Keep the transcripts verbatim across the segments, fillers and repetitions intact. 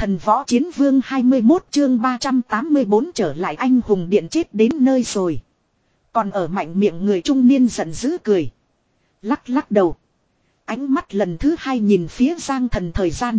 Thần võ chiến vương hai mươi mốt chương ba trăm tám mươi bốn trở lại anh hùng điện chết đến nơi rồi. Còn ở mạnh miệng người trung niên giận dữ cười. Lắc lắc đầu. Ánh mắt lần thứ hai nhìn phía Giang Thần thời gian.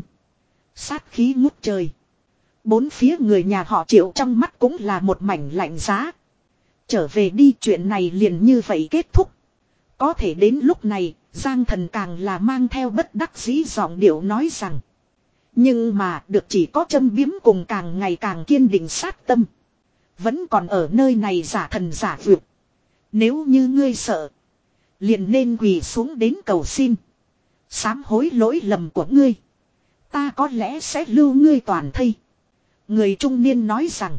Sát khí ngút trời. Bốn phía người nhà họ Triệu trong mắt cũng là một mảnh lạnh giá. Trở về đi, chuyện này liền như vậy kết thúc. Có thể đến lúc này, Giang Thần càng là mang theo bất đắc dĩ giọng điệu nói rằng. Nhưng mà được chỉ có châm biếm cùng càng ngày càng kiên định sát tâm. Vẫn còn ở nơi này giả thần giả vượt. Nếu như ngươi sợ, liền nên quỳ xuống đến cầu xin. Sám hối lỗi lầm của ngươi. Ta có lẽ sẽ lưu ngươi toàn thây. Người trung niên nói rằng.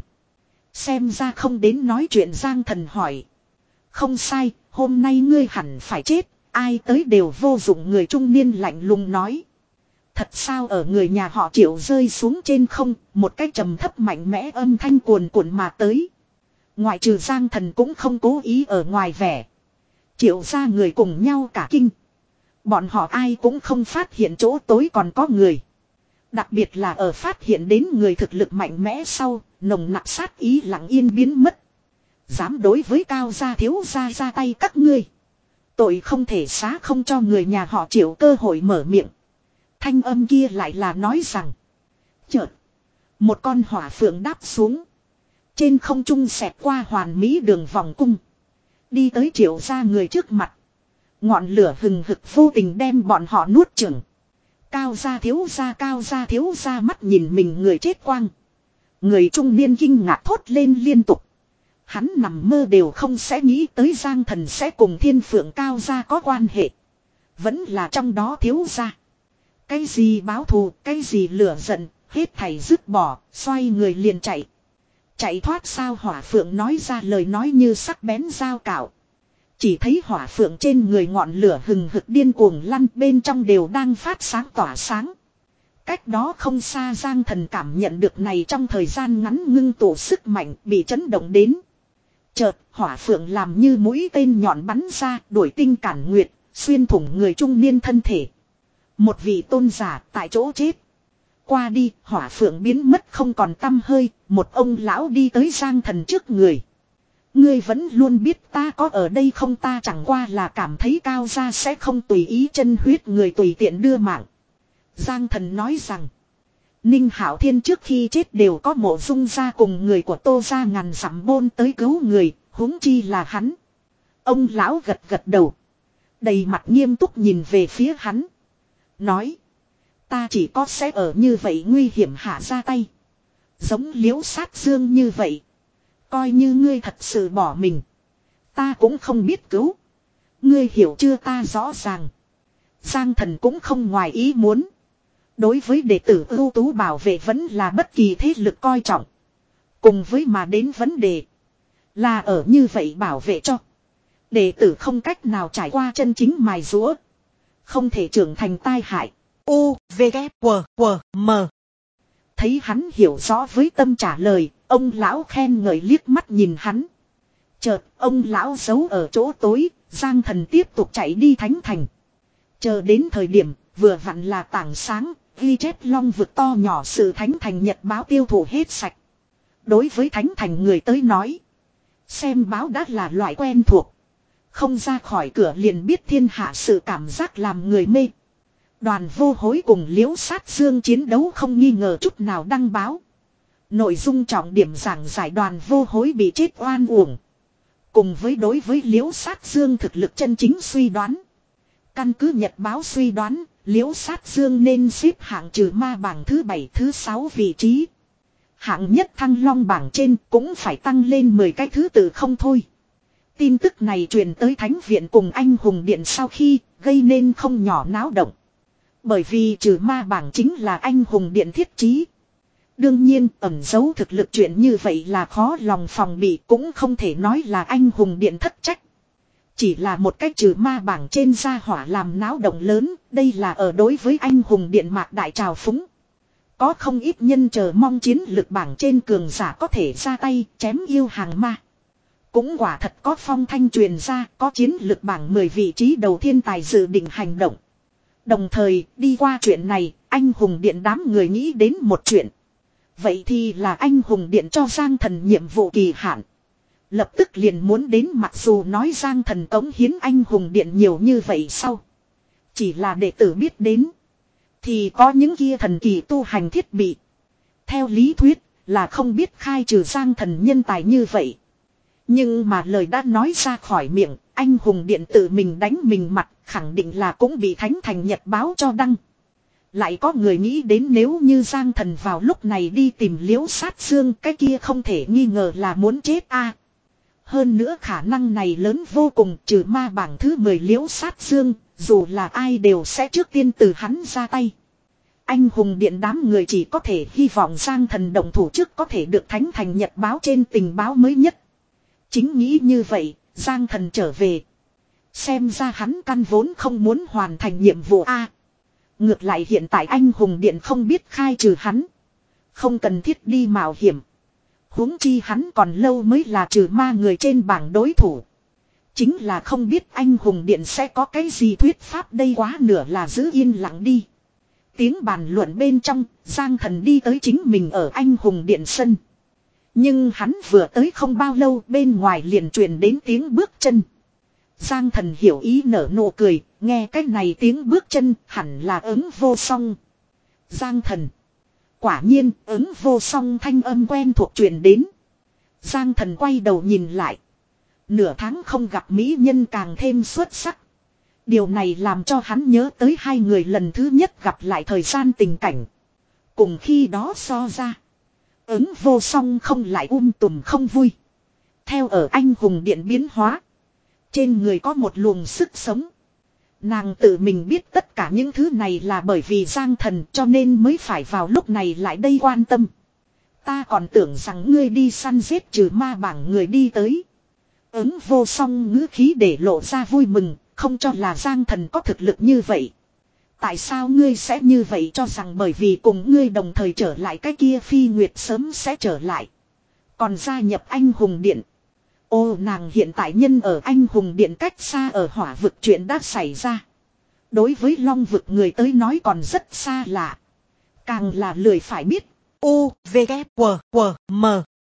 Xem ra không đến nói chuyện. Giang Thần hỏi. Không sai, hôm nay ngươi hẳn phải chết. Ai tới đều vô dụng. Người trung niên lạnh lùng nói. Thật sao? Ở người nhà họ Triệu rơi xuống trên không. Một cái trầm thấp mạnh mẽ âm thanh cuồn cuộn mà tới. Ngoại trừ Giang Thần cũng không cố ý ở ngoài vẻ. Triệu ra người cùng nhau cả kinh. Bọn họ ai cũng không phát hiện chỗ tối còn có người. Đặc biệt là ở phát hiện đến người thực lực mạnh mẽ sau, nồng nặc sát ý lặng yên biến mất. Dám đối với Cao gia thiếu gia ra tay các ngươi. Tội không thể xá. Không cho người nhà họ Triệu cơ hội mở miệng. Thanh âm kia lại là nói rằng. Chợt, một con hỏa phượng đáp xuống. Trên không trung xẹt qua hoàn mỹ đường vòng cung. Đi tới Triệu gia người trước mặt. Ngọn lửa hừng hực vô tình đem bọn họ nuốt chửng. Cao gia thiếu gia, Cao gia thiếu gia mắt nhìn mình người chết quang. Người trung niên kinh ngạc thốt lên liên tục. Hắn nằm mơ đều không sẽ nghĩ tới Giang Thần sẽ cùng Thiên Phượng Cao gia có quan hệ. Vẫn là trong đó thiếu gia. Cái gì báo thù, cái gì lửa giận, hết thảy dứt bỏ, xoay người liền chạy. Chạy thoát sao? Hỏa phượng nói ra lời nói như sắc bén dao cạo. Chỉ thấy hỏa phượng trên người ngọn lửa hừng hực điên cuồng lăn, bên trong đều đang phát sáng tỏa sáng. Cách đó không xa Giang Thần cảm nhận được này trong thời gian ngắn ngưng tụ sức mạnh bị chấn động đến. Chợt hỏa phượng làm như mũi tên nhọn bắn ra, đuổi tinh cản nguyệt, xuyên thủng người trung niên thân thể. Một vị tôn giả tại chỗ chết. Qua đi, hỏa phượng biến mất không còn tăm hơi, một ông lão đi tới Giang Thần trước người. Ngươi vẫn luôn biết ta có ở đây không? Ta chẳng qua là cảm thấy Cao gia sẽ không tùy ý chân huyết người tùy tiện đưa mạng. Giang Thần nói rằng. Ninh Hạo Thiên trước khi chết đều có mộ dung gia cùng người của Tô gia ngàn dặm bôn tới cứu người, huống chi là hắn. Ông lão gật gật đầu. Đầy mặt nghiêm túc nhìn về phía hắn. Nói. Ta chỉ có sẽ ở như vậy nguy hiểm hạ ra tay. Giống Liễu Sát Dương như vậy. Coi như ngươi thật sự bỏ mình. Ta cũng không biết cứu. Ngươi hiểu chưa? Ta rõ ràng. Giang Thần cũng không ngoài ý muốn. Đối với đệ tử ưu tú bảo vệ vẫn là bất kỳ thế lực coi trọng. Cùng với mà đến vấn đề. Là ở như vậy bảo vệ cho. Đệ tử không cách nào trải qua chân chính mài rũa. Không thể trưởng thành tai hại. U, V, K, W, W, M. Thấy hắn hiểu rõ với tâm trả lời, ông lão khen ngợi liếc mắt nhìn hắn. Chợt, ông lão giấu ở chỗ tối, Giang Thần tiếp tục chạy đi Thánh Thành. Chờ đến thời điểm, vừa vặn là tảng sáng, ghi chép long vực to nhỏ sự Thánh Thành nhật báo tiêu thụ hết sạch. Đối với Thánh Thành người tới nói, xem báo đã là loại quen thuộc. Không ra khỏi cửa liền biết thiên hạ sự cảm giác làm người mê. Đoàn Vô Hối cùng Liễu Sát Dương chiến đấu không nghi ngờ chút nào đăng báo. Nội dung trọng điểm giảng giải Đoàn Vô Hối bị chết oan uổng. Cùng với đối với Liễu Sát Dương thực lực chân chính suy đoán. Căn cứ nhật báo suy đoán, Liễu Sát Dương nên xếp hạng trừ ma bảng thứ bảy thứ sáu vị trí. Hạng nhất Thăng Long bảng trên cũng phải tăng lên mười cái thứ tự không thôi. Tin tức này truyền tới Thánh Viện cùng Anh Hùng Điện sau khi gây nên không nhỏ náo động. Bởi vì trừ ma bảng chính là Anh Hùng Điện thiết trí. Đương nhiên ẩn giấu thực lực chuyện như vậy là khó lòng phòng bị, cũng không thể nói là Anh Hùng Điện thất trách. Chỉ là một cách trừ ma bảng trên gia hỏa làm náo động lớn, đây là ở đối với Anh Hùng Điện mạc đại trào phúng. Có không ít nhân chờ mong chiến lực bảng trên cường giả có thể ra tay chém yêu hàng ma. Cũng quả thật có phong thanh truyền ra, có chiến lực bảng mười vị trí đầu thiên tài dự định hành động. Đồng thời đi qua chuyện này, anh hùng điện đám người nghĩ đến một chuyện. Vậy thì là anh hùng điện cho Giang Thần nhiệm vụ kỳ hạn. Lập tức liền muốn đến, mặc dù nói Giang Thần cống hiến anh hùng điện nhiều như vậy sau. Chỉ là đệ tử biết đến. Thì có những kia thần kỳ tu hành thiết bị. Theo lý thuyết là không biết khai trừ Giang Thần nhân tài như vậy. Nhưng mà lời đã nói ra khỏi miệng, anh hùng điện tự mình đánh mình mặt, khẳng định là cũng bị Thánh Thành Nhật báo cho đăng. Lại có người nghĩ đến nếu như Giang Thần vào lúc này đi tìm Liễu Sát Dương, cái kia không thể nghi ngờ là muốn chết a. Hơn nữa khả năng này lớn vô cùng, trừ ma bảng thứ mười Liễu Sát Dương, dù là ai đều sẽ trước tiên từ hắn ra tay. Anh hùng điện đám người chỉ có thể hy vọng Giang Thần động thủ trước có thể được Thánh Thành Nhật báo trên tình báo mới nhất. Chính nghĩ như vậy, Giang Thần trở về. Xem ra hắn căn vốn không muốn hoàn thành nhiệm vụ A. Ngược lại hiện tại anh hùng điện không biết khai trừ hắn. Không cần thiết đi mạo hiểm. Huống chi hắn còn lâu mới là trừ ma người trên bảng đối thủ. Chính là không biết anh hùng điện sẽ có cái gì thuyết pháp đây, quá nửa là giữ yên lặng đi. Tiếng bàn luận bên trong, Giang Thần đi tới chính mình ở anh hùng điện sân. Nhưng hắn vừa tới không bao lâu, bên ngoài liền truyền đến tiếng bước chân. Giang Thần hiểu ý nở nụ cười, nghe cái này tiếng bước chân hẳn là Ứng Vô Song. Giang Thần. Quả nhiên Ứng Vô Song thanh âm quen thuộc truyền đến. Giang Thần quay đầu nhìn lại. Nửa tháng không gặp mỹ nhân càng thêm xuất sắc. Điều này làm cho hắn nhớ tới hai người lần thứ nhất gặp lại thời gian tình cảnh. Cùng khi đó so ra, Ứng Vô Song không lại um tùm không vui. Theo ở anh hùng điện biến hóa, trên người có một luồng sức sống. Nàng tự mình biết tất cả những thứ này là bởi vì Giang Thần, cho nên mới phải vào lúc này lại đây quan tâm. Ta còn tưởng rằng ngươi đi săn giết trừ ma bảng người đi tới. Ứng Vô Song ngữ khí để lộ ra vui mừng, không cho là Giang Thần có thực lực như vậy. Tại sao ngươi sẽ như vậy, cho rằng bởi vì cùng ngươi đồng thời trở lại cái kia Phi Nguyệt sớm sẽ trở lại. Còn gia nhập anh hùng điện. Ô, nàng hiện tại nhân ở anh hùng điện cách xa ở hỏa vực chuyện đã xảy ra. Đối với long vực người tới nói còn rất xa lạ. Càng là lười phải biết. U, V, K, W, W, M.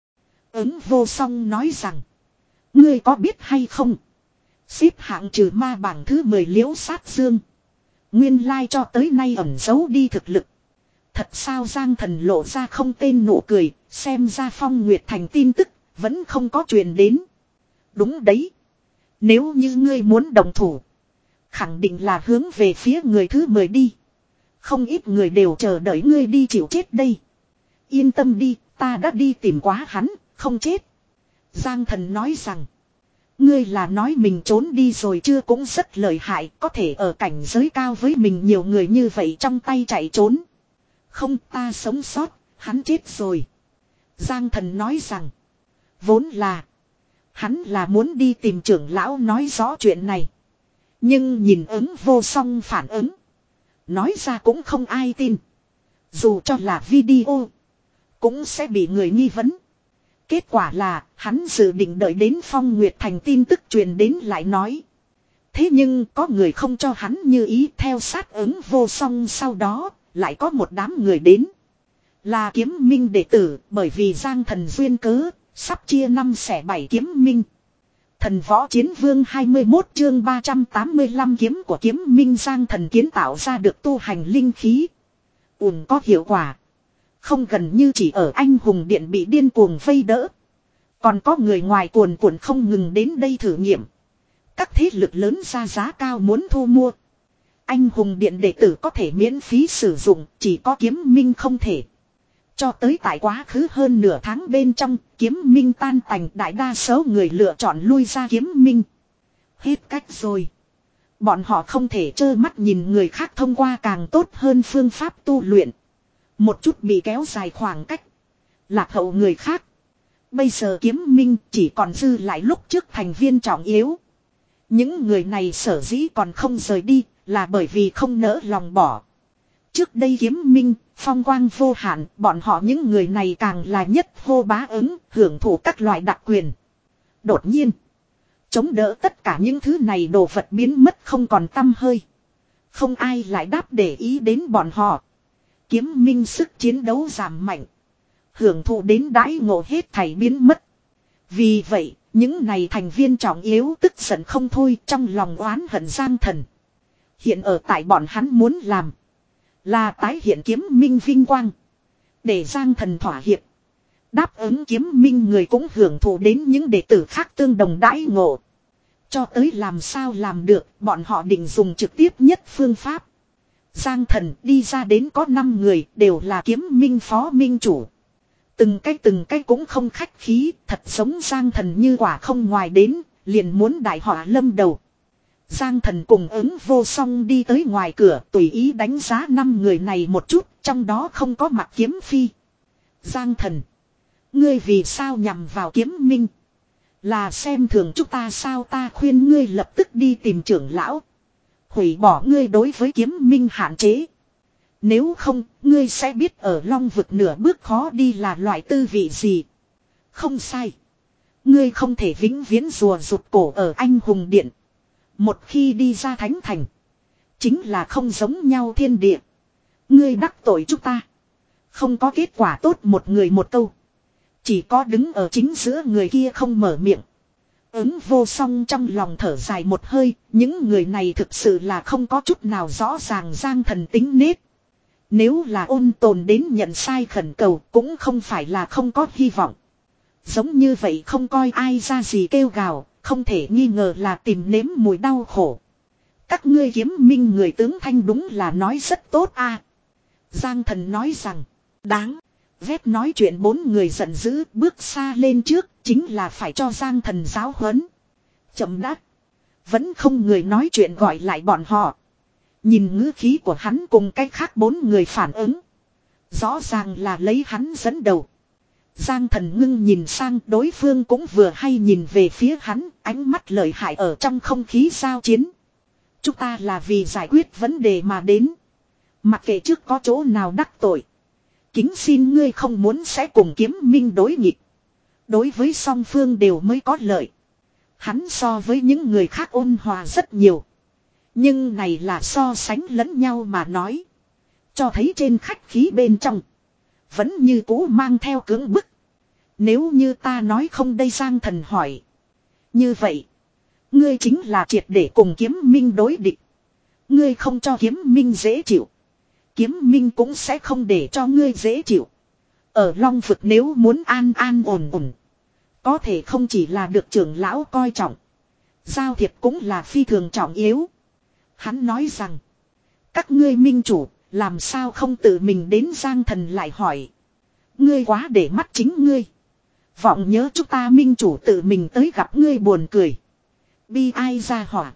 Ứng Vô Song nói rằng. Ngươi có biết hay không? Xếp hạng trừ ma bảng thứ mười Liễu Sát Dương. Nguyên lai cho tới nay ẩn giấu đi thực lực. Thật sao? Giang Thần lộ ra không tên nụ cười, xem ra Phong Nguyệt Thành tin tức vẫn không có truyền đến. Đúng đấy. Nếu như ngươi muốn đồng thủ, khẳng định là hướng về phía người thứ mười đi. Không ít người đều chờ đợi ngươi đi chịu chết đây. Yên tâm đi, ta đã đi tìm quá hắn, không chết. Giang Thần nói rằng. Ngươi là nói mình trốn đi rồi chưa? Cũng rất lợi hại, có thể ở cảnh giới cao với mình nhiều người như vậy trong tay chạy trốn. Không, ta sống sót, hắn chết rồi. Giang Thần nói rằng. Vốn là hắn là muốn đi tìm trưởng lão nói rõ chuyện này. Nhưng nhìn Ứng Vô Song phản ứng, nói ra cũng không ai tin. Dù cho là video, cũng sẽ bị người nghi vấn. Kết quả là hắn dự định đợi đến Phong Nguyệt Thành tin tức truyền đến lại nói. Thế nhưng có người không cho hắn như ý, theo sát Ứng Vô Song sau đó lại có một đám người đến. Là kiếm minh đệ tử, bởi vì Giang Thần duyên cớ, sắp chia năm xẻ bảy kiếm minh. Thần Võ Chiến Vương hai mươi mốt chương ba trăm tám mươi lăm kiếm của kiếm minh. Giang Thần kiến tạo ra được tu hành linh khí. Ùn có hiệu quả. Không gần như chỉ ở anh hùng điện bị điên cuồng vây đỡ. Còn có người ngoài cuồn cuộn không ngừng đến đây thử nghiệm. Các thế lực lớn ra giá cao muốn thu mua. Anh hùng điện đệ tử có thể miễn phí sử dụng, chỉ có kiếm minh không thể. Cho tới tại quá khứ hơn nửa tháng bên trong, kiếm minh tan tành, đại đa số người lựa chọn lui ra kiếm minh. Hết cách rồi. Bọn họ không thể trơ mắt nhìn người khác thông qua càng tốt hơn phương pháp tu luyện. Một chút bị kéo dài khoảng cách. Lạc hậu người khác. Bây giờ kiếm minh chỉ còn dư lại lúc trước thành viên trọng yếu. Những người này sở dĩ còn không rời đi là bởi vì không nỡ lòng bỏ. Trước đây kiếm minh, phong quang vô hạn, bọn họ những người này càng là nhất hô bá ứng, hưởng thụ các loại đặc quyền. Đột nhiên, chống đỡ tất cả những thứ này đồ vật biến mất không còn tăm hơi. Không ai lại đáp để ý đến bọn họ. Kiếm minh sức chiến đấu giảm mạnh. Hưởng thụ đến đãi ngộ hết thảy biến mất. Vì vậy, những này thành viên trọng yếu tức giận không thôi trong lòng oán hận Giang Thần. Hiện ở tại bọn hắn muốn làm. Là tái hiện kiếm minh vinh quang. Để Giang Thần thỏa hiệp. Đáp ứng kiếm minh người cũng hưởng thụ đến những đệ tử khác tương đồng đãi ngộ. Cho tới làm sao làm được, bọn họ định dùng trực tiếp nhất phương pháp. Giang Thần đi ra đến có năm người, đều là kiếm minh phó minh chủ. Từng cái từng cái cũng không khách khí, thật giống Giang Thần như quả không ngoài đến, liền muốn đại họa lâm đầu. Giang Thần cùng ứng vô song đi tới ngoài cửa, tùy ý đánh giá năm người này một chút, trong đó không có mặt kiếm phi. Giang Thần, ngươi vì sao nhằm vào kiếm minh? Là xem thường chúng ta sao? Ta khuyên ngươi lập tức đi tìm trưởng lão. Hủy bỏ ngươi đối với kiếm minh hạn chế. Nếu không, ngươi sẽ biết ở Long vực nửa bước khó đi là loại tư vị gì. Không sai. Ngươi không thể vĩnh viễn rùa rụt cổ ở anh hùng điện. Một khi đi ra thánh thành. Chính là không giống nhau thiên địa. Ngươi đắc tội chúng ta. Không có kết quả tốt một người một câu. Chỉ có đứng ở chính giữa người kia không mở miệng. Ứng vô song trong lòng thở dài một hơi. Những người này thực sự là không có chút nào rõ ràng Giang Thần tính nết. Nếu là ôn tồn đến nhận sai khẩn cầu cũng không phải là không có hy vọng. Giống như vậy không coi ai ra gì kêu gào. Không thể nghi ngờ là tìm nếm mùi đau khổ. Các ngươi kiếm minh người tướng thanh đúng là nói rất tốt a. À, Giang Thần nói rằng. Đáng. Vét nói chuyện bốn người giận dữ bước xa lên trước. Chính là phải cho Giang Thần giáo huấn. Chậm đắt. Vẫn không người nói chuyện gọi lại bọn họ. Nhìn ngữ khí của hắn cùng cách khác bốn người phản ứng. Rõ ràng là lấy hắn dẫn đầu. Giang Thần ngưng nhìn sang đối phương cũng vừa hay nhìn về phía hắn. Ánh mắt lợi hại ở trong không khí giao chiến. Chúng ta là vì giải quyết vấn đề mà đến. Mặc kệ trước có chỗ nào đắc tội. Kính xin ngươi không muốn sẽ cùng kiếm minh đối nghịch. Đối với song phương đều mới có lợi. Hắn so với những người khác ôn hòa rất nhiều. Nhưng này là so sánh lẫn nhau mà nói. Cho thấy trên khách khí bên trong. Vẫn như cũ mang theo cưỡng bức. Nếu như ta nói không đây Giang Thần hỏi. Như vậy. Ngươi chính là triệt để cùng kiếm minh đối địch. Ngươi không cho kiếm minh dễ chịu. Kiếm minh cũng sẽ không để cho ngươi dễ chịu. Ở Long vực nếu muốn an an ổn ổn. Có thể không chỉ là được trưởng lão coi trọng. Giao thiệp cũng là phi thường trọng yếu. Hắn nói rằng. Các ngươi minh chủ. Làm sao không tự mình đến Giang Thần lại hỏi. Ngươi quá để mắt chính ngươi. Vọng nhớ chúng ta minh chủ tự mình tới gặp ngươi buồn cười. Bi ai ra hỏa.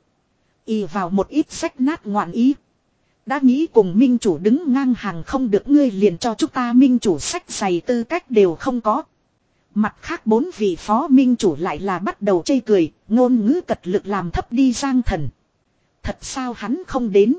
Y vào một ít sách nát ngoạn ý. Đã nghĩ cùng minh chủ đứng ngang hàng không được ngươi liền cho chúng ta minh chủ sách giày tư cách đều không có. Mặt khác bốn vị phó minh chủ lại là bắt đầu chê cười, ngôn ngữ cật lực làm thấp đi Giang Thần. Thật sao hắn không đến.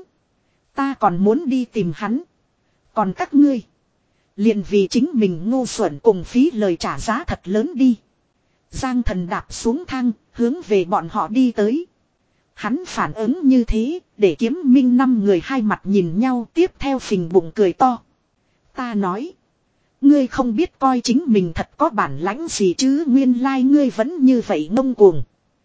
Ta còn muốn đi tìm hắn. Còn các ngươi. Liền vì chính mình ngu xuẩn cùng phí lời trả giá thật lớn đi. Giang Thần đạp xuống thang, hướng về bọn họ đi tới. Hắn phản ứng như thế, để kiếm minh năm người hai mặt nhìn nhau tiếp theo phình bụng cười to. Ta nói. Ngươi không biết coi chính mình thật có bản lãnh gì chứ nguyên lai ngươi vẫn như vậy ngông cuồng.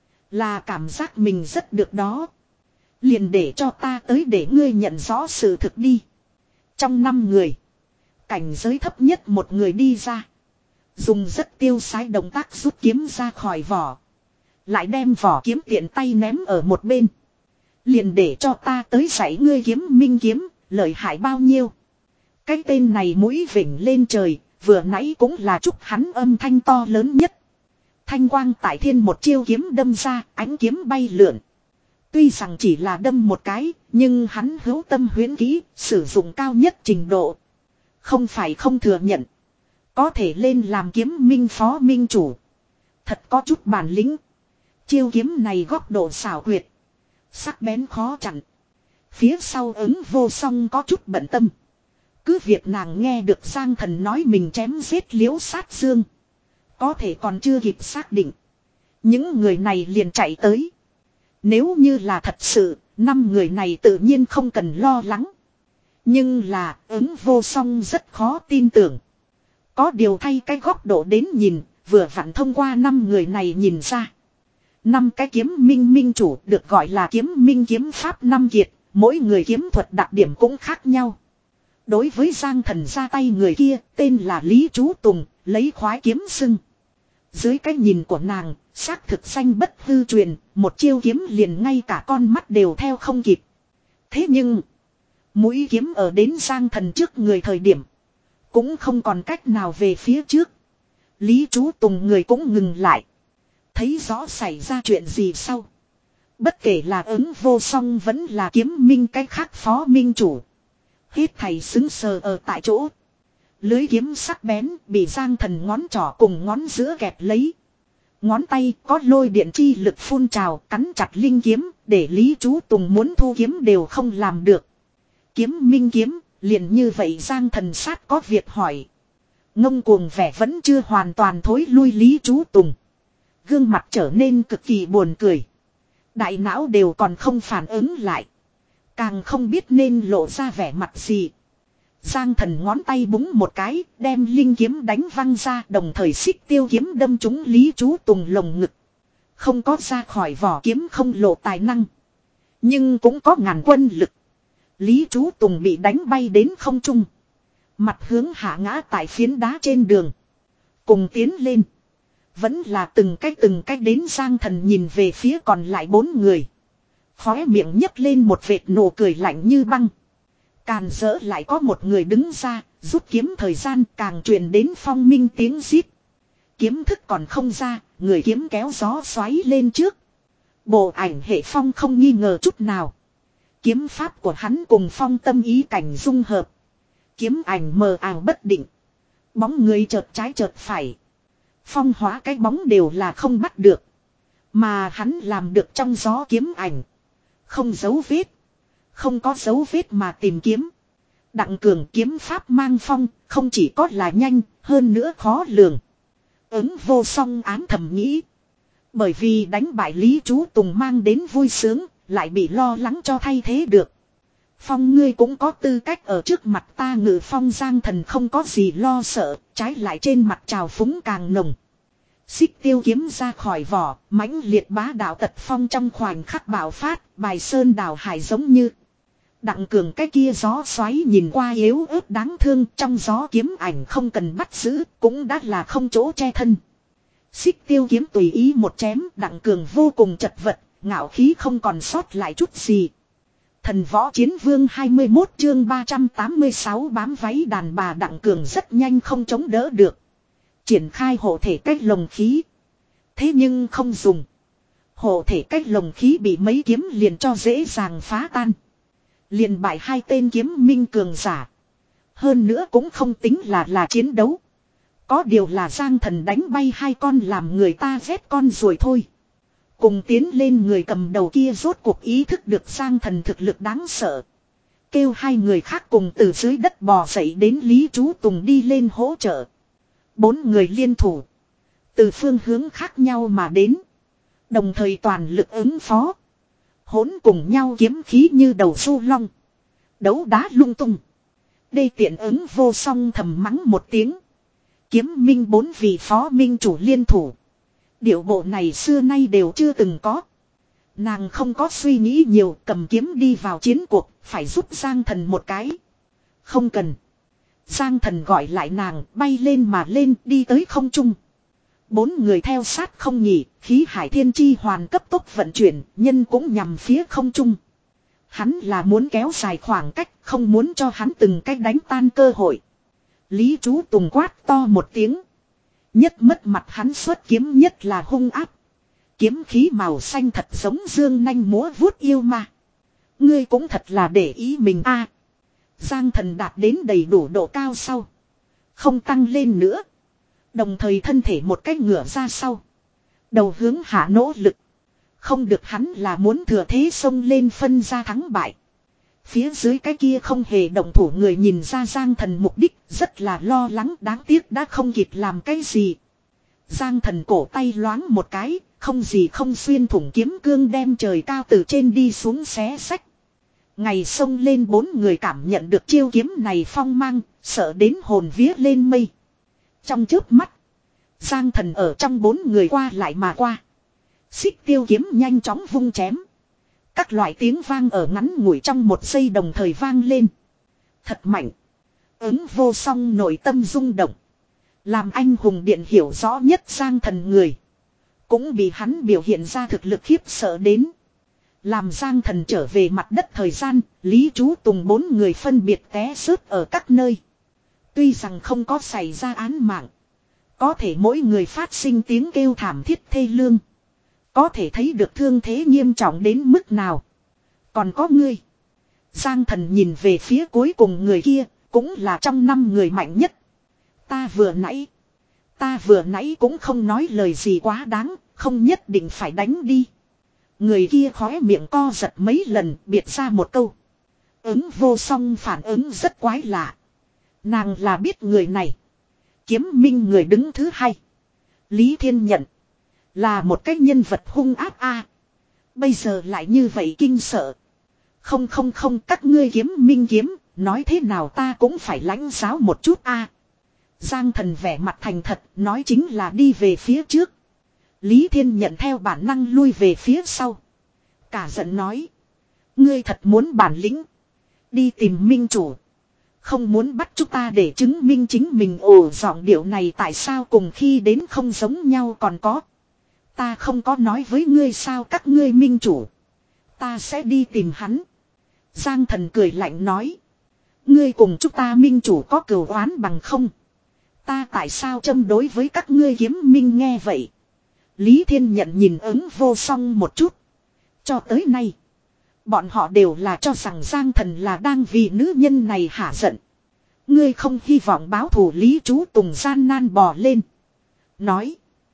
Là cảm giác mình rất được đó. Liền để cho ta tới để ngươi nhận rõ sự thực đi. Trong năm người. Cảnh giới thấp nhất một người đi ra. Dùng rất tiêu sái động tác rút kiếm ra khỏi vỏ. Lại đem vỏ kiếm tiện tay ném ở một bên. Liền để cho ta tới dạy ngươi kiếm minh kiếm. Lợi hại bao nhiêu. Cái tên này mũi vỉnh lên trời. Vừa nãy cũng là chúc hắn âm thanh to lớn nhất. Thanh quang tại thiên một chiêu kiếm đâm ra. Ánh kiếm bay lượn. Tuy rằng chỉ là đâm một cái. Nhưng hắn hữu tâm huyễn kỹ. Sử dụng cao nhất trình độ. Không phải không thừa nhận. Có thể lên làm kiếm minh phó minh chủ. Thật có chút bản lĩnh. Chiêu kiếm này góc độ xảo quyệt. Sắc bén khó chặn. Phía sau ứng vô song có chút bận tâm. Cứ việc nàng nghe được Giang Thần nói mình chém giết liễu sát dương. Có thể còn chưa kịp xác định. Những người này liền chạy tới. Nếu như là thật sự, Năm người này tự nhiên không cần lo lắng. Nhưng là ứng vô song rất khó tin tưởng. Có điều thay cái góc độ đến nhìn, vừa vặn thông qua năm người này nhìn ra. Năm cái kiếm minh minh chủ được gọi là kiếm minh kiếm pháp năm kiệt, mỗi người kiếm thuật đặc điểm cũng khác nhau. Đối với Giang Thần ra tay người kia, tên là Lý Chú Tùng, lấy khoái kiếm xưng. Dưới cái nhìn của nàng, xác thực danh bất hư truyền, một chiêu kiếm liền ngay cả con mắt đều theo không kịp. Thế nhưng, mũi kiếm ở đến Giang Thần trước người thời điểm, cũng không còn cách nào về phía trước. Lý Chú Tùng người cũng ngừng lại. Thấy rõ xảy ra chuyện gì sau. Bất kể là ứng vô song vẫn là kiếm minh cái khác phó minh chủ. Hết thầy xứng sờ ở tại chỗ. Lưới kiếm sắc bén bị Giang Thần ngón trỏ cùng ngón giữa kẹp lấy. Ngón tay có lôi điện chi lực phun trào cắn chặt linh kiếm để Lý Chú Tùng muốn thu kiếm đều không làm được. Kiếm minh kiếm liền như vậy Giang Thần sát có việc hỏi. Ngông cuồng vẻ vẫn chưa hoàn toàn thối lui Lý Chú Tùng. Gương mặt trở nên cực kỳ buồn cười. Đại não đều còn không phản ứng lại. Càng không biết nên lộ ra vẻ mặt gì. Giang Thần ngón tay búng một cái, đem linh kiếm đánh văng ra, đồng thời xích tiêu kiếm đâm trúng Lý Chú Tùng lồng ngực. Không có ra khỏi vỏ kiếm không lộ tài năng. Nhưng cũng có ngàn quân lực. Lý Chú Tùng bị đánh bay đến không trung. Mặt hướng hạ ngã tại phiến đá trên đường. Cùng tiến lên. Vẫn là từng cách từng cách đến Giang Thần nhìn về phía còn lại bốn người. Khóe miệng nhấc lên một vệt nụ cười lạnh như băng. Càn dỡ lại có một người đứng ra, rút kiếm thời gian càng truyền đến phong minh tiếng rít. Kiếm thức còn không ra, người kiếm kéo gió xoáy lên trước. Bộ ảnh hệ phong không nghi ngờ chút nào. Kiếm pháp của hắn cùng phong tâm ý cảnh dung hợp. Kiếm ảnh mờ ảo bất định. Bóng người chợt trái chợt phải. Phong hóa cái bóng đều là không bắt được. Mà hắn làm được trong gió kiếm ảnh. Không dấu vết. Không có dấu vết mà tìm kiếm. Đặng Cường kiếm pháp mang phong, không chỉ có là nhanh, hơn nữa khó lường. Ứng vô song ám thầm nghĩ. Bởi vì đánh bại Lý Chú Tùng mang đến vui sướng, lại bị lo lắng cho thay thế được. Phong ngươi cũng có tư cách ở trước mặt ta ngự phong Giang Thần không có gì lo sợ, trái lại trên mặt trào phúng càng nồng. Xích tiêu kiếm ra khỏi vỏ, mãnh liệt bá đạo tật phong trong khoảnh khắc bạo phát, bài sơn đảo hải giống như. Đặng Cường cái kia gió xoáy nhìn qua yếu ớt đáng thương, trong gió kiếm ảnh không cần bắt giữ, cũng đã là không chỗ che thân. Xích tiêu kiếm tùy ý một chém, Đặng Cường vô cùng chật vật, ngạo khí không còn sót lại chút gì. Thần võ chiến vương hai mươi mốt chương ba trăm tám mươi sáu bám váy đàn bà Đặng Cường rất nhanh không chống đỡ được. Triển khai hộ thể cách lồng khí. Thế nhưng không dùng. Hộ thể cách lồng khí bị mấy kiếm liền cho dễ dàng phá tan. Liền bại hai tên kiếm minh cường giả. Hơn nữa cũng không tính là là chiến đấu. Có điều là Giang Thần đánh bay hai con làm người ta ghét con rồi thôi. Cùng tiến lên người cầm đầu kia rốt cuộc ý thức được Giang Thần thực lực đáng sợ. Kêu hai người khác cùng từ dưới đất bò dậy đến Lý Chú Tùng đi lên hỗ trợ. Bốn người liên thủ. Từ phương hướng khác nhau mà đến. Đồng thời toàn lực ứng phó. Hỗn cùng nhau kiếm khí như đầu su long. Đấu đá lung tung. Đây tiện ứng vô song thầm mắng một tiếng. Kiếm minh bốn vị phó minh chủ liên thủ. Điệu bộ này xưa nay đều chưa từng có. Nàng không có suy nghĩ nhiều, cầm kiếm đi vào chiến cuộc, phải giúp Giang Thần một cái. Không cần. Giang Thần gọi lại nàng, bay lên mà lên, đi tới không trung. Bốn người theo sát không nhỉ, khí hải thiên chi hoàn cấp tốc vận chuyển, nhân cũng nhằm phía không trung. Hắn là muốn kéo dài khoảng cách, không muốn cho hắn từng cách đánh tan cơ hội. Lý Chú Tùng quát to một tiếng. Nhất mất mặt hắn xuất kiếm nhất là hung áp. Kiếm khí màu xanh thật giống dương nanh múa vuốt yêu ma. Ngươi cũng thật là để ý mình a. Giang Thần đạt đến đầy đủ độ cao sau. Không tăng lên nữa. Đồng thời thân thể một cách ngửa ra sau. Đầu hướng hạ nỗ lực. Không được hắn là muốn thừa thế xông lên phân ra thắng bại. Phía dưới cái kia không hề động thủ người nhìn ra Giang Thần mục đích rất là lo lắng đáng tiếc đã không kịp làm cái gì. Giang Thần cổ tay loáng một cái, không gì không xuyên thủng kiếm cương đem trời cao từ trên đi xuống xé xách. Ngày xông lên bốn người cảm nhận được chiêu kiếm này phong mang, sợ đến hồn vía lên mây. Trong chớp mắt, Giang Thần ở trong bốn người qua lại mà qua. Xích tiêu kiếm nhanh chóng vung chém. Các loại tiếng vang ở ngắn ngủi trong một giây đồng thời vang lên. Thật mạnh. Ứng vô song nội tâm rung động. Làm anh hùng điện hiểu rõ nhất Giang Thần người. Cũng bị hắn biểu hiện ra thực lực khiếp sợ đến. Làm Giang Thần trở về mặt đất thời gian, Lý Chú Tùng bốn người phân biệt té rớt ở các nơi. Tuy rằng không có xảy ra án mạng. Có thể mỗi người phát sinh tiếng kêu thảm thiết thê lương. Có thể thấy được thương thế nghiêm trọng đến mức nào. Còn có ngươi. Giang Thần nhìn về phía cuối cùng người kia, cũng là trong năm người mạnh nhất. Ta vừa nãy. Ta vừa nãy cũng không nói lời gì quá đáng, không nhất định phải đánh đi. Người kia khóe miệng co giật mấy lần, biệt ra một câu. Ứng vô song phản ứng rất quái lạ. Nàng là biết người này. Kiếm minh người đứng thứ hai. Lý Thiên Nhận. Là một cái nhân vật hung ác a. Bây giờ lại như vậy kinh sợ. Không không không, các ngươi kiếm minh kiếm, nói thế nào ta cũng phải lãnh giáo một chút a. Giang Thần vẻ mặt thành thật, nói chính là đi về phía trước. Lý Thiên Nhận theo bản năng lui về phía sau. Cả giận nói. Ngươi thật muốn bản lĩnh. Đi tìm minh chủ. Không muốn bắt chúng ta để chứng minh chính mình. Ồ, giọng điệu này tại sao cùng khi đến không giống nhau còn có. Ta không có nói với ngươi sao các ngươi minh chủ. Ta sẽ đi tìm hắn. Giang Thần cười lạnh nói. Ngươi cùng chúng ta minh chủ có cừu oán bằng không. Ta tại sao châm đối với các ngươi kiếm minh nghe vậy. Lý Thiên Nhận nhìn ứng vô song một chút. Cho tới nay. Bọn họ đều là cho rằng Giang Thần là đang vì nữ nhân này hả giận. Ngươi không hy vọng báo thù. Lý Chú Tùng gian nan bò lên. Nói.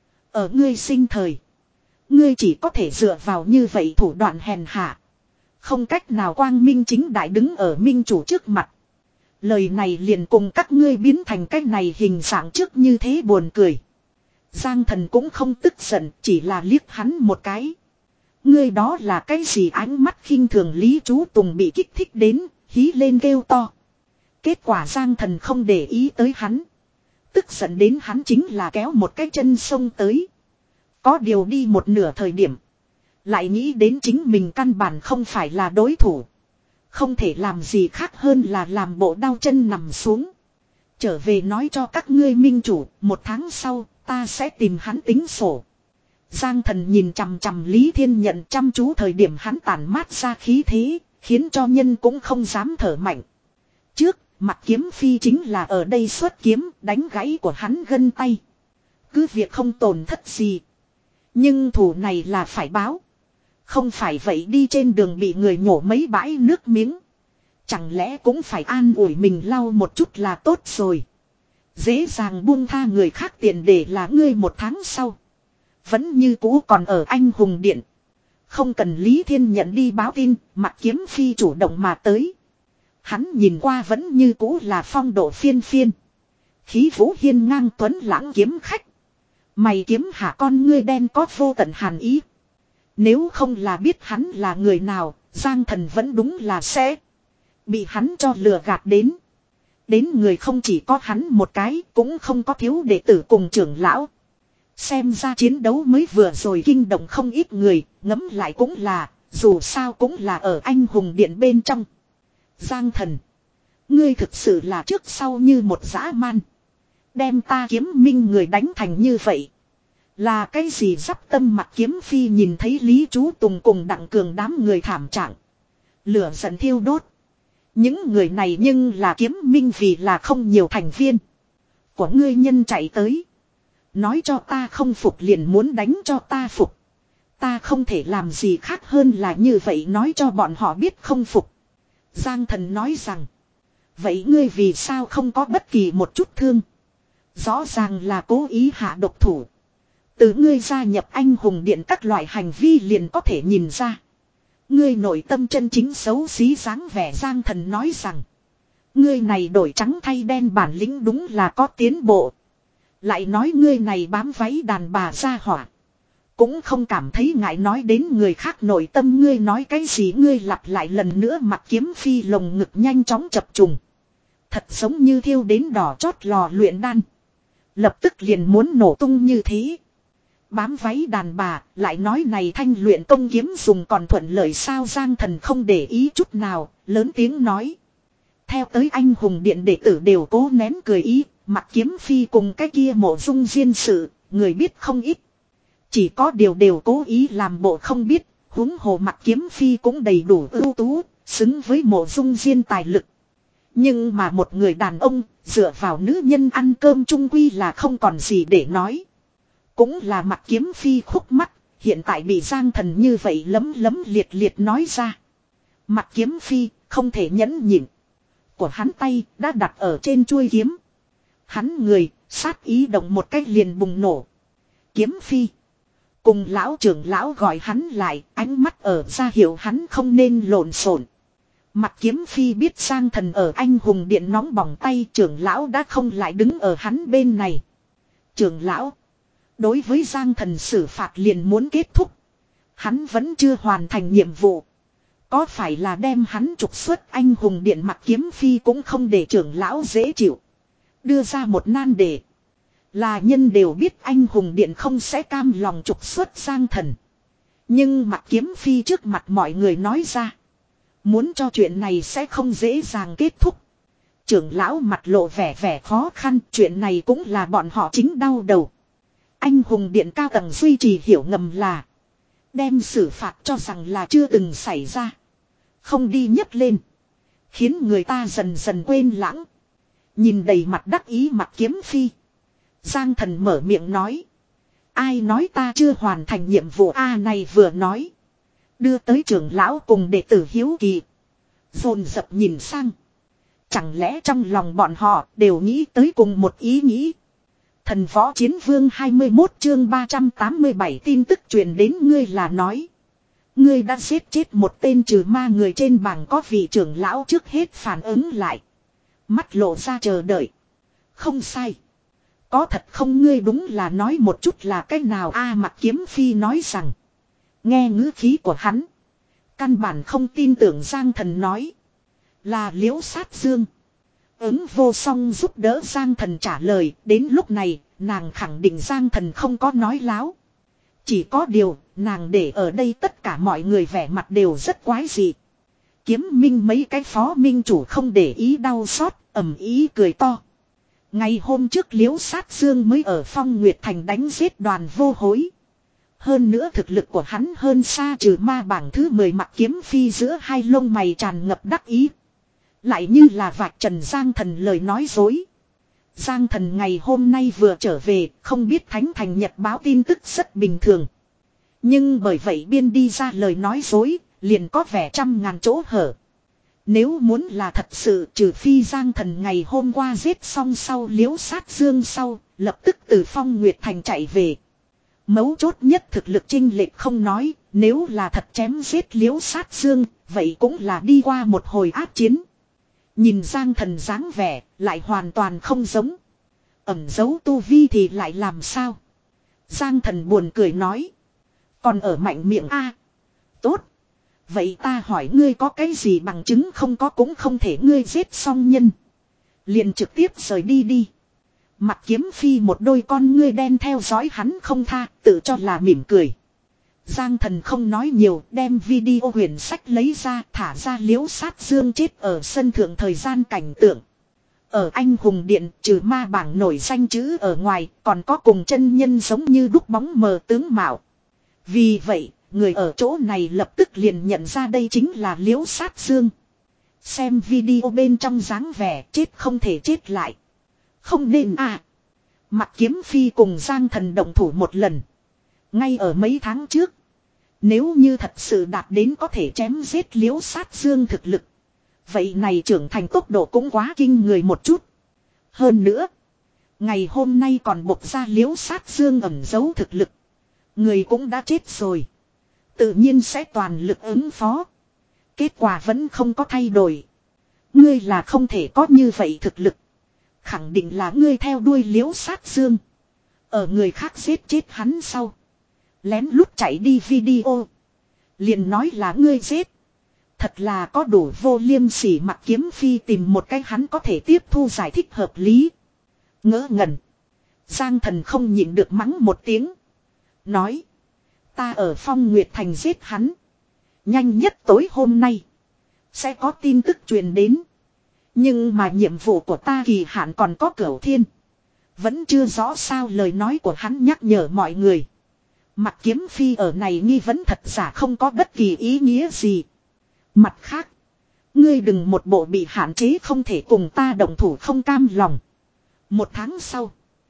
Ở ngươi sinh thời. Ngươi chỉ có thể dựa vào như vậy thủ đoạn hèn hạ. Không cách nào quang minh chính đại đứng ở minh chủ trước mặt. Lời này liền cùng các ngươi biến thành cái này hình dạng trước như thế buồn cười. Giang Thần cũng không tức giận, chỉ là liếc hắn một cái. Ngươi đó là cái gì? Ánh mắt khinh thường. Lý Chú Tùng bị kích thích đến, hí lên kêu to. Kết quả Giang Thần không để ý tới hắn. Tức giận đến hắn chính là kéo một cái chân xông tới. Có điều đi một nửa thời điểm. Lại nghĩ đến chính mình căn bản không phải là đối thủ. Không thể làm gì khác hơn là làm bộ đau chân nằm xuống. Trở về nói cho các ngươi minh chủ, một tháng sau, ta sẽ tìm hắn tính sổ. Giang Thần nhìn chằm chằm Lý Thiên Nhận chăm chú thời điểm hắn tản mát ra khí thế, khiến cho nhân cũng không dám thở mạnh. Trước, mặt kiếm phi chính là ở đây xuất kiếm, đánh gãy của hắn gân tay. Cứ việc không tổn thất gì. Nhưng thủ này là phải báo. Không phải vậy đi trên đường bị người nhổ mấy bãi nước miếng. Chẳng lẽ cũng phải an ủi mình lau một chút là tốt rồi. Dễ dàng buông tha người khác tiền để là ngươi một tháng sau. Vẫn như cũ còn ở anh hùng điện. Không cần Lý Thiên Nhận đi báo tin, mặt kiếm phi chủ động mà tới. Hắn nhìn qua vẫn như cũ là phong độ phiên phiên. Khí vũ hiên ngang tuấn lãng kiếm khách. Mày kiếm hạ con ngươi đen có vô tận hàn ý. Nếu không là biết hắn là người nào, Giang Thần vẫn đúng là sẽ bị hắn cho lừa gạt đến. Đến người không chỉ có hắn một cái, cũng không có thiếu đệ tử cùng trưởng lão. Xem ra chiến đấu mới vừa rồi kinh động không ít người, ngấm lại cũng là, dù sao cũng là ở anh hùng điện bên trong. Giang Thần, ngươi thực sự là trước sau như một dã man. Đem ta kiếm minh người đánh thành như vậy. Là cái gì dắp tâm mặt kiếm phi nhìn thấy Lý Chú Tùng cùng Đặng Cường đám người thảm trạng. Lửa giận thiêu đốt. Những người này nhưng là kiếm minh vì là không nhiều thành viên. Của ngươi nhân chạy tới. Nói cho ta không phục liền muốn đánh cho ta phục. Ta không thể làm gì khác hơn là như vậy nói cho bọn họ biết không phục. Giang Thần nói rằng. Vậy ngươi vì sao không có bất kỳ một chút thương? Rõ ràng là cố ý hạ độc thủ. Từ ngươi gia nhập anh hùng điện các loại hành vi liền có thể nhìn ra. Ngươi nội tâm chân chính xấu xí dáng vẻ. Giang Thần nói rằng. Ngươi này đổi trắng thay đen bản lĩnh đúng là có tiến bộ. Lại nói ngươi này bám váy đàn bà ra hỏa. Cũng không cảm thấy ngại nói đến người khác nội tâm, ngươi nói cái gì, ngươi lặp lại lần nữa. Mặt Kiếm Phi lồng ngực nhanh chóng chập trùng. Thật giống như thiêu đến đỏ chót lò luyện đan. Lập tức liền muốn nổ tung như thế. Bám váy đàn bà, lại nói này thanh luyện công kiếm dùng còn thuận lợi sao? Giang Thần không để ý chút nào, lớn tiếng nói. Theo tới anh hùng điện đệ tử đều cố nén cười ý, Mặt Kiếm Phi cùng cái kia Mộ Dung Diên sự, người biết không ít. Chỉ có điều đều cố ý làm bộ không biết, huống hồ Mặt Kiếm Phi cũng đầy đủ ưu tú, xứng với Mộ Dung Diên tài lực. Nhưng mà một người đàn ông, dựa vào nữ nhân ăn cơm chung quy là không còn gì để nói. Cũng là Mặt Kiếm Phi khúc mắc, hiện tại bị Giang Thần như vậy lấm lấm liệt liệt nói ra. Mặt Kiếm Phi không thể nhẫn nhịn. Của hắn tay đã đặt ở trên chuôi kiếm. Hắn người, sát ý động một cách liền bùng nổ. Kiếm Phi. Cùng lão trưởng lão gọi hắn lại, ánh mắt ở ra hiệu hắn không nên lộn xộn. Mặt Kiếm Phi biết Giang Thần ở anh hùng điện nóng bỏng tay, trưởng lão đã không lại đứng ở hắn bên này. Trưởng lão. Đối với Giang Thần xử phạt liền muốn kết thúc. Hắn vẫn chưa hoàn thành nhiệm vụ. Có phải là đem hắn trục xuất anh hùng điện? Mặt Kiếm Phi cũng không để trưởng lão dễ chịu. Đưa ra một nan đề. Là nhân đều biết anh hùng điện không sẽ cam lòng trục xuất Giang Thần. Nhưng Mặt Kiếm Phi trước mặt mọi người nói ra. Muốn cho chuyện này sẽ không dễ dàng kết thúc. Trưởng lão mặt lộ vẻ vẻ khó khăn. Chuyện này cũng là bọn họ chính đau đầu. Anh hùng điện cao tầng duy trì hiểu ngầm là. Đem xử phạt cho rằng là chưa từng xảy ra. Không đi nhấc lên. Khiến người ta dần dần quên lãng. Nhìn đầy mặt đắc ý Mặt Kiếm Phi. Giang Thần mở miệng nói. Ai nói ta chưa hoàn thành nhiệm vụ A này vừa nói. Đưa tới trưởng lão cùng đệ tử hiếu kỳ. Dồn dập nhìn sang. Chẳng lẽ trong lòng bọn họ đều nghĩ tới cùng một ý nghĩ. Thần Võ Chiến Vương hai mươi mốt chương ba trăm tám mươi bảy tin tức truyền đến ngươi là nói. Ngươi đã giết chết một tên trừ ma người, trên bảng có vị trưởng lão trước hết phản ứng lại. Mắt lộ ra chờ đợi. Không sai. Có thật không? Ngươi đúng là nói một chút là cách nào a? Mặt Kiếm Phi nói rằng. Nghe ngữ khí của hắn. Căn bản không tin tưởng. Giang Thần nói. Là Liễu Sát Dương. Ứng vô song giúp đỡ Giang Thần trả lời. Đến lúc này nàng khẳng định Giang Thần không có nói láo. Chỉ có điều nàng để ở đây tất cả mọi người vẻ mặt đều rất quái dị. Kiếm Minh mấy cái phó minh chủ không để ý đau xót, ầm ý cười to. Ngày hôm trước Liễu Sát Dương mới ở Phong Nguyệt Thành đánh giết Đoàn Vô Hối. Hơn nữa thực lực của hắn hơn xa trừ ma bảng thứ mười. Mặt Kiếm Phi giữa hai lông mày tràn ngập đắc ý. Lại như là vạch trần Giang Thần lời nói dối. Giang Thần ngày hôm nay vừa trở về, không biết Thánh Thành Nhật báo tin tức rất bình thường. Nhưng bởi vậy biên đi ra lời nói dối, liền có vẻ trăm ngàn chỗ hở. Nếu muốn là thật sự, trừ phi Giang Thần ngày hôm qua giết xong sau Liễu Sát Dương sau, lập tức từ Phong Nguyệt Thành chạy về. Mấu chốt nhất thực lực chênh lệch không nói, nếu là thật chém giết Liễu Sát Dương, vậy cũng là đi qua một hồi ác chiến. Nhìn Giang Thần dáng vẻ, lại hoàn toàn không giống. Ẩn giấu tu vi thì lại làm sao? Giang Thần buồn cười nói. Còn ở mạnh miệng a. Tốt. Vậy ta hỏi ngươi có cái gì bằng chứng không? Có cũng không thể. Ngươi giết xong nhân liền trực tiếp rời đi đi. Mặt Kiếm Phi một đôi con ngươi đen theo dõi hắn không tha, tự cho là mỉm cười. Giang Thần không nói nhiều, đem video huyền sách lấy ra, thả ra Liễu Sát Dương chết ở sân thượng thời gian cảnh tượng. Ở anh hùng điện, trừ ma bảng nổi danh chữ ở ngoài, còn có cùng chân nhân giống như đúc bóng mờ tướng mạo. Vì vậy, người ở chỗ này lập tức liền nhận ra đây chính là Liễu Sát Dương. Xem video bên trong dáng vẻ chết không thể chết lại. Không nên à. Mặt Kiếm Phi cùng Giang Thần động thủ một lần. Ngay ở mấy tháng trước. Nếu như thật sự đạt đến có thể chém giết Liễu Sát Dương thực lực. Vậy này trưởng thành tốc độ cũng quá kinh người một chút. Hơn nữa. Ngày hôm nay còn bộc ra Liễu Sát Dương ẩn giấu thực lực. Người cũng đã chết rồi. Tự nhiên sẽ toàn lực ứng phó. Kết quả vẫn không có thay đổi. Ngươi là không thể có như vậy thực lực. Khẳng định là ngươi theo đuôi Liễu Sát Dương. Ở người khác giết chết hắn sau. Lén lút chạy đi video. Liền nói là ngươi giết. Thật là có đủ vô liêm sỉ. Mạc Kiếm Phi tìm một cái hắn có thể tiếp thu giải thích hợp lý. Ngỡ ngẩn. Giang Thần không nhịn được mắng một tiếng. Nói. Ta ở Phong Nguyệt Thành giết hắn. Nhanh nhất tối hôm nay. Sẽ có tin tức truyền đến. Nhưng mà nhiệm vụ của ta kỳ hạn còn có Cửu Thiên. Vẫn chưa rõ sao lời nói của hắn nhắc nhở mọi người. Mạc Kiếm Phi ở này nghi vấn thật giả không có bất kỳ ý nghĩa gì. Mặt khác. Ngươi đừng một bộ bị hạn chế không thể cùng ta động thủ không cam lòng. Một tháng sau.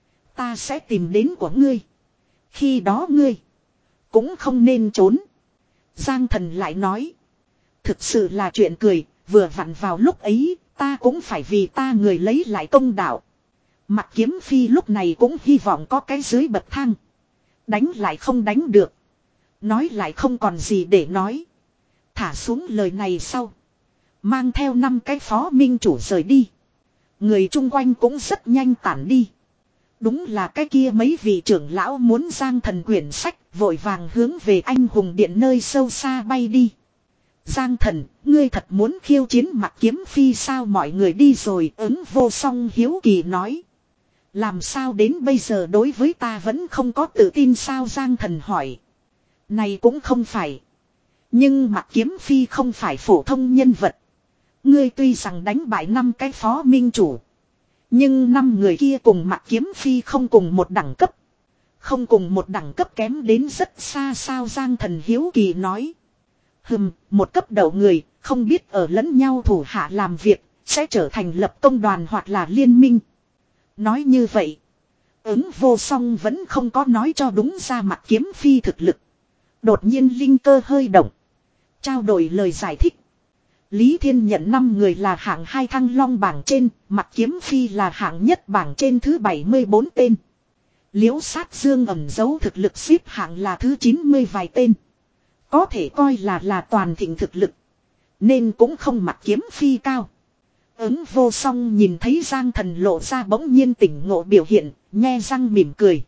Ta sẽ tìm đến của ngươi. Khi đó ngươi. Cũng không nên trốn. Giang Thần lại nói. Thực sự là chuyện cười. Vừa vặn vào lúc ấy. Ta cũng phải vì ta người lấy lại công đạo. Mạc Kiếm Phi lúc này cũng hy vọng có cái dưới bậc thang. Đánh lại không đánh được. Nói lại không còn gì để nói. Thả xuống lời này sau. Mang theo năm cái phó minh chủ rời đi. Người chung quanh cũng rất nhanh tản đi. Đúng là cái kia mấy vị trưởng lão muốn Giang Thần quyển sách. Vội vàng hướng về anh hùng điện nơi sâu xa bay đi. Giang Thần, ngươi thật muốn khiêu chiến Mạc Kiếm Phi sao? Mọi người đi rồi. Ứng Vô Song hiếu kỳ nói. Làm sao đến bây giờ đối với ta vẫn không có tự tin sao? Giang Thần hỏi. Này cũng không phải. Nhưng Mạc Kiếm Phi không phải phổ thông nhân vật. Ngươi tuy rằng đánh bại năm cái phó minh chủ. Nhưng năm người kia cùng Mạc Kiếm Phi không cùng một đẳng cấp. Không cùng một đẳng cấp kém đến rất xa sao? Giang Thần hiếu kỳ nói. Hừm, một cấp đầu người, không biết ở lẫn nhau thủ hạ làm việc, sẽ trở thành lập công đoàn hoặc là liên minh. Nói như vậy, Ứng Vô Song vẫn không có nói cho đúng ra Mạc Kiếm Phi thực lực. Đột nhiên linh cơ hơi động. Trao đổi lời giải thích. Lý Thiên nhận năm người là hạng hai Thăng Long bảng trên, Mạc Kiếm Phi là hạng nhất bảng trên thứ bảy mươi bốn tên. Liễu Sát Dương ẩn giấu thực lực xếp hạng là thứ chín mươi vài tên. Có thể coi là là toàn thịnh thực lực. Nên cũng không Mạc Kiếm Phi cao. Ứng Vô Song nhìn thấy Giang Thần lộ ra bỗng nhiên tỉnh ngộ biểu hiện, nhe răng mỉm cười.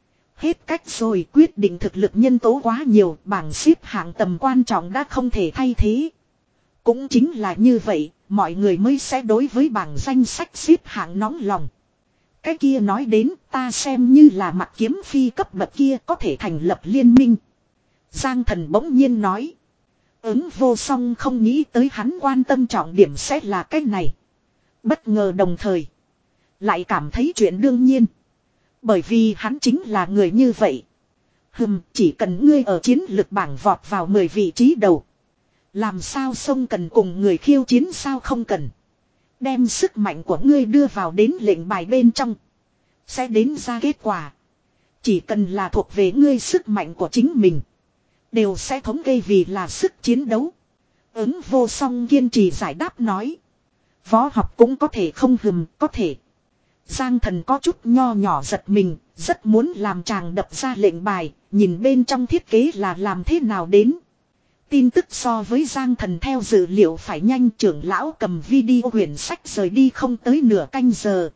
Hết cách rồi, quyết định thực lực nhân tố quá nhiều, bảng xếp hạng tầm quan trọng đã không thể thay thế. Cũng chính là như vậy, mọi người mới sẽ đối với bảng danh sách xếp hạng nóng lòng. Cái kia nói đến ta xem như là Mạc Kiếm Phi cấp bậc kia có thể thành lập liên minh. Giang Thần bỗng nhiên nói. Ứng Vô Song không nghĩ tới hắn quan tâm trọng điểm sẽ là cái này. Bất ngờ đồng thời. Lại cảm thấy chuyện đương nhiên. Bởi vì hắn chính là người như vậy. Hừm, chỉ cần ngươi ở chiến lực bảng vọt vào mười vị trí đầu. Làm sao sông cần cùng người khiêu chiến sao không cần. Đem sức mạnh của ngươi đưa vào đến lệnh bài bên trong. Sẽ đến ra kết quả. Chỉ cần là thuộc về ngươi sức mạnh của chính mình. Đều sẽ thống kê vì là sức chiến đấu. Ứng Vô Song kiên trì giải đáp nói. Võ học cũng có thể không hừm, có thể. Giang Thần có chút nho nhỏ giật mình, rất muốn làm chàng đập ra lệnh bài, nhìn bên trong thiết kế là làm thế nào đến. Tin tức so với Giang Thần theo dự liệu phải nhanh, trưởng lão cầm video quyển sách rời đi không tới nửa canh giờ.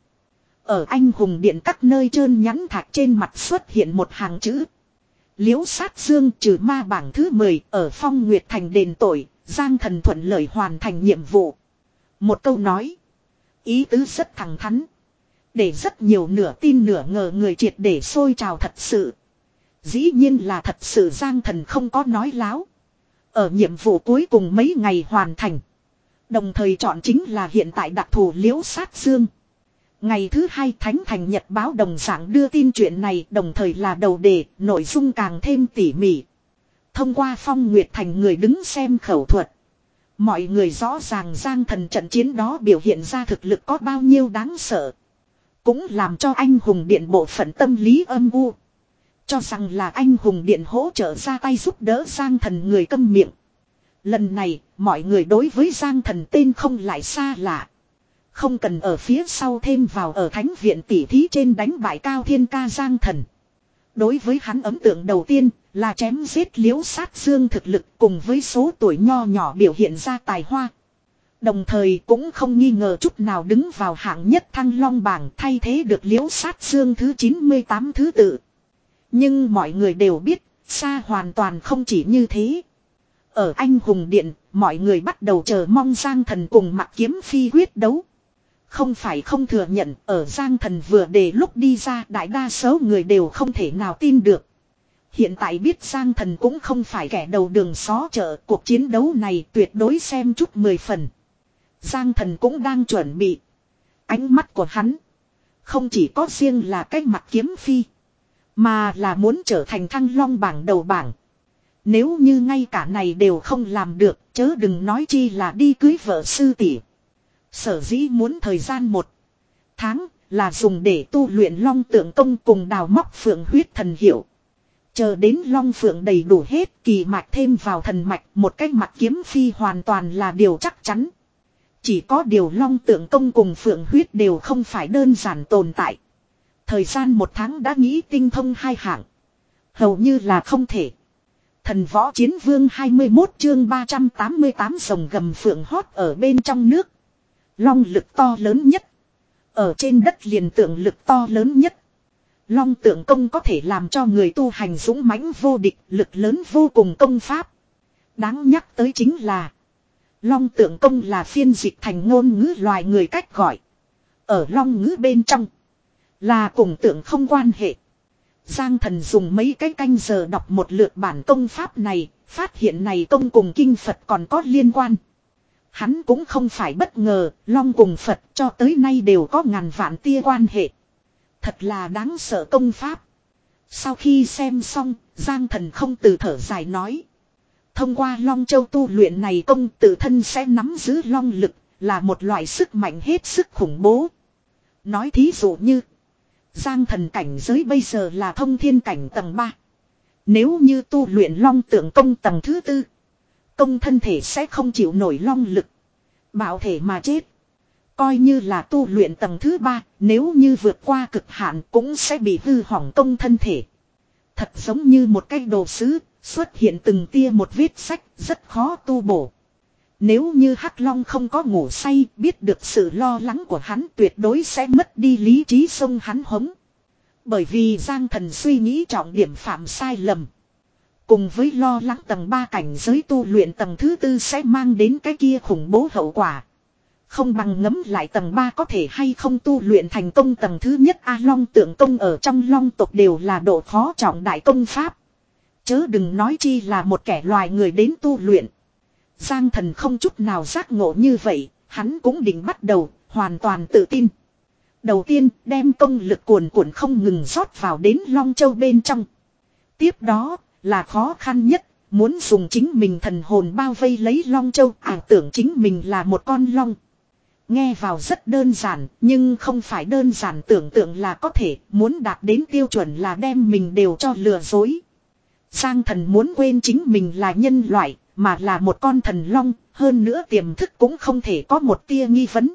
Ở anh hùng điện các nơi trơn nhắn thạch trên mặt xuất hiện một hàng chữ. Liễu Sát Dương trừ ma bảng thứ mười ở Phong Nguyệt Thành đền tội, Giang Thần thuận lợi hoàn thành nhiệm vụ. Một câu nói. Ý tứ rất thẳng thắn. Để rất nhiều nửa tin nửa ngờ người triệt để sôi trào thật sự. Dĩ nhiên là thật sự Giang Thần không có nói láo. Ở nhiệm vụ cuối cùng mấy ngày hoàn thành. Đồng thời chọn chính là hiện tại đặc thù Liễu Sát Dương. Ngày thứ hai Thánh Thành Nhật báo đồng dạng đưa tin chuyện này, đồng thời là đầu đề, nội dung càng thêm tỉ mỉ. Thông qua Phong Nguyệt Thành người đứng xem khẩu thuật. Mọi người rõ ràng Giang Thần trận chiến đó biểu hiện ra thực lực có bao nhiêu đáng sợ. Cũng làm cho anh hùng điện bộ phận tâm lý âm u. Cho rằng là anh hùng điện hỗ trợ ra tay giúp đỡ Giang Thần người câm miệng. Lần này, mọi người đối với Giang Thần tên không lại xa lạ. Không cần ở phía sau thêm vào ở thánh viện tỉ thí trên đánh bại Cao Thiên Ca Giang Thần. Đối với hắn ấn tượng đầu tiên là chém giết Liễu Sát Dương thực lực cùng với số tuổi nho nhỏ biểu hiện ra tài hoa. Đồng thời cũng không nghi ngờ chút nào đứng vào hạng nhất Thăng Long bảng thay thế được Liễu Sát Dương thứ chín mươi tám thứ tự. Nhưng mọi người đều biết Xa hoàn toàn không chỉ như thế. Ở Anh Hùng Điện, mọi người bắt đầu chờ mong Giang Thần cùng Mạc Kiếm Phi quyết đấu. Không phải không thừa nhận, ở Giang Thần vừa để lúc đi ra, đại đa số người đều không thể nào tin được. Hiện tại biết Giang Thần cũng không phải kẻ đầu đường xó chợ, cuộc chiến đấu này tuyệt đối xem chút mười phần. Giang Thần cũng đang chuẩn bị. Ánh mắt của hắn không chỉ có riêng là cái Mạc Kiếm Phi, mà là muốn trở thành Thăng Long bảng đầu bảng. Nếu như ngay cả này đều không làm được, chớ đừng nói chi là đi cưới vợ sư tỷ. Sở dĩ muốn thời gian một tháng là dùng để tu luyện long tượng công cùng đào móc phượng huyết thần hiệu. Chờ đến long phượng đầy đủ hết, kỳ mạch thêm vào thần mạch, một cái Mạc Kiếm Phi hoàn toàn là điều chắc chắn. Chỉ có điều long tượng công cùng phượng huyết đều không phải đơn giản tồn tại. Thời gian một tháng đã nghĩ tinh thông hai hạng, hầu như là không thể. Thần võ chiến vương hai mươi mốt chương ba trăm tám mươi tám rồng gầm phượng hót ở bên trong nước. Long lực to lớn nhất. Ở trên đất liền tượng lực to lớn nhất. Long tượng công có thể làm cho người tu hành dũng mãnh vô địch, lực lớn vô cùng công pháp. Đáng nhắc tới chính là long tượng công là phiên dịch thành ngôn ngữ loài người cách gọi. Ở long ngữ bên trong là cùng tượng không quan hệ. Giang Thần dùng mấy cái canh giờ đọc một lượt bản công pháp này, phát hiện này công cùng kinh Phật còn có liên quan. Hắn cũng không phải bất ngờ, long cùng Phật cho tới nay đều có ngàn vạn tia quan hệ. Thật là đáng sợ công pháp. Sau khi xem xong, Giang Thần không từ thở dài nói. Thông qua Long Châu tu luyện này công tự thân sẽ nắm giữ long lực, là một loại sức mạnh hết sức khủng bố. Nói thí dụ như Giang Thần cảnh giới bây giờ là thông thiên cảnh tầng ba. Nếu như tu luyện long tượng công tầng thứ tư, công thân thể sẽ không chịu nổi long lực, bạo thể mà chết. Coi như là tu luyện tầng thứ ba, nếu như vượt qua cực hạn cũng sẽ bị hư hỏng công thân thể. Thật giống như một cái đồ sứ, xuất hiện từng tia một vết sách, rất khó tu bổ. Nếu như Hắc Long không có ngủ say, biết được sự lo lắng của hắn, tuyệt đối sẽ mất đi lý trí xông hắn hống. Bởi vì Giang Thần suy nghĩ trọng điểm phạm sai lầm. Cùng với lo lắng tầng ba cảnh giới tu luyện tầng thứ tư sẽ mang đến cái kia khủng bố hậu quả. Không bằng ngấm lại tầng ba có thể hay không tu luyện thành công tầng thứ nhất. A Long tượng công ở trong long tộc đều là độ khó trọng đại công pháp. Chớ đừng nói chi là một kẻ loài người đến tu luyện. Giang Thần không chút nào giác ngộ như vậy, hắn cũng định bắt đầu, hoàn toàn tự tin. Đầu tiên, đem công lực cuồn cuộn không ngừng rót vào đến Long Châu bên trong. Tiếp đó, là khó khăn nhất, muốn dùng chính mình thần hồn bao vây lấy Long Châu, ảo tưởng chính mình là một con long. Nghe vào rất đơn giản, nhưng không phải đơn giản tưởng tượng là có thể, muốn đạt đến tiêu chuẩn là đem mình đều cho lừa dối. Giang Thần muốn quên chính mình là nhân loại, mà là một con thần long, hơn nữa tiềm thức cũng không thể có một tia nghi vấn.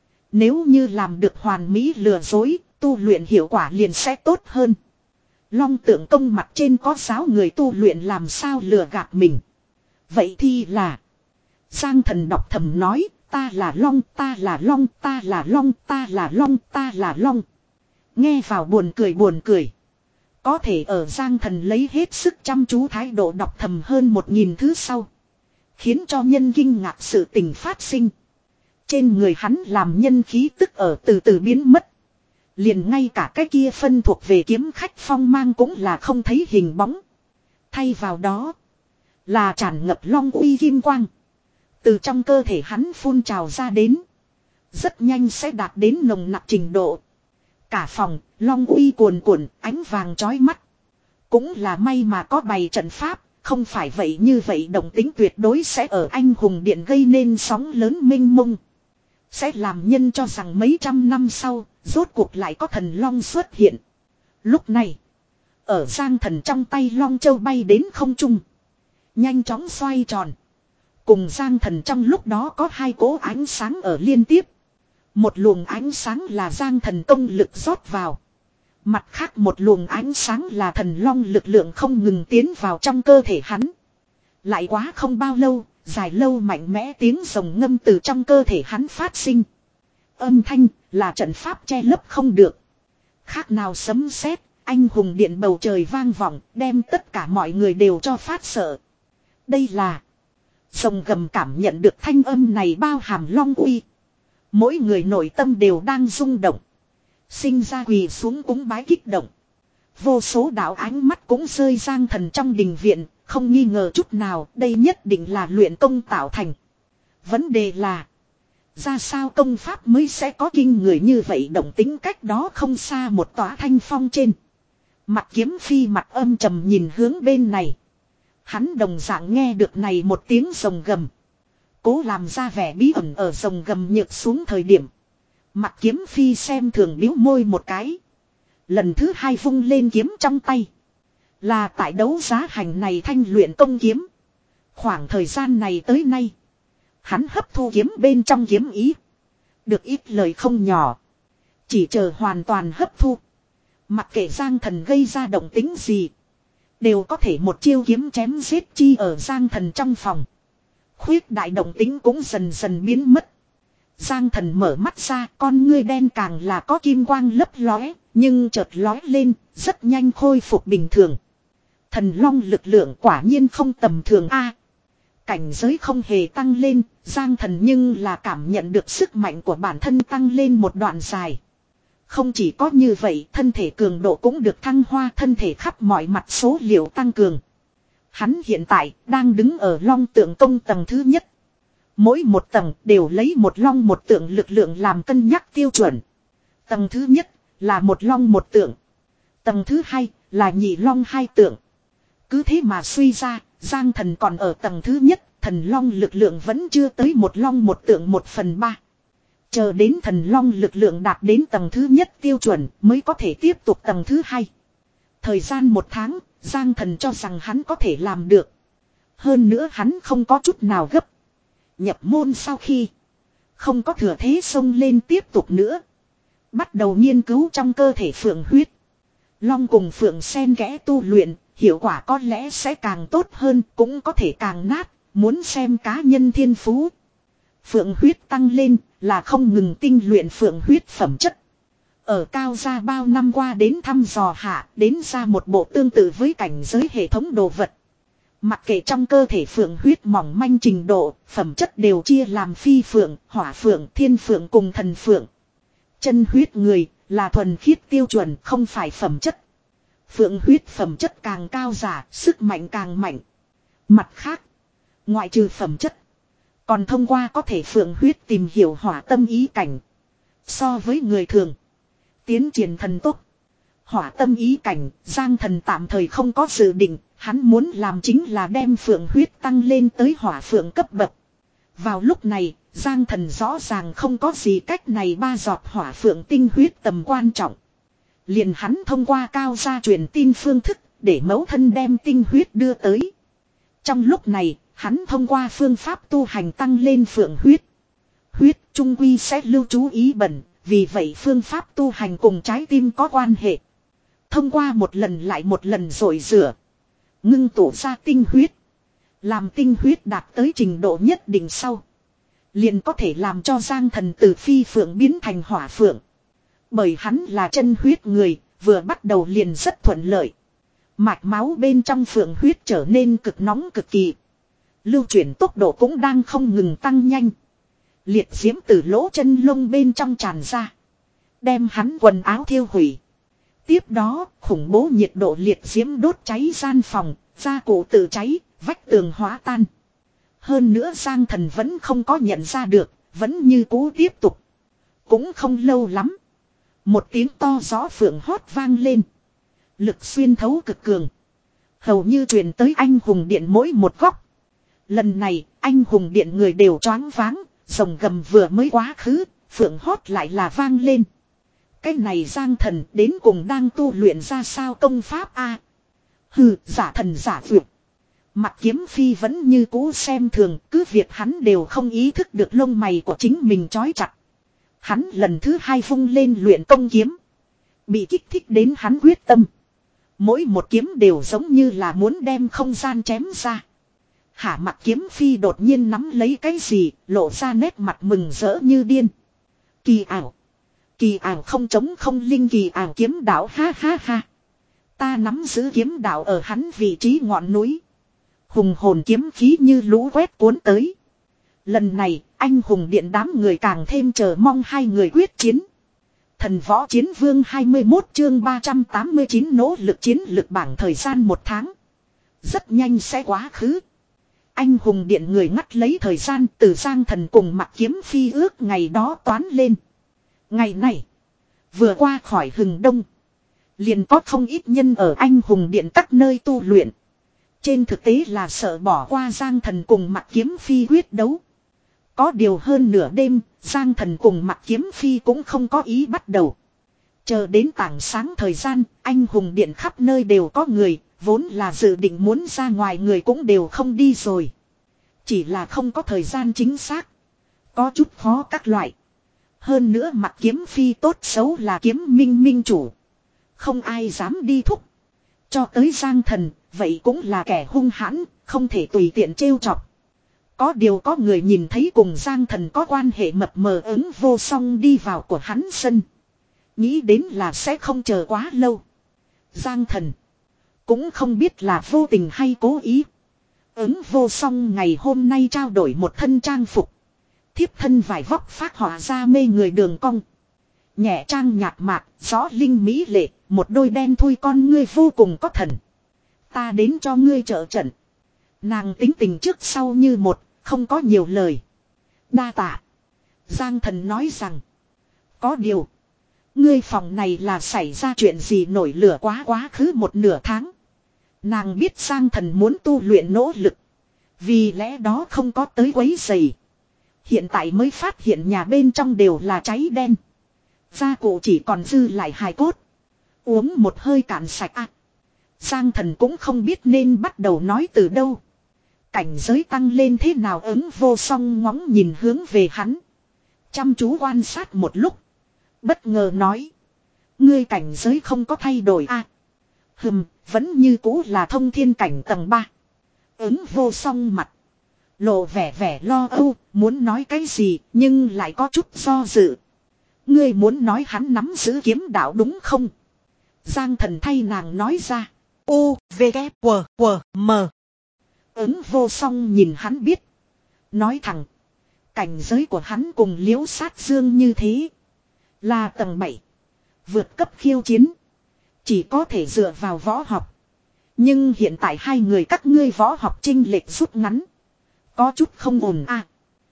Nếu như làm được hoàn mỹ lừa dối, tu luyện hiệu quả liền sẽ tốt hơn. Long tượng công mặt trên có giáo người tu luyện làm sao lừa gạt mình. Vậy thì là Giang Thần đọc thầm nói, ta là long, ta là long, ta là long, ta là long, ta là long. Nghe vào buồn cười buồn cười. Có thể ở Giang Thần lấy hết sức chăm chú thái độ đọc thầm hơn một nghìn thứ sau, khiến cho nhân kinh ngạc sự tình phát sinh. Trên người hắn làm nhân khí tức ở từ từ biến mất. Liền ngay cả cái kia phân thuộc về kiếm khách phong mang cũng là không thấy hình bóng. Thay vào đó là tràn ngập long uy kim quang. Từ trong cơ thể hắn phun trào ra đến. Rất nhanh sẽ đạt đến nồng nặc trình độ. Cả phòng, long uy cuồn cuộn, ánh vàng chói mắt. Cũng là may mà có bày trận pháp, không phải vậy như vậy động tính tuyệt đối sẽ ở Anh Hùng Điện gây nên sóng lớn mênh mông. Sẽ làm nhân cho rằng mấy trăm năm sau, rốt cuộc lại có thần long xuất hiện. Lúc này, ở Giang Thần trong tay Long Châu bay đến không trung. Nhanh chóng xoay tròn. Cùng Giang Thần trong lúc đó có hai cỗ ánh sáng ở liên tiếp. Một luồng ánh sáng là Giang Thần công lực rót vào. Mặt khác một luồng ánh sáng là thần long lực lượng không ngừng tiến vào trong cơ thể hắn. Lại quá không bao lâu, dài lâu mạnh mẽ tiếng rồng ngâm từ trong cơ thể hắn phát sinh. Âm thanh là trận pháp che lấp không được. Khác nào sấm sét, Anh hùng điện bầu trời vang vọng, đem tất cả mọi người đều cho phát sợ. Đây là rồng gầm cảm nhận được thanh âm này bao hàm long uy. Mỗi người nội tâm đều đang rung động. Sinh ra quỳ xuống cúng bái kích động. Vô số đạo ánh mắt cũng rơi Giang Thần trong đình viện, không nghi ngờ chút nào đây nhất định là luyện công tạo thành. Vấn đề là, ra sao công pháp mới sẽ có kinh người như vậy động tính cách đó không xa một tòa thanh phong trên. Mặt Kiếm Phi mặt âm trầm nhìn hướng bên này. Hắn đồng dạng nghe được này một tiếng rồng gầm. Cố làm ra vẻ bí ẩn ở rồng gầm nhược xuống thời điểm. Mặt Kiếm Phi xem thường biếu môi một cái. Lần thứ hai vung lên kiếm trong tay. Là tại đấu giá hành này thanh luyện công kiếm. Khoảng thời gian này tới nay. Hắn hấp thu kiếm bên trong kiếm ý. Được ít lời không nhỏ. Chỉ chờ hoàn toàn hấp thu. Mặc kệ Giang Thần gây ra động tính gì. Đều có thể một chiêu kiếm chém giết chi ở Giang Thần trong phòng. Khuyết đại động tính cũng dần dần biến mất. Giang Thần mở mắt ra, con ngươi đen càng là có kim quang lấp lóe, nhưng chợt lóe lên, rất nhanh khôi phục bình thường. Thần long lực lượng quả nhiên không tầm thường a. Cảnh giới không hề tăng lên, Giang Thần nhưng là cảm nhận được sức mạnh của bản thân tăng lên một đoạn dài. Không chỉ có như vậy, thân thể cường độ cũng được thăng hoa, thân thể khắp mọi mặt số liệu tăng cường. Hắn hiện tại đang đứng ở long tượng công tầng thứ nhất. Mỗi một tầng đều lấy một long một tượng lực lượng làm cân nhắc tiêu chuẩn. Tầng thứ nhất là một long một tượng. Tầng thứ hai là nhị long hai tượng. Cứ thế mà suy ra, Giang Thần còn ở tầng thứ nhất, thần long lực lượng vẫn chưa tới một long một tượng một phần ba. Chờ đến thần long lực lượng đạt đến tầng thứ nhất tiêu chuẩn mới có thể tiếp tục tầng thứ hai. Thời gian một tháng, Giang Thần cho rằng hắn có thể làm được. Hơn nữa hắn không có chút nào gấp. Nhập môn sau khi không có thừa thế xông lên tiếp tục nữa. Bắt đầu nghiên cứu trong cơ thể phượng huyết. Long cùng phượng xen kẽ tu luyện, hiệu quả có lẽ sẽ càng tốt hơn, cũng có thể càng nát, muốn xem cá nhân thiên phú. Phượng huyết tăng lên là không ngừng tinh luyện phượng huyết phẩm chất. Ở cao gia bao năm qua đến thăm dò hạ, đến ra một bộ tương tự với cảnh giới hệ thống đồ vật. Mặc kệ trong cơ thể phượng huyết mỏng manh trình độ, phẩm chất đều chia làm phi phượng, hỏa phượng, thiên phượng cùng thần phượng. Chân huyết người là thuần khiết tiêu chuẩn, không phải phẩm chất. Phượng huyết phẩm chất càng cao giả, sức mạnh càng mạnh. Mặt khác, ngoại trừ phẩm chất, còn thông qua có thể phượng huyết tìm hiểu hỏa tâm ý cảnh. So với người thường, tiến triển thần tốc. Hỏa tâm ý cảnh, Giang Thần tạm thời không có dự định, hắn muốn làm chính là đem phượng huyết tăng lên tới hỏa phượng cấp bậc. Vào lúc này, Giang Thần rõ ràng không có gì cách này ba giọt hỏa phượng tinh huyết tầm quan trọng. Liền hắn thông qua cao gia truyền tin phương thức, để mẫu thân đem tinh huyết đưa tới. Trong lúc này, hắn thông qua phương pháp tu hành tăng lên phượng huyết. Huyết trung quy sẽ lưu trú ý bẩn, vì vậy phương pháp tu hành cùng trái tim có quan hệ. Thông qua một lần lại một lần rồi rửa, ngưng tụ ra tinh huyết. Làm tinh huyết đạt tới trình độ nhất định sau, liền có thể làm cho Giang Thần từ phi phượng biến thành hỏa phượng. Bởi hắn là chân huyết người, vừa bắt đầu liền rất thuận lợi. Mạch máu bên trong phượng huyết trở nên cực nóng cực kỳ. Lưu chuyển tốc độ cũng đang không ngừng tăng nhanh. Liệt diễm từ lỗ chân lông bên trong tràn ra, đem hắn quần áo thiêu hủy. Tiếp đó, khủng bố nhiệt độ liệt diễm đốt cháy gian phòng, gia cụ tự cháy, vách tường hóa tan. Hơn nữa Giang Thần vẫn không có nhận ra được, vẫn như cũ tiếp tục. Cũng không lâu lắm, một tiếng to gió phượng hót vang lên. Lực xuyên thấu cực cường, hầu như truyền tới anh hùng điện mỗi một góc. Lần này, anh hùng điện người đều choáng váng, rồng gầm vừa mới quá khứ, phượng hót lại là vang lên. Cái này Giang Thần đến cùng đang tu luyện ra sao công pháp a? Hừ, giả thần giả vượt. Mặt Kiếm Phi vẫn như cũ xem thường, cứ việc hắn đều không ý thức được lông mày của chính mình trói chặt. Hắn lần thứ hai vung lên luyện công kiếm, bị kích thích đến hắn quyết tâm. Mỗi một kiếm đều giống như là muốn đem không gian chém ra. Hả, Mặt Kiếm Phi đột nhiên nắm lấy cái gì, lộ ra nét mặt mừng rỡ như điên. Kỳ ảo. Kỳ ảo không chống không linh kỳ ảo kiếm đạo, ha ha ha. Ta nắm giữ kiếm đạo ở hắn vị trí ngọn núi. Hùng hồn kiếm khí như lũ quét cuốn tới. Lần này, anh hùng điện đám người càng thêm chờ mong hai người quyết chiến. Thần võ chiến vương hai mươi mốt chương ba trăm tám mươi chín nỗ lực chiến lực bảng thời gian một tháng. Rất nhanh sẽ quá khứ. Anh hùng điện người ngắt lấy thời gian từ Giang Thần cùng Mặc Kiếm Phi ước ngày đó toán lên. Ngày này, vừa qua khỏi hừng đông. Liền có không ít nhân ở anh hùng điện các nơi tu luyện. Trên thực tế là sợ bỏ qua Giang Thần cùng Mặc Kiếm Phi quyết đấu. Có điều hơn nửa đêm, Giang Thần cùng Mặc Kiếm Phi cũng không có ý bắt đầu. Chờ đến tảng sáng thời gian, anh hùng điện khắp nơi đều có người, vốn là dự định muốn ra ngoài người cũng đều không đi rồi. Chỉ là không có thời gian chính xác. Có chút khó các loại. Hơn nữa Mặc Kiếm Phi tốt xấu là kiếm minh minh chủ. Không ai dám đi thúc. Cho tới Giang Thần, vậy cũng là kẻ hung hãn, không thể tùy tiện trêu chọc. Có điều có người nhìn thấy cùng Giang Thần có quan hệ mập mờ ứng vô song đi vào của hắn sân. Nghĩ đến là sẽ không chờ quá lâu. Giang Thần cũng không biết là vô tình hay cố ý. Ứng vô song ngày hôm nay trao đổi một thân trang phục. Thiếp thân vải vóc phát họa ra mê người đường cong. Nhẹ trang nhạt mạc, gió linh mỹ lệ, một đôi đen thui con ngươi vô cùng có thần. Ta đến cho ngươi trợ trận. Nàng tính tình trước sau như một, không có nhiều lời. Đa tạ. Giang Thần nói rằng. Có điều. Ngươi phòng này là xảy ra chuyện gì nổi lửa quá quá khứ một nửa tháng. Nàng biết Giang Thần muốn tu luyện nỗ lực. Vì lẽ đó không có tới quấy rầy. Hiện tại mới phát hiện nhà bên trong đều là cháy đen. Gia cụ chỉ còn dư lại hài cốt. Uống một hơi cạn sạch à. Giang Thần cũng không biết nên bắt đầu nói từ đâu. Cảnh giới tăng lên thế nào ứng vô song ngóng nhìn hướng về hắn. Chăm chú quan sát một lúc. Bất ngờ nói. Ngươi cảnh giới không có thay đổi à. Hừm, vẫn như cũ là thông thiên cảnh tầng ba. Ứng vô song mặt. Lộ vẻ vẻ lo âu, muốn nói cái gì nhưng lại có chút do dự. Ngươi muốn nói hắn nắm giữ kiếm đạo đúng không? Giang Thần thay nàng nói ra. U, V, K, W, W, M. Ứng vô song nhìn hắn biết. Nói thẳng. Cảnh giới của hắn cùng Liễu Sát Dương như thế. Là tầng bảy. Vượt cấp khiêu chiến. Chỉ có thể dựa vào võ học. Nhưng hiện tại hai người các ngươi võ học chênh lệch rút ngắn. Có chút không ổn à.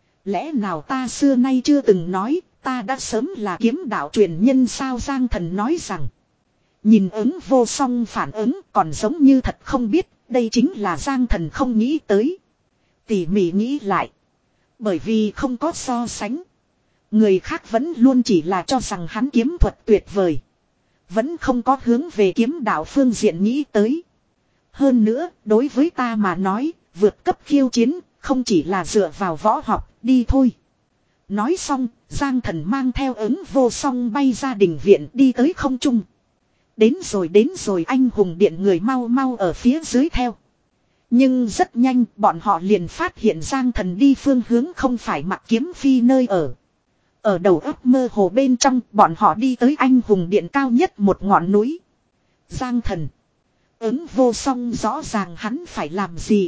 Lẽ nào ta xưa nay chưa từng nói. Ta đã sớm là kiếm đạo truyền nhân sao Giang Thần nói rằng. Nhìn ứng vô song phản ứng còn giống như thật không biết. Đây chính là Giang Thần không nghĩ tới. Tỉ mỉ nghĩ lại. Bởi vì không có so sánh. Người khác vẫn luôn chỉ là cho rằng hắn kiếm thuật tuyệt vời. Vẫn không có hướng về kiếm đạo phương diện nghĩ tới. Hơn nữa, đối với ta mà nói, vượt cấp khiêu chiến, không chỉ là dựa vào võ học, đi thôi. Nói xong, Giang Thần mang theo ứng vô song bay ra đình viện đi tới không trung. Đến rồi đến rồi anh hùng điện người mau mau ở phía dưới theo. Nhưng rất nhanh bọn họ liền phát hiện Giang Thần đi phương hướng không phải Mặc Kiếm Phi nơi ở. Ở đầu ấp mơ hồ bên trong bọn họ đi tới anh hùng điện cao nhất một ngọn núi. Giang Thần. Ứng vô song rõ ràng hắn phải làm gì.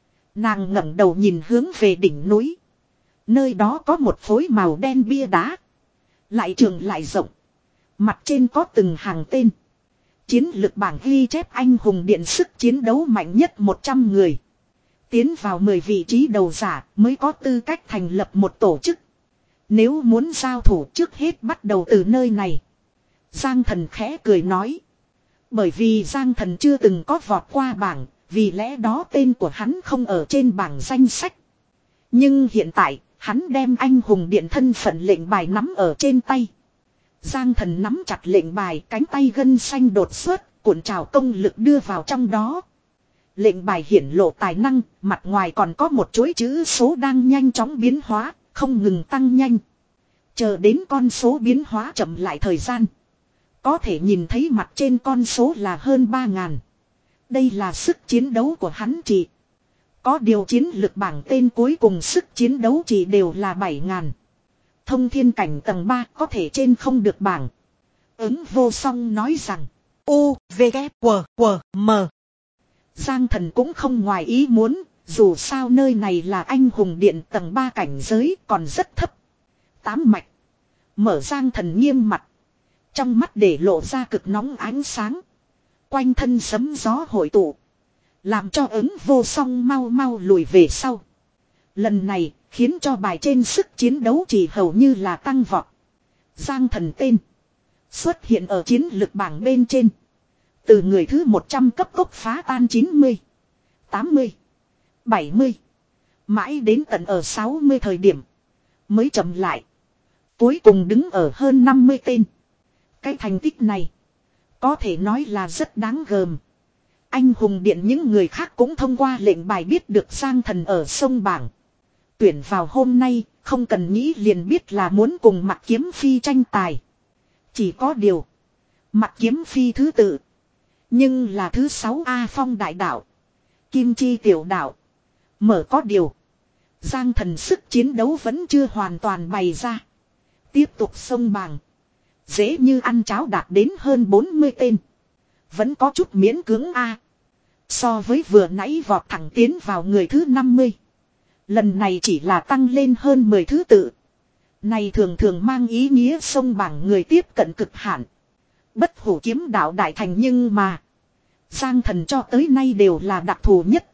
Nàng ngẩng đầu nhìn hướng về đỉnh núi. Nơi đó có một khối màu đen bia đá. Lại trường lại rộng. Mặt trên có từng hàng tên. Chiến lực bảng ghi chép anh hùng điện sức chiến đấu mạnh nhất một trăm người. Tiến vào mười vị trí đầu giả mới có tư cách thành lập một tổ chức. Nếu muốn giao thủ trước hết bắt đầu từ nơi này. Giang Thần khẽ cười nói. Bởi vì Giang Thần chưa từng có vọt qua bảng, vì lẽ đó tên của hắn không ở trên bảng danh sách. Nhưng hiện tại, hắn đem anh hùng điện thân phận lệnh bài nắm ở trên tay. Giang Thần nắm chặt lệnh bài, cánh tay gân xanh đột xuất, cuộn trào công lực đưa vào trong đó. Lệnh bài hiển lộ tài năng, mặt ngoài còn có một chuỗi chữ số đang nhanh chóng biến hóa, không ngừng tăng nhanh. Chờ đến con số biến hóa chậm lại thời gian. Có thể nhìn thấy mặt trên con số là hơn ba ngàn. Đây là sức chiến đấu của hắn chị. Có điều chiến lực bảng tên cuối cùng sức chiến đấu chỉ đều là bảy ngàn. Thông thiên cảnh tầng ba có thể trên không được bảng. Ứng vô song nói rằng. U, V, K, W, W, M. Giang Thần cũng không ngoài ý muốn, dù sao nơi này là anh hùng điện tầng ba cảnh giới còn rất thấp. Tám mạch. Mở Giang Thần nghiêm mặt. Trong mắt để lộ ra cực nóng ánh sáng. Quanh thân sấm gió hội tụ. Làm cho ứng vô song mau mau lùi về sau. Lần này khiến cho bài trên sức chiến đấu chỉ hầu như là tăng vọt. Giang Thần tên xuất hiện ở chiến lược bảng bên trên. Từ người thứ một trăm cấp cốc phá tan chín mươi, tám mươi, bảy mươi. Mãi đến tận ở sáu mươi thời điểm. Mới chậm lại. Cuối cùng đứng ở hơn năm mươi tên. Cái thành tích này. Có thể nói là rất đáng gờm. Anh hùng điện những người khác cũng thông qua lệnh bài biết được Giang Thần ở sông bảng. Tuyển vào hôm nay. Không cần nghĩ liền biết là muốn cùng Mạc Kiếm Phi tranh tài. Chỉ có điều. Mạc Kiếm Phi thứ tự. Nhưng là thứ sáu A Phong đại đạo. Kim Chi tiểu đạo. Mở có điều. Giang Thần sức chiến đấu vẫn chưa hoàn toàn bày ra. Tiếp tục xông bảng. Dễ như ăn cháo đạt đến hơn bốn mươi tên. Vẫn có chút miễn cưỡng A. So với vừa nãy vọt thẳng tiến vào người thứ năm mươi. Lần này chỉ là tăng lên hơn mười thứ tự. Này thường thường mang ý nghĩa xông bảng người tiếp cận cực hạn. Bất hủ kiếm đạo đại thành nhưng mà. Giang Thần cho tới nay đều là đặc thù nhất.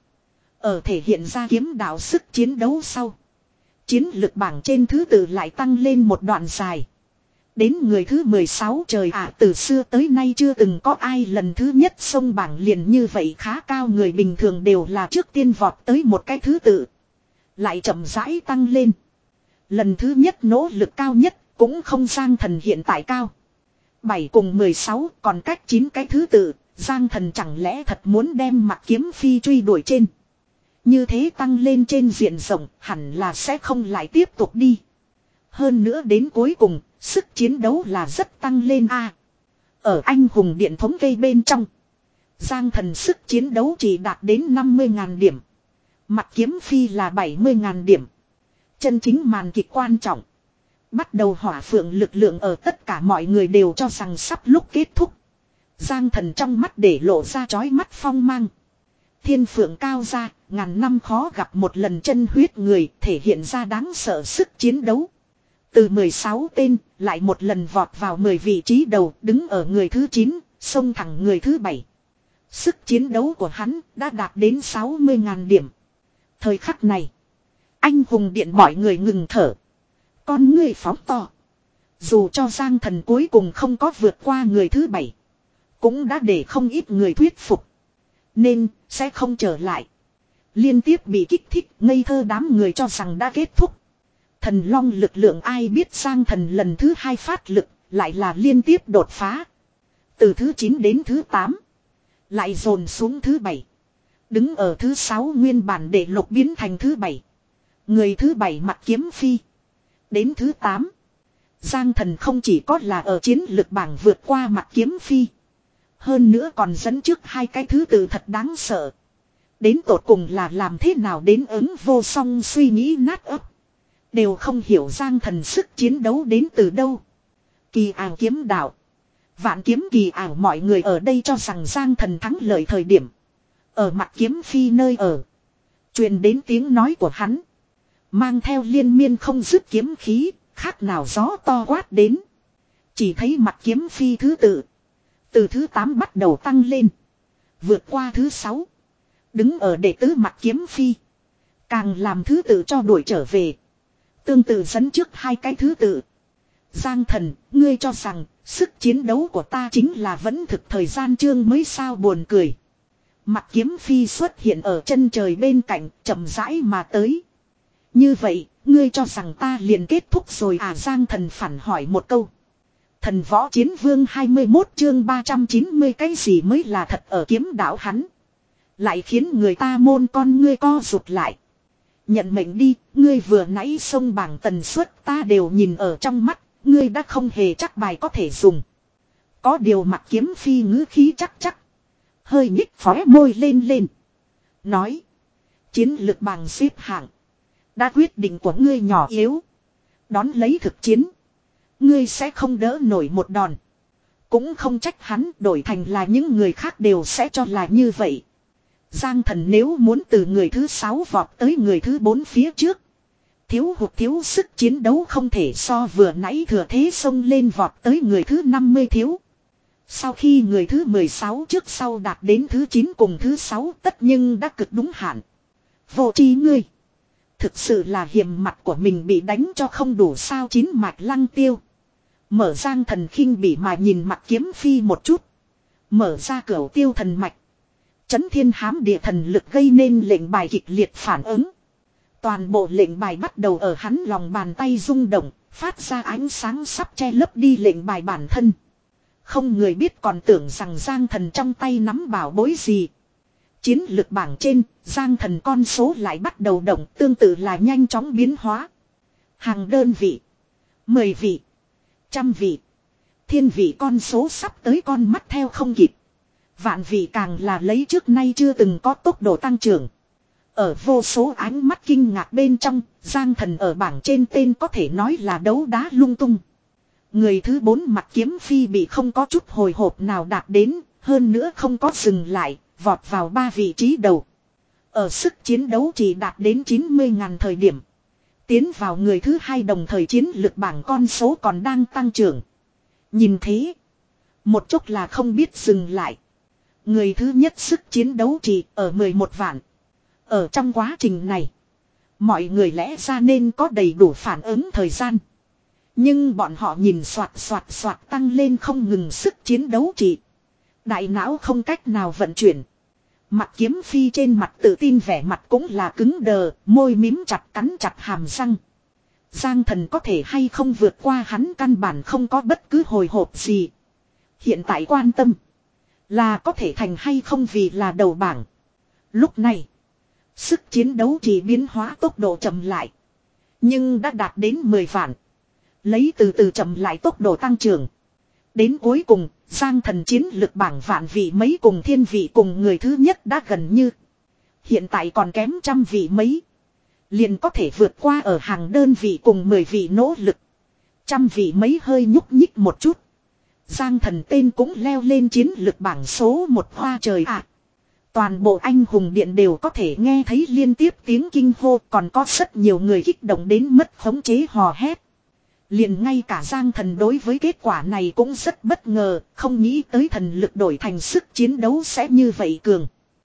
Ở thể hiện ra kiếm đạo sức chiến đấu sau. Chiến lực bảng trên thứ tự lại tăng lên một đoạn dài. Đến người thứ mười sáu trời ạ, từ xưa tới nay chưa từng có ai lần thứ nhất xông bảng liền như vậy khá cao. Người bình thường đều là trước tiên vọt tới một cái thứ tự. Lại chậm rãi tăng lên. Lần thứ nhất nỗ lực cao nhất cũng không Giang Thần hiện tại cao. bảy cùng mười sáu còn cách chín cái thứ tự. Giang Thần chẳng lẽ thật muốn đem Mạc Kiếm Phi truy đuổi trên. Như thế tăng lên trên diện rộng hẳn là sẽ không lại tiếp tục đi. Hơn nữa đến cuối cùng, sức chiến đấu là rất tăng lên a. Ở anh hùng điện thống kê bên trong. Giang Thần sức chiến đấu chỉ đạt đến năm mươi nghìn điểm. Mạc Kiếm Phi là bảy mươi nghìn điểm. Chân chính màn kịch quan trọng. Bắt đầu hỏa phượng lực lượng ở tất cả mọi người đều cho rằng sắp lúc kết thúc. Giang Thần trong mắt để lộ ra chói mắt phong mang. Thiên phượng cao ra, ngàn năm khó gặp một lần chân huyết người thể hiện ra đáng sợ sức chiến đấu. Từ mười sáu tên, lại một lần vọt vào mười vị trí đầu, đứng ở người thứ chín, xông thẳng người thứ bảy. Sức chiến đấu của hắn đã đạt đến sáu mươi nghìn điểm. Thời khắc này, anh hùng điện mọi người ngừng thở. Con người phóng to. Dù cho Giang Thần cuối cùng không có vượt qua người thứ bảy, cũng đã để không ít người thuyết phục. Nên, sẽ không trở lại. Liên tiếp bị kích thích, ngây thơ đám người cho rằng đã kết thúc. Thần long lực lượng ai biết Giang Thần lần thứ hai phát lực, lại là liên tiếp đột phá. Từ thứ chín đến thứ tám. Lại dồn xuống thứ bảy. Đứng ở thứ sáu nguyên bản để lục biến thành thứ bảy. Người thứ bảy Mạc Kiếm Phi. Đến thứ tám. Giang Thần không chỉ có là ở chiến lực bảng vượt qua Mạc Kiếm Phi. Hơn nữa còn dẫn trước hai cái thứ tự thật đáng sợ. Đến tột cùng là làm thế nào đến ứng vô song suy nghĩ nát ấp. Đều không hiểu Giang Thần sức chiến đấu đến từ đâu. Kỳ ảo kiếm đạo. Vạn kiếm kỳ ảo mọi người ở đây cho rằng Giang Thần thắng lợi thời điểm. Ở Mạc Kiếm Phi nơi ở. Truyền đến tiếng nói của hắn. Mang theo liên miên không dứt kiếm khí, khác nào gió to quát đến. Chỉ thấy Mạc Kiếm Phi thứ tự. Từ thứ tám bắt đầu tăng lên. Vượt qua thứ sáu. Đứng ở đệ tứ Mạc Kiếm Phi. Càng làm thứ tự cho đuổi trở về. Tương tự dẫn trước hai cái thứ tự. Giang Thần, ngươi cho rằng sức chiến đấu của ta chính là vẫn thực thời gian chương mới sao buồn cười. Mạc Kiếm Phi xuất hiện ở chân trời bên cạnh, chậm rãi mà tới. Như vậy, ngươi cho rằng ta liền kết thúc rồi à? Giang Thần phản hỏi một câu. Thần võ chiến vương hai mươi mốt chương ba trăm chín mươi cái gì mới là thật ở kiếm đạo hắn. Lại khiến người ta môn con ngươi co rụt lại. Nhận mệnh đi, ngươi vừa nãy xông bảng tần suất ta đều nhìn ở trong mắt, ngươi đã không hề chắc bài có thể dùng. Có điều Mạc Kiếm Phi ngữ khí chắc chắc. Hơi nhích phóe môi lên lên. Nói. Chiến lực bảng xếp hạng. Đã quyết định của ngươi nhỏ yếu. Đón lấy thực chiến. Ngươi sẽ không đỡ nổi một đòn. Cũng không trách hắn, đổi thành là những người khác đều sẽ cho là như vậy. Giang Thần nếu muốn từ người thứ sáu vọt tới người thứ bốn phía trước. Thiếu hụt thiếu sức chiến đấu không thể so vừa nãy thừa thế xông lên vọt tới người thứ năm mươi thiếu. Sau khi người thứ mười sáu trước sau đạt đến thứ chín cùng thứ sáu tất nhưng đã cực đúng hạn. Vô tri ngươi. Thực sự là hiểm mặt của mình bị đánh cho không đủ sao chín mạch lăng tiêu. Mở Giang Thần khinh bỉ mà nhìn mặt kiếm phi một chút. Mở ra cửa tiêu thần mạch. Chấn thiên hám địa thần lực gây nên lệnh bài kịch liệt phản ứng. Toàn bộ lệnh bài bắt đầu ở hắn lòng bàn tay rung động, phát ra ánh sáng sắp che lấp đi lệnh bài bản thân. Không người biết còn tưởng rằng Giang Thần trong tay nắm bảo bối gì. Chiến lực bảng trên, Giang Thần con số lại bắt đầu động, tương tự là nhanh chóng biến hóa. Hàng đơn vị, mười vị, trăm vị, thiên vị con số sắp tới con mắt theo không kịp. Vạn vị càng là lấy trước nay chưa từng có tốc độ tăng trưởng. Ở vô số ánh mắt kinh ngạc bên trong, Giang Thần ở bảng trên tên có thể nói là đấu đá lung tung. Người thứ bốn mặt kiếm phi bị không có chút hồi hộp nào đạt đến, hơn nữa không có dừng lại, vọt vào ba vị trí đầu. Ở sức chiến đấu chỉ đạt đến chín mươi ngàn thời điểm. Tiến vào người thứ hai đồng thời chiến lực bảng con số còn đang tăng trưởng. Nhìn thế, một chút là không biết dừng lại. Người thứ nhất sức chiến đấu chỉ ở mười một vạn. Ở trong quá trình này, mọi người lẽ ra nên có đầy đủ phản ứng thời gian. Nhưng bọn họ nhìn soạt soạt soạt tăng lên không ngừng sức chiến đấu chỉ. Đại não không cách nào vận chuyển. Mặt kiếm phi trên mặt tự tin vẻ mặt cũng là cứng đờ, môi mím chặt cắn chặt hàm răng. Giang Thần có thể hay không vượt qua hắn căn bản không có bất cứ hồi hộp gì. Hiện tại quan tâm là có thể thành hay không vì là đầu bảng. Lúc này, sức chiến đấu chỉ biến hóa tốc độ chậm lại. Nhưng đã đạt đến mười vạn. Lấy từ từ chậm lại tốc độ tăng trưởng. Đến cuối cùng, Giang Thần chiến lực bảng vạn vị mấy cùng thiên vị cùng người thứ nhất đã gần như. Hiện tại còn kém trăm vị mấy. Liền có thể vượt qua ở hàng đơn vị cùng mười vị nỗ lực. Trăm vị mấy hơi nhúc nhích một chút. Giang Thần tên cũng leo lên chiến lực bảng số một hoa trời ạ. À. Toàn bộ anh hùng điện đều có thể nghe thấy liên tiếp tiếng kinh hô, còn có rất nhiều người kích động đến mất khống chế hò hét. Liền ngay cả Giang Thần đối với kết quả này cũng rất bất ngờ, không nghĩ tới thần lực đổi thành sức chiến đấu sẽ như vậy cường.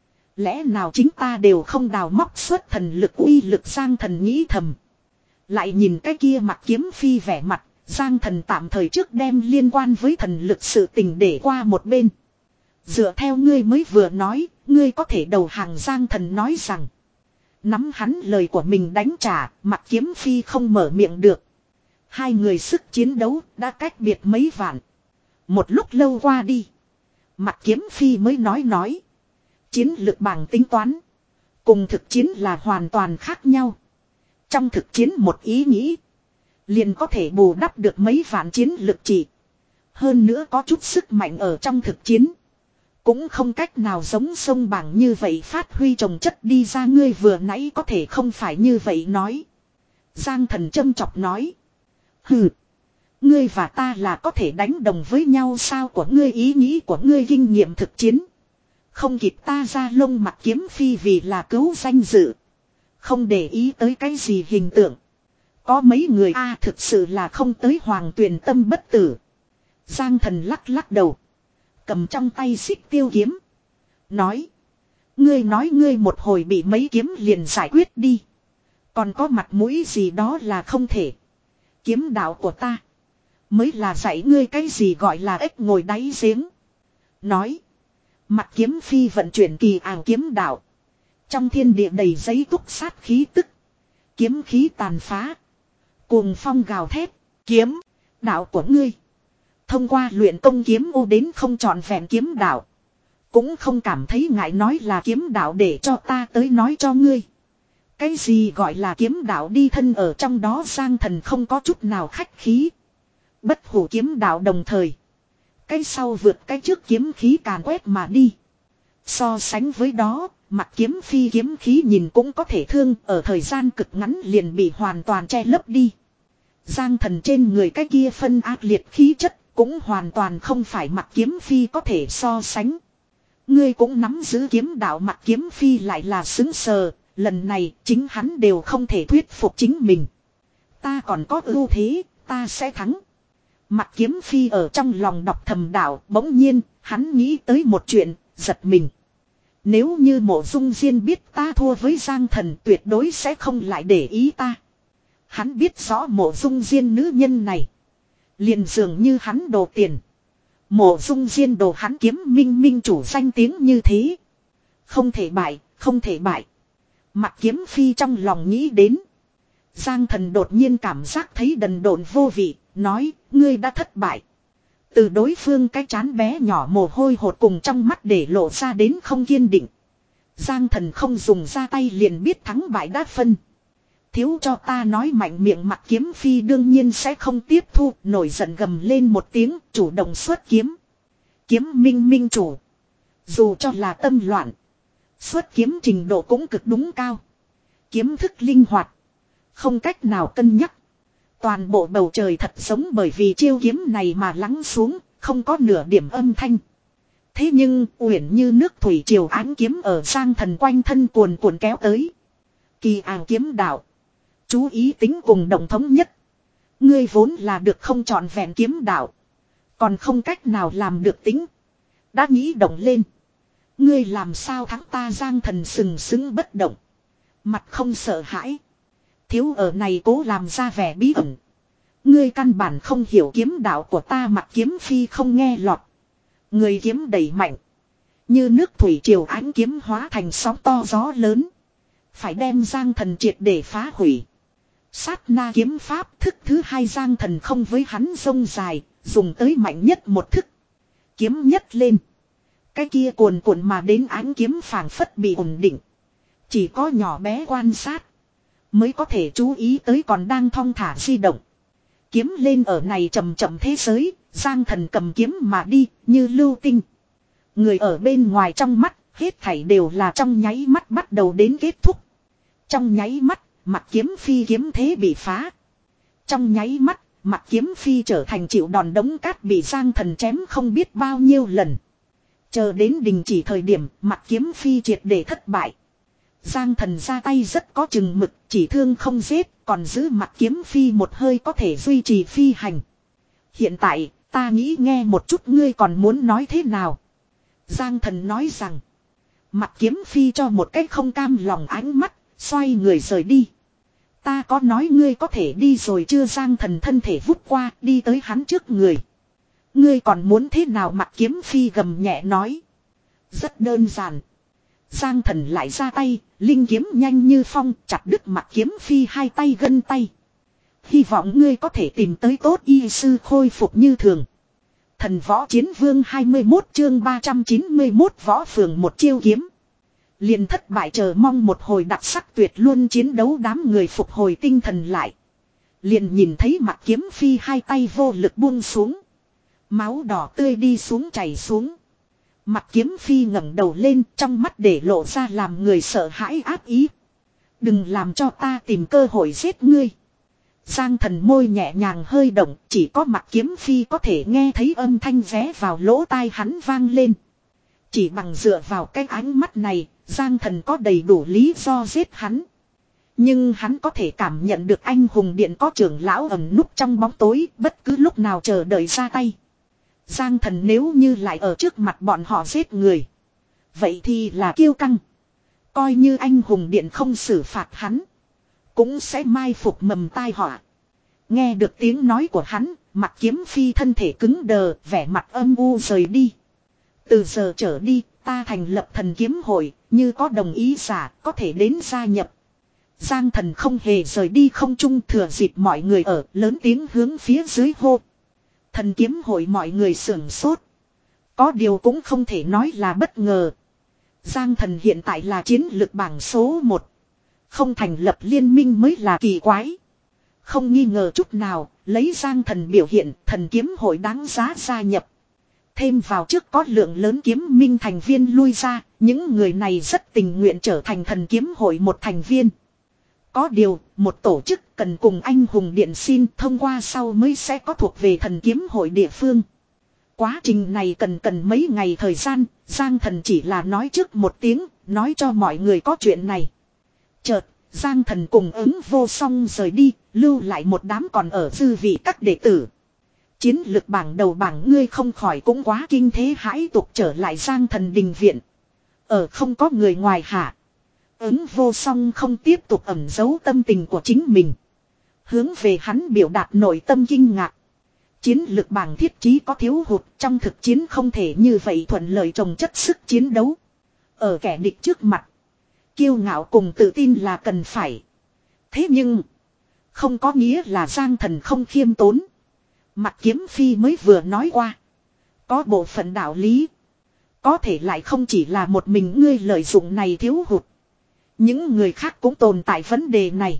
Lẽ nào chính ta đều không đào móc xuất thần lực uy lực Giang Thần nghĩ thầm. Lại nhìn cái kia mặt kiếm phi vẻ mặt, Giang Thần tạm thời trước đem liên quan với thần lực sự tình để qua một bên. Dựa theo ngươi mới vừa nói, ngươi có thể đầu hàng Giang Thần nói rằng. Nắm hắn lời của mình đánh trả, mặt kiếm phi không mở miệng được. Hai người sức chiến đấu đã cách biệt mấy vạn. Một lúc lâu qua đi. Mặt kiếm phi mới nói nói. Chiến lược bảng tính toán. Cùng thực chiến là hoàn toàn khác nhau. Trong thực chiến một ý nghĩ. Liền có thể bù đắp được mấy vạn chiến lược chỉ. Hơn nữa có chút sức mạnh ở trong thực chiến. Cũng không cách nào giống sông bảng như vậy phát huy trồng chất đi ra ngươi vừa nãy có thể không phải như vậy nói. Giang Thần châm chọc nói. Hừ. Ngươi và ta là có thể đánh đồng với nhau sao của ngươi ý nghĩ của ngươi kinh nghiệm thực chiến. Không kịp ta ra lông mặt kiếm phi vì là cứu danh dự. Không để ý tới cái gì hình tượng. Có mấy người a à, thực sự là không tới hoàng tuyền tâm bất tử. Giang Thần lắc lắc đầu. Cầm trong tay xích tiêu kiếm. Nói. Ngươi nói ngươi một hồi bị mấy kiếm liền giải quyết đi. Còn có mặt mũi gì đó là không thể. Kiếm đạo của ta. Mới là dạy ngươi cái gì gọi là ếch ngồi đáy giếng. Nói. Mặt kiếm phi vận chuyển kỳ ảo kiếm đạo. Trong thiên địa đầy giấy túc sát khí tức. Kiếm khí tàn phá. Cuồng phong gào thét. Kiếm. Đạo của ngươi. Thông qua luyện công kiếm ô đến không trọn vẹn kiếm đạo. Cũng không cảm thấy ngại nói là kiếm đạo để cho ta tới nói cho ngươi. Cái gì gọi là kiếm đạo đi thân ở trong đó Giang Thần không có chút nào khách khí. Bất hủ kiếm đạo đồng thời. Cái sau vượt cái trước kiếm khí càn quét mà đi. So sánh với đó, mặt kiếm phi kiếm khí nhìn cũng có thể thương ở thời gian cực ngắn liền bị hoàn toàn che lấp đi. Giang Thần trên người cái kia phân ác liệt khí chất cũng hoàn toàn không phải Mạc Kiếm Phi có thể so sánh. Ngươi cũng nắm giữ kiếm đạo, Mạc Kiếm Phi lại là xứng sờ, lần này chính hắn đều không thể thuyết phục chính mình. Ta còn có ưu thế, ta sẽ thắng. Mạc Kiếm Phi ở trong lòng đọc thầm đạo, bỗng nhiên, hắn nghĩ tới một chuyện, giật mình. Nếu như Mộ Dung Diên biết ta thua với Giang Thần, tuyệt đối sẽ không lại để ý ta. Hắn biết rõ Mộ Dung Diên nữ nhân này liền dường như hắn đồ tiền. Mộ Dung Diên đồ hắn kiếm minh minh chủ danh tiếng như thế. Không thể bại, không thể bại. Mạc Kiếm Phi trong lòng nghĩ đến. Giang Thần đột nhiên cảm giác thấy đần độn vô vị, nói, ngươi đã thất bại. Từ đối phương cái trán bé nhỏ mồ hôi hột cùng trong mắt để lộ ra đến không kiên định. Giang Thần không dùng ra tay liền biết thắng bại đã phân. Thiếu cho ta nói mạnh miệng, Mạc Kiếm Phi đương nhiên sẽ không tiếp thu, nổi giận gầm lên một tiếng, chủ động xuất kiếm. Kiếm minh minh chủ. Dù cho là tâm loạn, xuất kiếm trình độ cũng cực đúng cao. Kiếm thức linh hoạt, không cách nào cân nhắc. Toàn bộ bầu trời thật giống bởi vì chiêu kiếm này mà lắng xuống, không có nửa điểm âm thanh. Thế nhưng uyển như nước thủy triều ánh kiếm ở Giang Thần quanh thân cuồn cuộn kéo tới. Kỳ ảo kiếm đạo, chú ý tính cùng đồng thống nhất. Ngươi vốn là được không trọn vẹn kiếm đạo, còn không cách nào làm được tính. Đã nghĩ động lên, ngươi làm sao thắng ta? Giang Thần sừng sững bất động, mặt không sợ hãi. Thiếu ở này cố làm ra vẻ bí ẩn. Ngươi căn bản không hiểu kiếm đạo của ta. Mạc Kiếm Phi không nghe lọt. Người kiếm đẩy mạnh, như nước thủy triều ánh kiếm hóa thành sóng to gió lớn, phải đem Giang Thần triệt để phá hủy. Sát na kiếm pháp thức thứ hai, Giang Thần không với hắn rông dài, dùng tới mạnh nhất một thức. Kiếm nhất lên, cái kia cuồn cuộn mà đến ánh kiếm phảng phất bị ổn định. Chỉ có nhỏ bé quan sát mới có thể chú ý tới còn đang thong thả di động. Kiếm lên ở này chậm chậm thế giới, Giang Thần cầm kiếm mà đi, như lưu tinh. Người ở bên ngoài trong mắt, hết thảy đều là trong nháy mắt bắt đầu đến kết thúc. Trong nháy mắt, Mạc Kiếm Phi kiếm thế bị phá. Trong nháy mắt, Mạc Kiếm Phi trở thành chịu đòn đống cát bị Giang Thần chém không biết bao nhiêu lần. Chờ đến đình chỉ thời điểm, Mạc Kiếm Phi triệt để thất bại. Giang Thần ra tay rất có chừng mực, chỉ thương không giết, còn giữ Mạc Kiếm Phi một hơi có thể duy trì phi hành. Hiện tại, ta nghĩ nghe một chút ngươi còn muốn nói thế nào. Giang Thần nói rằng, Mạc Kiếm Phi cho một cách không cam lòng ánh mắt, xoay người rời đi. Ta có nói ngươi có thể đi rồi chưa? Giang Thần thân thể vút qua, đi tới hắn trước người. Ngươi còn muốn thế nào? Mạc Kiếm Phi gầm nhẹ nói. Rất đơn giản. Giang Thần lại ra tay, linh kiếm nhanh như phong, chặt đứt Mạc Kiếm Phi hai tay gân tay. Hy vọng ngươi có thể tìm tới tốt y sư khôi phục như thường. Thần Võ Chiến Vương hai mươi mốt chương ba trăm chín mươi mốt, Võ Phường một chiêu kiếm. Liền thất bại, chờ mong một hồi đặc sắc tuyệt luôn chiến đấu. Đám người phục hồi tinh thần lại, liền nhìn thấy Mạc Kiếm Phi hai tay vô lực buông xuống. Máu đỏ tươi đi xuống chảy xuống. Mạc Kiếm Phi ngẩng đầu lên, trong mắt để lộ ra làm người sợ hãi ác ý. Đừng làm cho ta tìm cơ hội giết ngươi. Giang Thần môi nhẹ nhàng hơi động, chỉ có Mạc Kiếm Phi có thể nghe thấy âm thanh vé vào lỗ tai hắn vang lên. Chỉ bằng dựa vào cái ánh mắt này, Giang Thần có đầy đủ lý do giết hắn. Nhưng hắn có thể cảm nhận được anh hùng điện có trưởng lão ẩn núp trong bóng tối, bất cứ lúc nào chờ đợi ra tay. Giang Thần nếu như lại ở trước mặt bọn họ giết người, vậy thì là kiêu căng. Coi như anh hùng điện không xử phạt hắn, cũng sẽ mai phục mầm tai họa. Nghe được tiếng nói của hắn, Mạc Kiếm Phi thân thể cứng đờ, vẻ mặt âm u rời đi. Từ giờ trở đi, ta thành lập thần kiếm hội, như có đồng ý giả, có thể đến gia nhập. Giang Thần không hề rời đi không trung, thừa dịp mọi người ở, lớn tiếng hướng phía dưới hô. Thần kiếm hội mọi người sưởng sốt. Có điều cũng không thể nói là bất ngờ. Giang Thần hiện tại là chiến lược bảng số một. Không thành lập liên minh mới là kỳ quái. Không nghi ngờ chút nào, lấy Giang Thần biểu hiện, thần kiếm hội đáng giá gia nhập. Thêm vào trước có lượng lớn kiếm minh thành viên lui ra, những người này rất tình nguyện trở thành thần kiếm hội một thành viên. Có điều, một tổ chức cần cùng anh hùng điện xin thông qua sau mới sẽ có thuộc về thần kiếm hội địa phương. Quá trình này cần cần mấy ngày thời gian, Giang Thần chỉ là nói trước một tiếng, nói cho mọi người có chuyện này. Chợt, Giang Thần cùng ứng vô song rời đi, lưu lại một đám còn ở dư vị các đệ tử. Chiến lực bảng đầu bảng ngươi không khỏi cũng quá kinh thế hãi tục trở lại Giang Thần đình viện. Ở không có người ngoài hạ. Ứng vô song không tiếp tục ẩn giấu tâm tình của chính mình. Hướng về hắn biểu đạt nội tâm kinh ngạc. Chiến lực bảng thiết chí có thiếu hụt, trong thực chiến không thể như vậy thuận lợi trồng chất sức chiến đấu. Ở kẻ địch trước mặt, kiêu ngạo cùng tự tin là cần phải. Thế nhưng, không có nghĩa là Giang Thần không khiêm tốn. Mặt Kiếm Phi mới vừa nói qua. Có bộ phận đạo lý. Có thể lại không chỉ là một mình ngươi lợi dụng này thiếu hụt. Những người khác cũng tồn tại vấn đề này.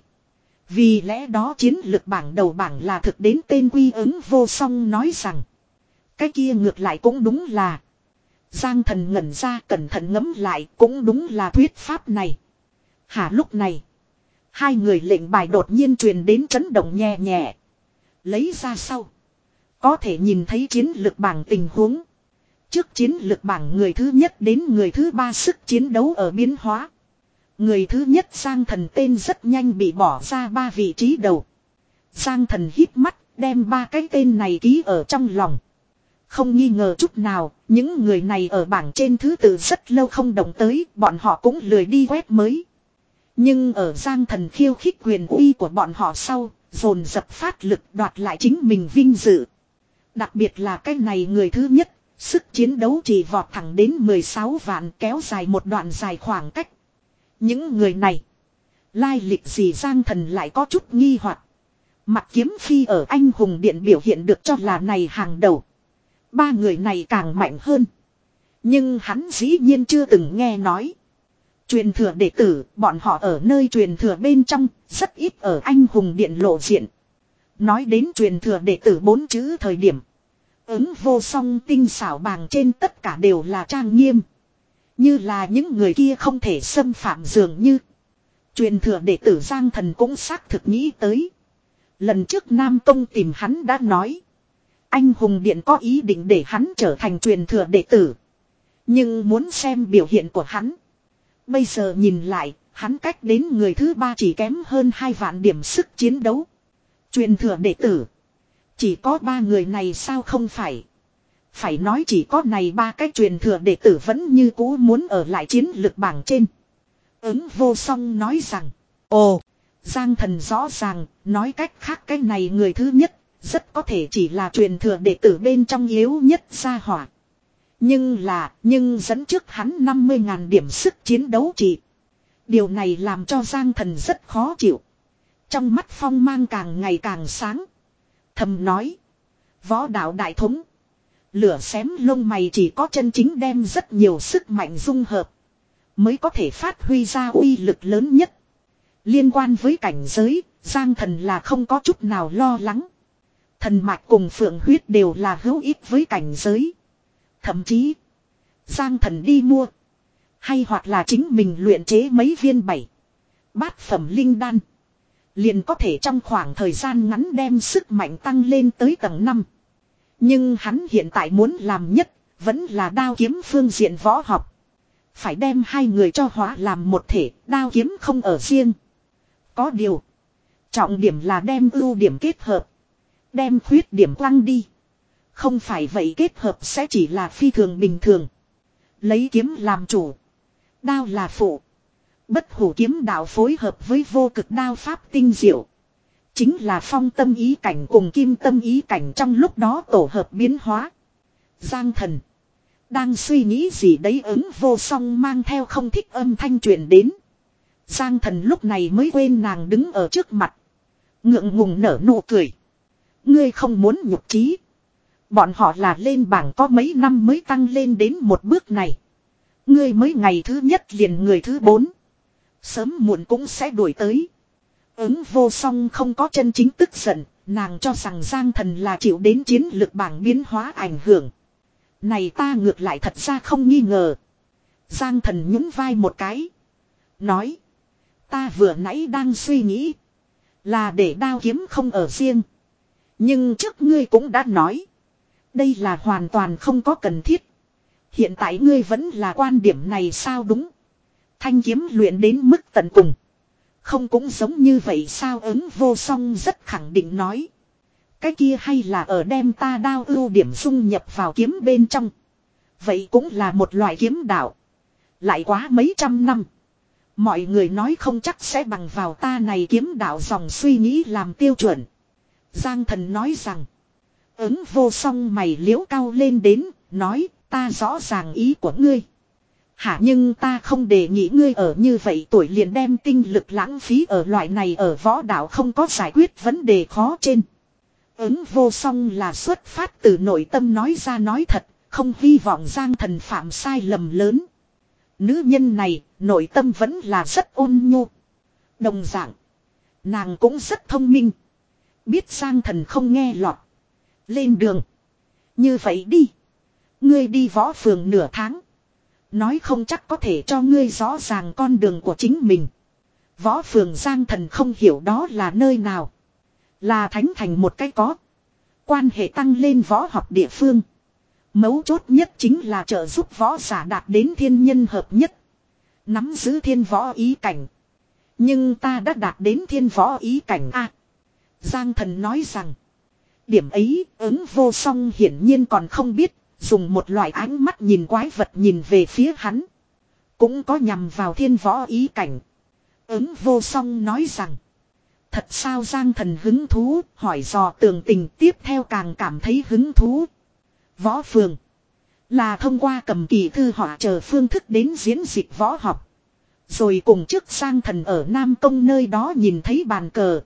Vì lẽ đó chiến lược bảng đầu bảng là thực đến tên quy ứng vô song nói rằng. Cái kia ngược lại cũng đúng là. Giang Thần ngẩn ra cẩn thận ngẫm lại cũng đúng là thuyết pháp này. Hả lúc này. Hai người lệnh bài đột nhiên truyền đến chấn động nhẹ nhẹ. Lấy ra sau. Có thể nhìn thấy chiến lược bảng tình huống. Trước chiến lược bảng người thứ nhất đến người thứ ba sức chiến đấu ở biến hóa. Người thứ nhất Giang Thần tên rất nhanh bị bỏ ra ba vị trí đầu. Giang Thần hít mắt đem ba cái tên này ký ở trong lòng. Không nghi ngờ chút nào, những người này ở bảng trên thứ tự rất lâu không động tới, bọn họ cũng lười đi quét mới. Nhưng ở Giang Thần khiêu khích quyền uy của bọn họ sau, dồn dập phát lực đoạt lại chính mình vinh dự. Đặc biệt là cái này người thứ nhất, sức chiến đấu chỉ vọt thẳng đến mười sáu vạn kéo dài một đoạn dài khoảng cách. Những người này, lai lịch gì Giang Thần lại có chút nghi hoặc. Mặt Kiếm Phi ở anh hùng điện biểu hiện được cho là này hàng đầu. Ba người này càng mạnh hơn. Nhưng hắn dĩ nhiên chưa từng nghe nói. Truyền thừa đệ tử, bọn họ ở nơi truyền thừa bên trong, rất ít ở anh hùng điện lộ diện. Nói đến truyền thừa đệ tử bốn chữ thời điểm. Ứng vô song tinh xảo bàng trên tất cả đều là trang nghiêm. Như là những người kia không thể xâm phạm dường như. Truyền thừa đệ tử Giang Thần cũng xác thực nghĩ tới. Lần trước Nam Tông tìm hắn đã nói. Anh hùng điện có ý định để hắn trở thành truyền thừa đệ tử. Nhưng muốn xem biểu hiện của hắn. Bây giờ nhìn lại, hắn cách đến người thứ ba chỉ kém hơn hai vạn điểm sức chiến đấu. Truyền thừa đệ tử. Chỉ có ba người này sao không phải. Phải nói chỉ có này ba cái truyền thừa đệ tử vẫn như cũ muốn ở lại chiến lược bảng trên. Ứng vô song nói rằng. Ồ, Giang Thần rõ ràng, nói cách khác cái này người thứ nhất, rất có thể chỉ là truyền thừa đệ tử bên trong yếu nhất gia hỏa. Nhưng là, nhưng dẫn trước hắn năm mươi ngàn điểm sức chiến đấu chỉ. Điều này làm cho Giang Thần rất khó chịu. Trong mắt phong mang càng ngày càng sáng. Thầm nói. Võ đạo đại thống. Lửa xém lông mày chỉ có chân chính đem rất nhiều sức mạnh dung hợp. Mới có thể phát huy ra uy lực lớn nhất. Liên quan với cảnh giới, Giang Thần là không có chút nào lo lắng. Thần mạch cùng phượng huyết đều là hữu ích với cảnh giới. Thậm chí, Giang Thần đi mua. Hay hoặc là chính mình luyện chế mấy viên bảy. Bát phẩm linh đan. Liền có thể trong khoảng thời gian ngắn đem sức mạnh tăng lên tới tầng năm. Nhưng hắn hiện tại muốn làm nhất, vẫn là đao kiếm phương diện võ học. Phải đem hai người cho hóa làm một thể, đao kiếm không ở riêng. Có điều, trọng điểm là đem ưu điểm kết hợp. Đem khuyết điểm quăng đi. Không phải vậy kết hợp sẽ chỉ là phi thường bình thường. Lấy kiếm làm chủ. Đao là phụ. Bất hủ kiếm đạo phối hợp với vô cực đao pháp tinh diệu. Chính là phong tâm ý cảnh cùng kim tâm ý cảnh trong lúc đó tổ hợp biến hóa. Giang Thần. Đang suy nghĩ gì đấy ứng vô song mang theo không thích âm thanh truyền đến. Giang Thần lúc này mới quên nàng đứng ở trước mặt. Ngượng ngùng nở nụ cười. Ngươi không muốn nhục trí. Bọn họ là lên bảng có mấy năm mới tăng lên đến một bước này. Ngươi mới ngày thứ nhất liền người thứ bốn. Sớm muộn cũng sẽ đuổi tới. Ứng vô song không có chân chính tức giận. Nàng cho rằng Giang Thần là chịu đến chiến lược bảng biến hóa ảnh hưởng. Này ta ngược lại thật ra không nghi ngờ. Giang Thần nhún vai một cái. Nói. Ta vừa nãy đang suy nghĩ. Là để đao kiếm không ở riêng. Nhưng trước ngươi cũng đã nói. Đây là hoàn toàn không có cần thiết. Hiện tại ngươi vẫn là quan điểm này sao đúng. Thanh kiếm luyện đến mức tận cùng. Không cũng giống như vậy sao ứng vô song rất khẳng định nói. Cái kia hay là ở đem ta đao ưu điểm dung nhập vào kiếm bên trong. Vậy cũng là một loại kiếm đạo. Lại quá mấy trăm năm. Mọi người nói không chắc sẽ bằng vào ta này kiếm đạo dòng suy nghĩ làm tiêu chuẩn. Giang Thần nói rằng. Ứng vô song mày liễu cao lên đến, nói ta rõ ràng ý của ngươi. Hả nhưng ta không đề nghị ngươi ở như vậy tuổi liền đem tinh lực lãng phí ở loại này ở võ đạo không có giải quyết vấn đề khó trên. Ứng vô song là xuất phát từ nội tâm nói ra nói thật, không hy vọng Giang Thần phạm sai lầm lớn. Nữ nhân này, nội tâm vẫn là rất ôn nhu. Đồng dạng, nàng cũng rất thông minh. Biết Giang Thần không nghe lọt. Lên đường. Như vậy đi. Ngươi đi võ phường nửa tháng. Nói không chắc có thể cho ngươi rõ ràng con đường của chính mình. Võ phường Giang Thần không hiểu đó là nơi nào. Là thánh thành một cái có. Quan hệ tăng lên võ học địa phương. Mấu chốt nhất chính là trợ giúp võ giả đạt đến thiên nhân hợp nhất. Nắm giữ thiên võ ý cảnh. Nhưng ta đã đạt đến thiên võ ý cảnh a. Giang Thần nói rằng. Điểm ấy ứng vô song hiển nhiên còn không biết. Dùng một loại ánh mắt nhìn quái vật nhìn về phía hắn. Cũng có nhằm vào thiên võ ý cảnh. Ứng vô song nói rằng. Thật sao Giang Thần hứng thú hỏi dò tường tình tiếp theo càng cảm thấy hứng thú. Võ phường. Là thông qua cầm kỳ thư họa chờ phương thức đến diễn dịch võ học. Rồi cùng trước Giang Thần ở Nam Công nơi đó nhìn thấy bàn cờ.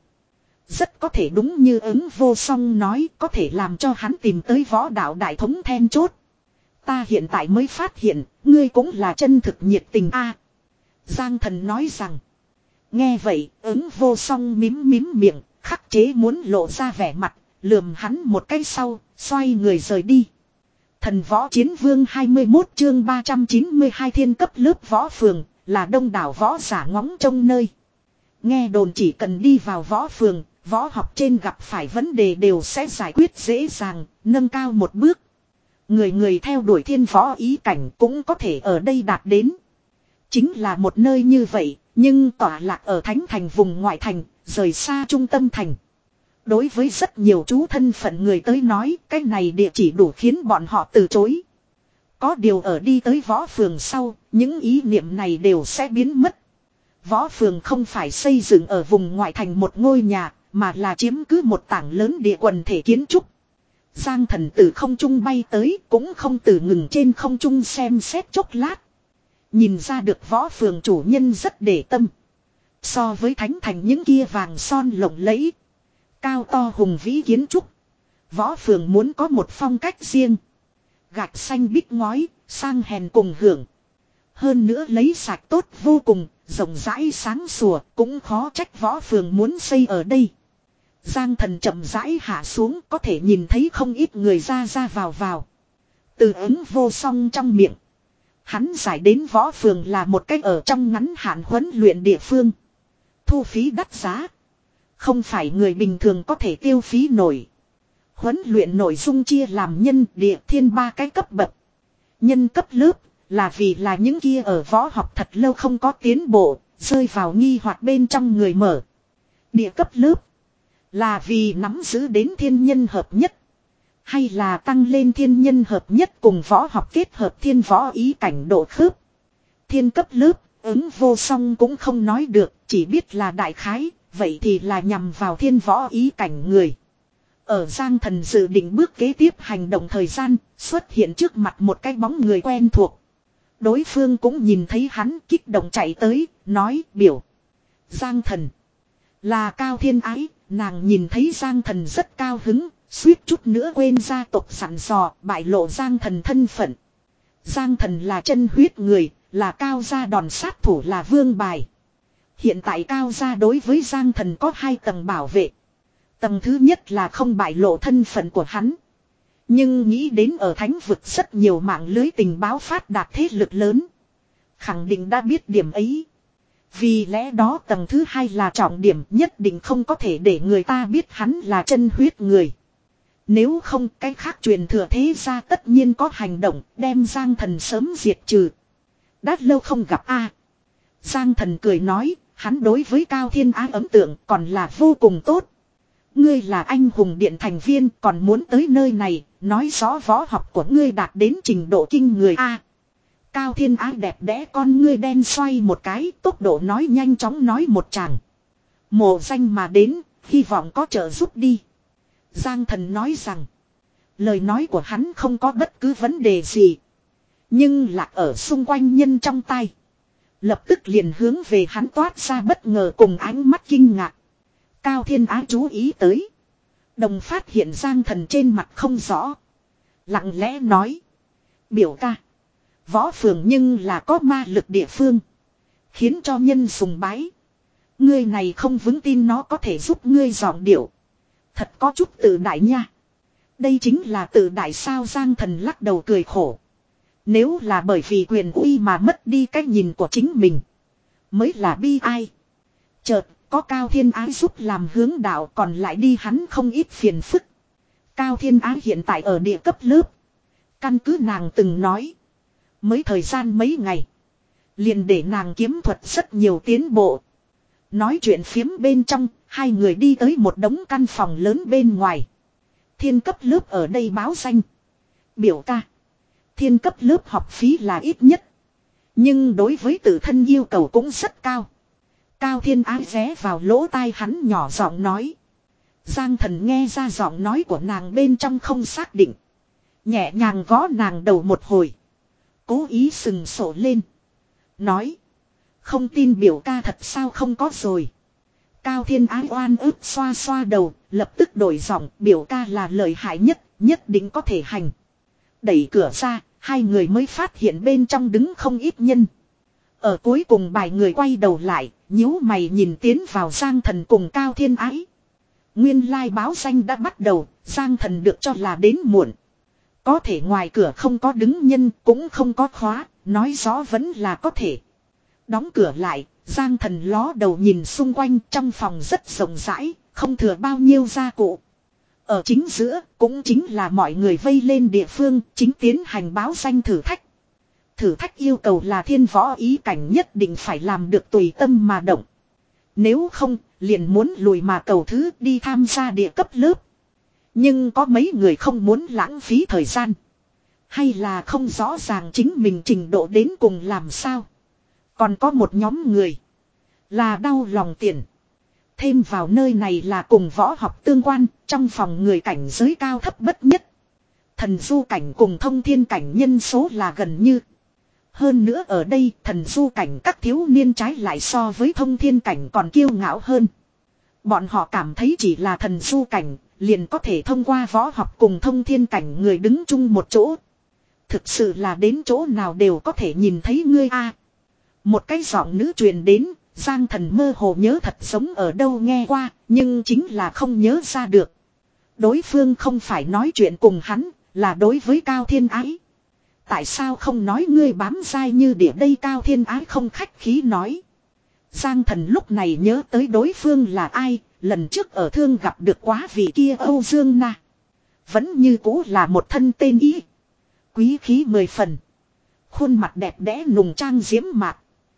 Rất có thể đúng như ứng vô song nói có thể làm cho hắn tìm tới võ đạo đại thống then chốt. Ta hiện tại mới phát hiện, ngươi cũng là chân thực nhiệt tình a. Giang Thần nói rằng. Nghe vậy, ứng vô song mím mím miệng, khắc chế muốn lộ ra vẻ mặt, lườm hắn một cái sau, xoay người rời đi. Thần võ chiến vương hai mươi mốt chương ba trăm chín mươi hai thiên cấp lớp võ phường, là đông đảo võ giả ngóng trông nơi. Nghe đồn chỉ cần đi vào võ phường, võ học trên gặp phải vấn đề đều sẽ giải quyết dễ dàng, nâng cao một bước. Người người theo đuổi thiên võ ý cảnh cũng có thể ở đây đạt đến. Chính là một nơi như vậy, nhưng tỏa lạc ở thánh thành vùng ngoại thành, rời xa trung tâm thành. Đối với rất nhiều chú thân phận người tới nói, cái này địa chỉ đủ khiến bọn họ từ chối. Có điều ở đi tới võ phường sau, những ý niệm này đều sẽ biến mất. Võ phường không phải xây dựng ở vùng ngoại thành một ngôi nhà, mà là chiếm cứ một tảng lớn địa quần thể kiến trúc. Giang Thần từ không trung bay tới, cũng không từ ngừng trên không trung xem xét chốc lát. Nhìn ra được võ phường chủ nhân rất để tâm. So với thánh thành những kia vàng son lộng lẫy, cao to hùng vĩ kiến trúc, võ phường muốn có một phong cách riêng. Gạch xanh bích ngói, sang hèn cùng hưởng. Hơn nữa lấy sạch tốt vô cùng, rộng rãi sáng sủa, cũng khó trách võ phường muốn xây ở đây. Giang Thần chậm rãi hạ xuống, có thể nhìn thấy không ít người ra ra vào vào. Từ ứng vô song trong miệng, hắn giải đến võ phường là một cách ở trong ngắn hạn huấn luyện địa phương. Thu phí đắt giá, không phải người bình thường có thể tiêu phí nổi. Huấn luyện nội dung chia làm nhân địa thiên ba cái cấp bậc. Nhân cấp lớp là vì là những kia ở võ học thật lâu không có tiến bộ, rơi vào nghi hoặc bên trong người mở. Địa cấp lớp là vì nắm giữ đến thiên nhân hợp nhất, hay là tăng lên thiên nhân hợp nhất cùng võ học kết hợp thiên võ ý cảnh độ khớp. Thiên cấp lớp, ứng vô song cũng không nói được, chỉ biết là đại khái, vậy thì là nhằm vào thiên võ ý cảnh người. Ở Giang Thần dự định bước kế tiếp hành động thời gian, xuất hiện trước mặt một cái bóng người quen thuộc. Đối phương cũng nhìn thấy hắn kích động chạy tới, nói biểu. Giang Thần là Cao Thiên Ái, nàng nhìn thấy Giang Thần rất cao hứng, suýt chút nữa quên gia tộc sẵn dò, bại lộ Giang Thần thân phận. Giang Thần là chân huyết người, là Cao gia đòn sát thủ là vương bài. Hiện tại Cao gia đối với Giang Thần có hai tầng bảo vệ. Tầng thứ nhất là không bại lộ thân phận của hắn. Nhưng nghĩ đến ở thánh vực rất nhiều mạng lưới tình báo phát đạt thế lực lớn, khẳng định đã biết điểm ấy. Vì lẽ đó tầng thứ hai là trọng điểm, nhất định không có thể để người ta biết hắn là chân huyết người. Nếu không, cái khác truyền thừa thế ra tất nhiên có hành động đem Giang Thần sớm diệt trừ. Đã lâu không gặp a. Giang Thần cười nói, hắn đối với Cao Thiên Á ấn tượng còn là vô cùng tốt. Ngươi là anh hùng điện thành viên còn muốn tới nơi này, nói rõ võ học của ngươi đạt đến trình độ kinh người a. Cao Thiên Á đẹp đẽ con ngươi đen xoay một cái, tốc độ nói nhanh chóng nói một tràng. Mộ danh mà đến, hy vọng có trợ giúp đi. Giang Thần nói rằng, lời nói của hắn không có bất cứ vấn đề gì. Nhưng lạc ở xung quanh nhân trong tay. Lập tức liền hướng về hắn toát ra bất ngờ cùng ánh mắt kinh ngạc. Cao Thiên Á chú ý tới. Đồng phát hiện Giang Thần trên mặt không rõ. Lặng lẽ nói. Biểu ca. Võ phường nhưng là có ma lực địa phương. Khiến cho nhân sùng bái. Ngươi này không vững tin nó có thể giúp ngươi dọn điệu. Thật có chút tự đại nha. Đây chính là tự đại sao. Giang Thần lắc đầu cười khổ. Nếu là bởi vì quyền uy mà mất đi cái nhìn của chính mình. Mới là bi ai. Chợt có Cao Thiên Á giúp làm hướng đạo còn lại đi hắn không ít phiền phức. Cao Thiên Á hiện tại ở địa cấp lớp. Căn cứ nàng từng nói. Mới thời gian mấy ngày. Liền để nàng kiếm thuật rất nhiều tiến bộ. Nói chuyện phiếm bên trong. Hai người đi tới một đống căn phòng lớn bên ngoài. Thiên cấp lớp ở đây báo danh. Biểu ca. Thiên cấp lớp học phí là ít nhất. Nhưng đối với tự thân yêu cầu cũng rất cao. Cao Thiên Á ghé vào lỗ tai hắn nhỏ giọng nói. Giang Thần nghe ra giọng nói của nàng bên trong không xác định. Nhẹ nhàng gõ nàng đầu một hồi. Cố ý sừng sổ lên. Nói. Không tin biểu ca thật sao không có rồi. Cao Thiên Á oan ức xoa xoa đầu. Lập tức đổi giọng biểu ca là lợi hại nhất. Nhất định có thể hành. Đẩy cửa ra. Hai người mới phát hiện bên trong đứng không ít nhân. Ở cuối cùng bài người quay đầu lại. Nhíu mày nhìn tiến vào Giang Thần cùng Cao Thiên Ái. Nguyên lai báo danh đã bắt đầu. Giang Thần được cho là đến muộn. Có thể ngoài cửa không có đứng nhân cũng không có khóa. Nói rõ vẫn là có thể. Đóng cửa lại. Giang Thần ló đầu nhìn xung quanh. Trong phòng rất rộng rãi. Không thừa bao nhiêu gia cụ. Ở chính giữa cũng chính là mọi người vây lên địa phương. Chính tiến hành báo danh thử thách. Thử thách yêu cầu là thiên võ ý cảnh nhất định phải làm được tùy tâm mà động. Nếu không, liền muốn lùi mà cầu thứ đi tham gia địa cấp lớp. Nhưng có mấy người không muốn lãng phí thời gian. Hay là không rõ ràng chính mình trình độ đến cùng làm sao. Còn có một nhóm người. Là đau lòng tiền. Thêm vào nơi này là cùng võ học tương quan. Trong phòng người cảnh giới cao thấp bất nhất. Thần du cảnh cùng thông thiên cảnh nhân số là gần như. Hơn nữa ở đây thần du cảnh các thiếu niên trái lại so với thông thiên cảnh còn kiêu ngạo hơn. Bọn họ cảm thấy chỉ là thần du cảnh liền có thể thông qua võ học cùng thông thiên cảnh người đứng chung một chỗ. Thực sự là đến chỗ nào đều có thể nhìn thấy ngươi a. Một cái giọng nữ truyền đến, Giang Thần mơ hồ nhớ thật giống ở đâu nghe qua, nhưng chính là không nhớ ra được. Đối phương không phải nói chuyện cùng hắn, là đối với Cao Thiên Ái. Tại sao không nói ngươi bám dai như địa đây Cao Thiên Ái không khách khí nói. Giang Thần lúc này nhớ tới đối phương là ai, lần trước ở thương gặp được quá vị kia Âu Dương Na. Vẫn như cũ là một thân tên ý. Quý khí mười phần. Khuôn mặt đẹp đẽ nùng trang diễm mạc.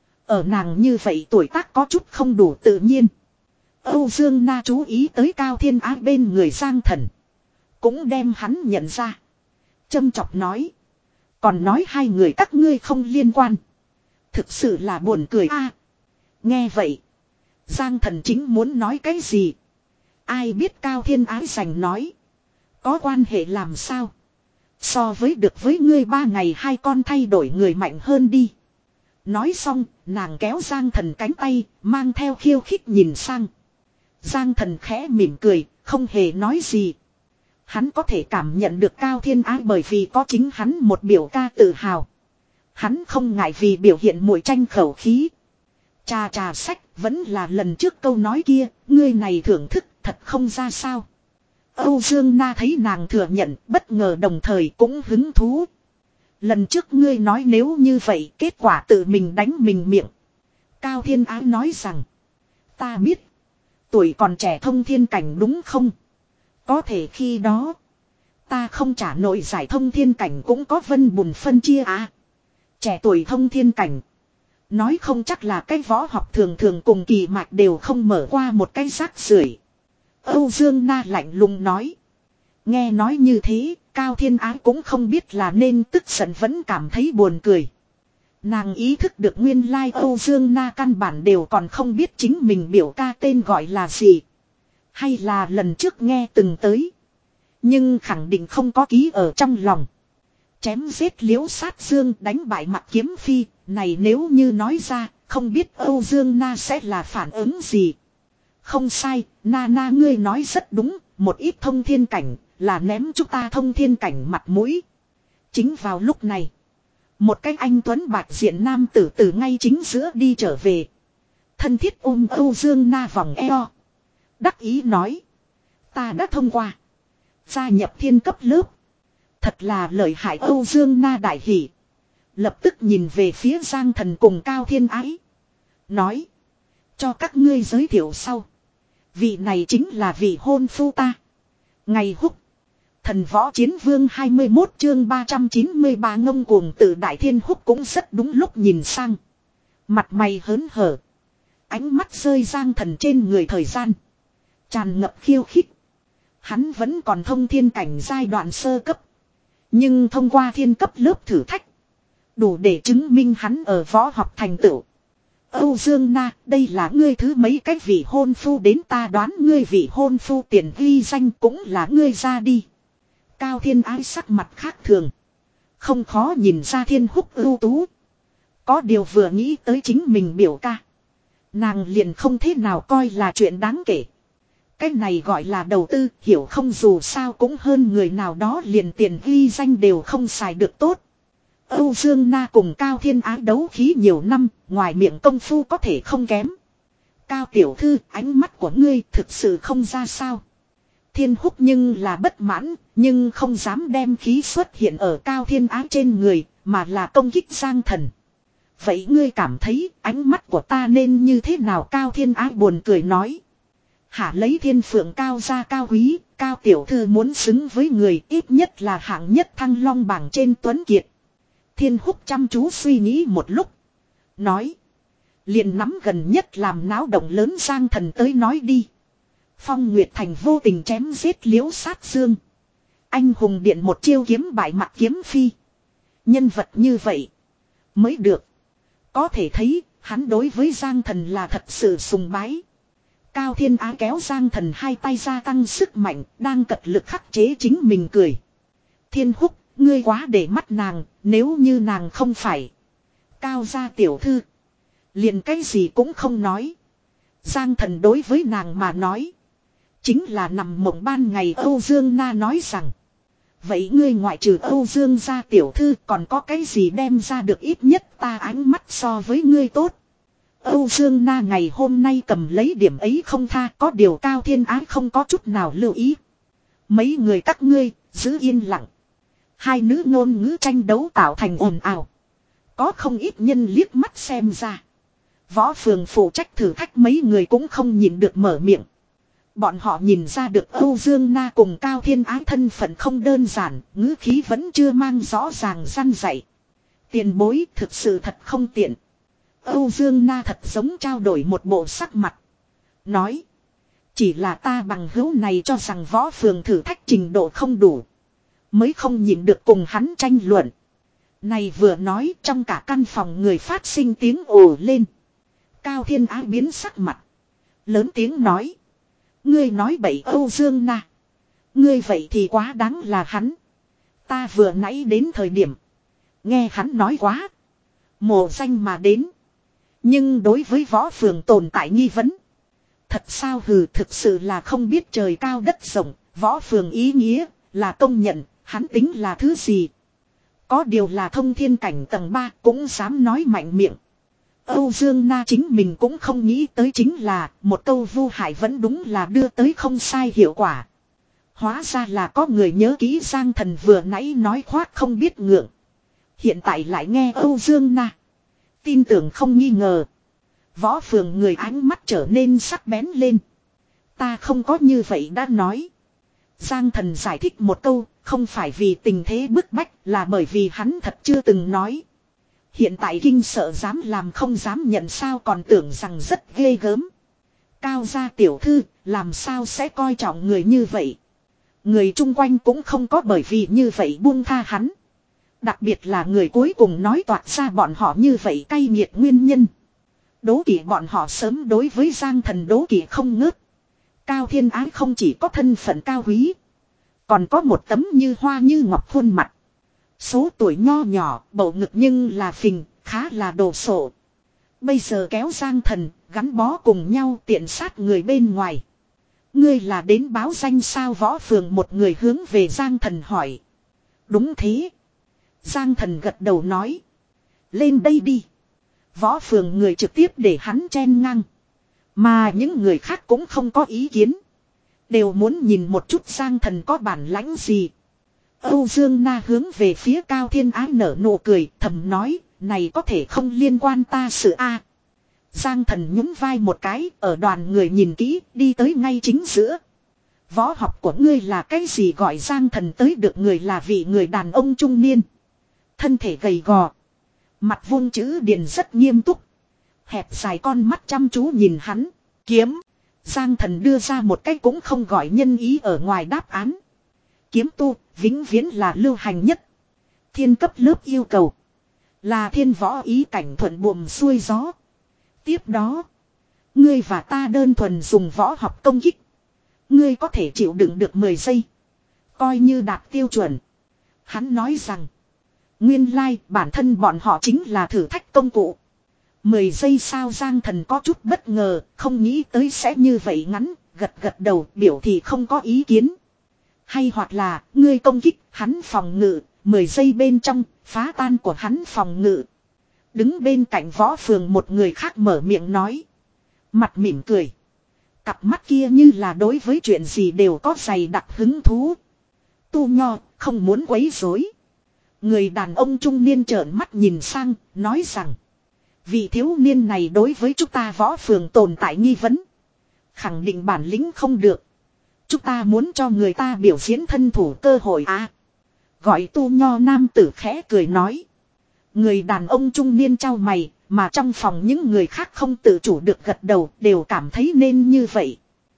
Ở nàng như vậy tuổi tác có chút không đủ tự nhiên. Âu Dương Na chú ý tới Cao Thiên Ái bên người Giang Thần. Cũng đem hắn nhận ra. Châm chọc nói. Còn nói hai người các ngươi không liên quan. Thực sự là buồn cười a. À, nghe vậy. Giang Thần chính muốn nói cái gì. Ai biết Cao Thiên Ái sành nói. Có quan hệ làm sao. So với được với ngươi ba ngày hai con thay đổi người mạnh hơn đi. Nói xong nàng kéo Giang Thần cánh tay. Mang theo khiêu khích nhìn sang. Giang Thần khẽ mỉm cười. Không hề nói gì. Hắn có thể cảm nhận được Cao Thiên Ái bởi vì có chính hắn một biểu ca tự hào. Hắn không ngại vì biểu hiện muội tranh khẩu khí. Trà trà sách vẫn là lần trước câu nói kia, ngươi này thưởng thức thật không ra sao. Âu Dương Na thấy nàng thừa nhận, bất ngờ đồng thời cũng hứng thú. Lần trước ngươi nói nếu như vậy kết quả tự mình đánh mình miệng. Cao Thiên Ái nói rằng. Ta biết. Tuổi còn trẻ thông thiên cảnh đúng không? Có thể khi đó. Ta không trả nổi giải thông thiên cảnh cũng có vân bùn phân chia à. Trẻ tuổi thông thiên cảnh. Nói không chắc là cái võ học thường thường cùng kỳ mạch đều không mở qua một cái rác rưởi. Âu Dương Na lạnh lùng nói. Nghe nói như thế, Cao Thiên Ái cũng không biết là nên tức giận vẫn cảm thấy buồn cười. Nàng ý thức được nguyên lai Âu Dương Na căn bản đều còn không biết chính mình biểu ca tên gọi là gì. Hay là lần trước nghe từng tới. Nhưng khẳng định không có ký ở trong lòng. Chém giết Liễu Sát Dương đánh bại Mặc Kiếm Phi. Này nếu như nói ra, không biết Âu Dương Na sẽ là phản ứng gì. Không sai, Na Na ngươi nói rất đúng. Một ít thông thiên cảnh là ném chúng ta thông thiên cảnh mặt mũi. Chính vào lúc này. Một cái anh tuấn bạch diện nam tử từ ngay chính giữa đi trở về. Thân thiết ôm Âu Dương Na vòng eo. Đắc ý nói. Ta đã thông qua. Gia nhập thiên cấp lớp. Thật là lợi hại Âu Dương Na đại hỉ. Lập tức nhìn về phía Giang Thần cùng Cao Thiên Ái. Nói. Cho các ngươi giới thiệu sau. Vị này chính là vị hôn phu ta. Ngày húc. Thần võ chiến vương hai mươi mốt chương ba trăm chín mươi ba ngông cuồng tự đại thiên húc cũng rất đúng lúc nhìn sang. Mặt mày hớn hở. Ánh mắt rơi Giang Thần trên người thời gian. Tràn ngập khiêu khích. Hắn vẫn còn thông thiên cảnh giai đoạn sơ cấp. Nhưng thông qua thiên cấp lớp thử thách. Đủ để chứng minh hắn ở võ học thành tựu. Âu Dương Na, đây là ngươi thứ mấy cái vị hôn phu đến ta đoán ngươi vị hôn phu tiền ghi danh cũng là ngươi ra đi. Cao Thiên Ái sắc mặt khác thường. Không khó nhìn ra Thiên Húc ưu tú. Có điều vừa nghĩ tới chính mình biểu ca. Nàng liền không thế nào coi là chuyện đáng kể. Cái này gọi là đầu tư, hiểu không dù sao cũng hơn người nào đó liền tiền ghi danh đều không xài được tốt. Âu Dương Na cùng Cao Thiên Ái đấu khí nhiều năm, ngoài miệng công phu có thể không kém. Cao tiểu thư, ánh mắt của ngươi thực sự không ra sao. Thiên Húc nhưng là bất mãn, nhưng không dám đem khí xuất hiện ở Cao Thiên Ái trên người, mà là công kích Giang Thần. Vậy ngươi cảm thấy ánh mắt của ta nên như thế nào? Cao Thiên Ái buồn cười nói. Hả lấy thiên phượng cao ra cao quý, Cao tiểu thư muốn xứng với người ít nhất là hạng nhất thăng long bảng trên tuấn kiệt. Thiên Húc chăm chú suy nghĩ một lúc. Nói. Liền nắm gần nhất làm náo động lớn Giang Thần tới nói đi. Phong Nguyệt Thành vô tình chém giết Liễu Sát Dương. Anh hùng điện một chiêu kiếm bại Mặc Kiếm Phi. Nhân vật như vậy. Mới được. Có thể thấy hắn đối với Giang Thần là thật sự sùng bái. Cao Thiên Á kéo Giang Thần hai tay gia tăng sức mạnh. Đang cật lực khắc chế chính mình cười. Thiên Húc, ngươi quá để mắt nàng. Nếu như nàng không phải. Cao gia tiểu thư. Liền cái gì cũng không nói. Giang Thần đối với nàng mà nói. Chính là nằm mộng ban ngày. Âu Dương Na nói rằng. Vậy ngươi ngoại trừ Âu Dương gia tiểu thư còn có cái gì đem ra được ít nhất ta ánh mắt so với ngươi tốt. Âu Dương Na ngày hôm nay cầm lấy điểm ấy không tha, có điều Cao Thiên Ái không có chút nào lưu ý. Mấy người các ngươi, giữ yên lặng. Hai nữ ngôn ngữ tranh đấu tạo thành ồn ào. Có không ít nhân liếc mắt xem ra. Võ phường phụ trách thử thách mấy người cũng không nhìn được mở miệng. Bọn họ nhìn ra được Âu Dương Na cùng Cao Thiên Ái thân phận không đơn giản, ngữ khí vẫn chưa mang rõ ràng răn dạy. Tiền bối thực sự thật không tiện. Âu Dương Na thật giống trao đổi một bộ sắc mặt. Nói. Chỉ là ta bằng hữu này cho rằng võ phường thử thách trình độ không đủ. Mới không nhìn được cùng hắn tranh luận. Này vừa nói trong cả căn phòng người phát sinh tiếng ồ lên. Cao Thiên Ái biến sắc mặt. Lớn tiếng nói. Ngươi nói bậy Âu Dương Na. Ngươi vậy thì quá đáng là hắn. Ta vừa nãy đến thời điểm. Nghe hắn nói quá. Mộ danh mà đến. Nhưng đối với võ phường tồn tại nghi vấn. Thật sao hừ thực sự là không biết trời cao đất rộng. Võ phường ý nghĩa là công nhận hắn tính là thứ gì. Có điều là thông thiên cảnh tầng ba cũng dám nói mạnh miệng. Âu Dương Na chính mình cũng không nghĩ tới chính là một câu vu hại vẫn đúng là đưa tới không sai hiệu quả. Hóa ra là có người nhớ kỹ Giang Thần vừa nãy nói khoác không biết ngượng. Hiện tại lại nghe Âu Dương Na. Tin tưởng không nghi ngờ. Võ Phường người ánh mắt trở nên sắc bén lên. Ta không có như vậy đã nói. Giang Thần giải thích một câu, không phải vì tình thế bức bách, là bởi vì hắn thật chưa từng nói. Hiện tại kinh sợ dám làm không dám nhận sao còn tưởng rằng rất ghê gớm. Cao gia tiểu thư, làm sao sẽ coi trọng người như vậy. Người chung quanh cũng không có bởi vì như vậy buông tha hắn. Đặc biệt là người cuối cùng nói toạc ra bọn họ như vậy cay nghiệt nguyên nhân. Đố kỵ bọn họ sớm đối với Giang Thần đố kỵ không ngớt. Cao Thiên Ái không chỉ có thân phận cao quý, còn có một tấm như hoa như ngọc khuôn mặt. Số tuổi nho nhỏ, bầu ngực nhưng là phình, khá là đồ sộ. Bây giờ kéo Giang Thần, gắn bó cùng nhau tiện sát người bên ngoài. Ngươi là đến báo danh sao? Võ Phường một người hướng về Giang Thần hỏi. Đúng thế. Giang Thần gật đầu nói. Lên đây đi. Võ Phường người trực tiếp để hắn chen ngang. Mà những người khác cũng không có ý kiến. Đều muốn nhìn một chút Giang Thần có bản lãnh gì. Âu Dương Na hướng về phía Cao Thiên Ái nở nụ cười, thầm nói, này có thể không liên quan ta sự a. Giang Thần nhún vai một cái, ở đoàn người nhìn kỹ, đi tới ngay chính giữa. Võ học của ngươi là cái gì? Gọi Giang Thần tới được người là vị người đàn ông trung niên. Thân thể gầy gò. Mặt vuông chữ điền rất nghiêm túc. Hẹp dài con mắt chăm chú nhìn hắn. Kiếm. Giang Thần đưa ra một cái cũng không gọi nhân ý ở ngoài đáp án. Kiếm tu, vĩnh viễn là lưu hành nhất. Thiên cấp lớp yêu cầu. Là thiên võ ý cảnh thuận buồm xuôi gió. Tiếp đó. Ngươi và ta đơn thuần dùng võ học công kích. Ngươi có thể chịu đựng được mười giây. Coi như đạt tiêu chuẩn. Hắn nói rằng. Nguyên lai bản thân bọn họ chính là thử thách công cụ. mười giây sao? Giang Thần có chút bất ngờ. Không nghĩ tới sẽ như vậy ngắn. Gật gật đầu biểu thì không có ý kiến. Hay hoặc là ngươi công kích hắn phòng ngự. mười giây bên trong phá tan của hắn phòng ngự. Đứng bên cạnh Võ Phường một người khác mở miệng nói. Mặt mỉm cười. Cặp mắt kia như là đối với chuyện gì đều có dày đặc hứng thú. Tu Nho không muốn quấy rối. Người đàn ông trung niên trợn mắt nhìn sang, nói rằng. Vị thiếu niên này đối với chúng ta Võ Phường tồn tại nghi vấn. Khẳng định bản lĩnh không được. Chúng ta muốn cho người ta biểu diễn thân thủ cơ hội à. Gọi Tu Nho nam tử khẽ cười nói. Người đàn ông trung niên trao mày, mà trong phòng những người khác không tự chủ được gật đầu, đều cảm thấy nên như vậy.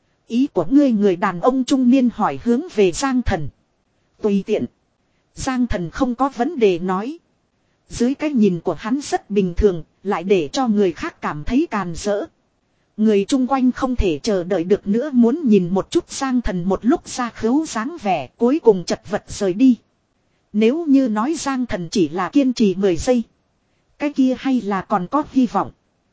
Ý của ngươi? Người đàn ông trung niên hỏi hướng về Giang Thần. Tùy tiện. Giang Thần không có vấn đề nói. Dưới cái nhìn của hắn rất bình thường, lại để cho người khác cảm thấy càn rỡ. Người chung quanh không thể chờ đợi được nữa, muốn nhìn một chút Giang Thần một lúc ra khứu dáng vẻ, cuối cùng chật vật rời đi. Nếu như nói Giang Thần chỉ là kiên trì mười giây. Cái kia hay là còn có hy vọng.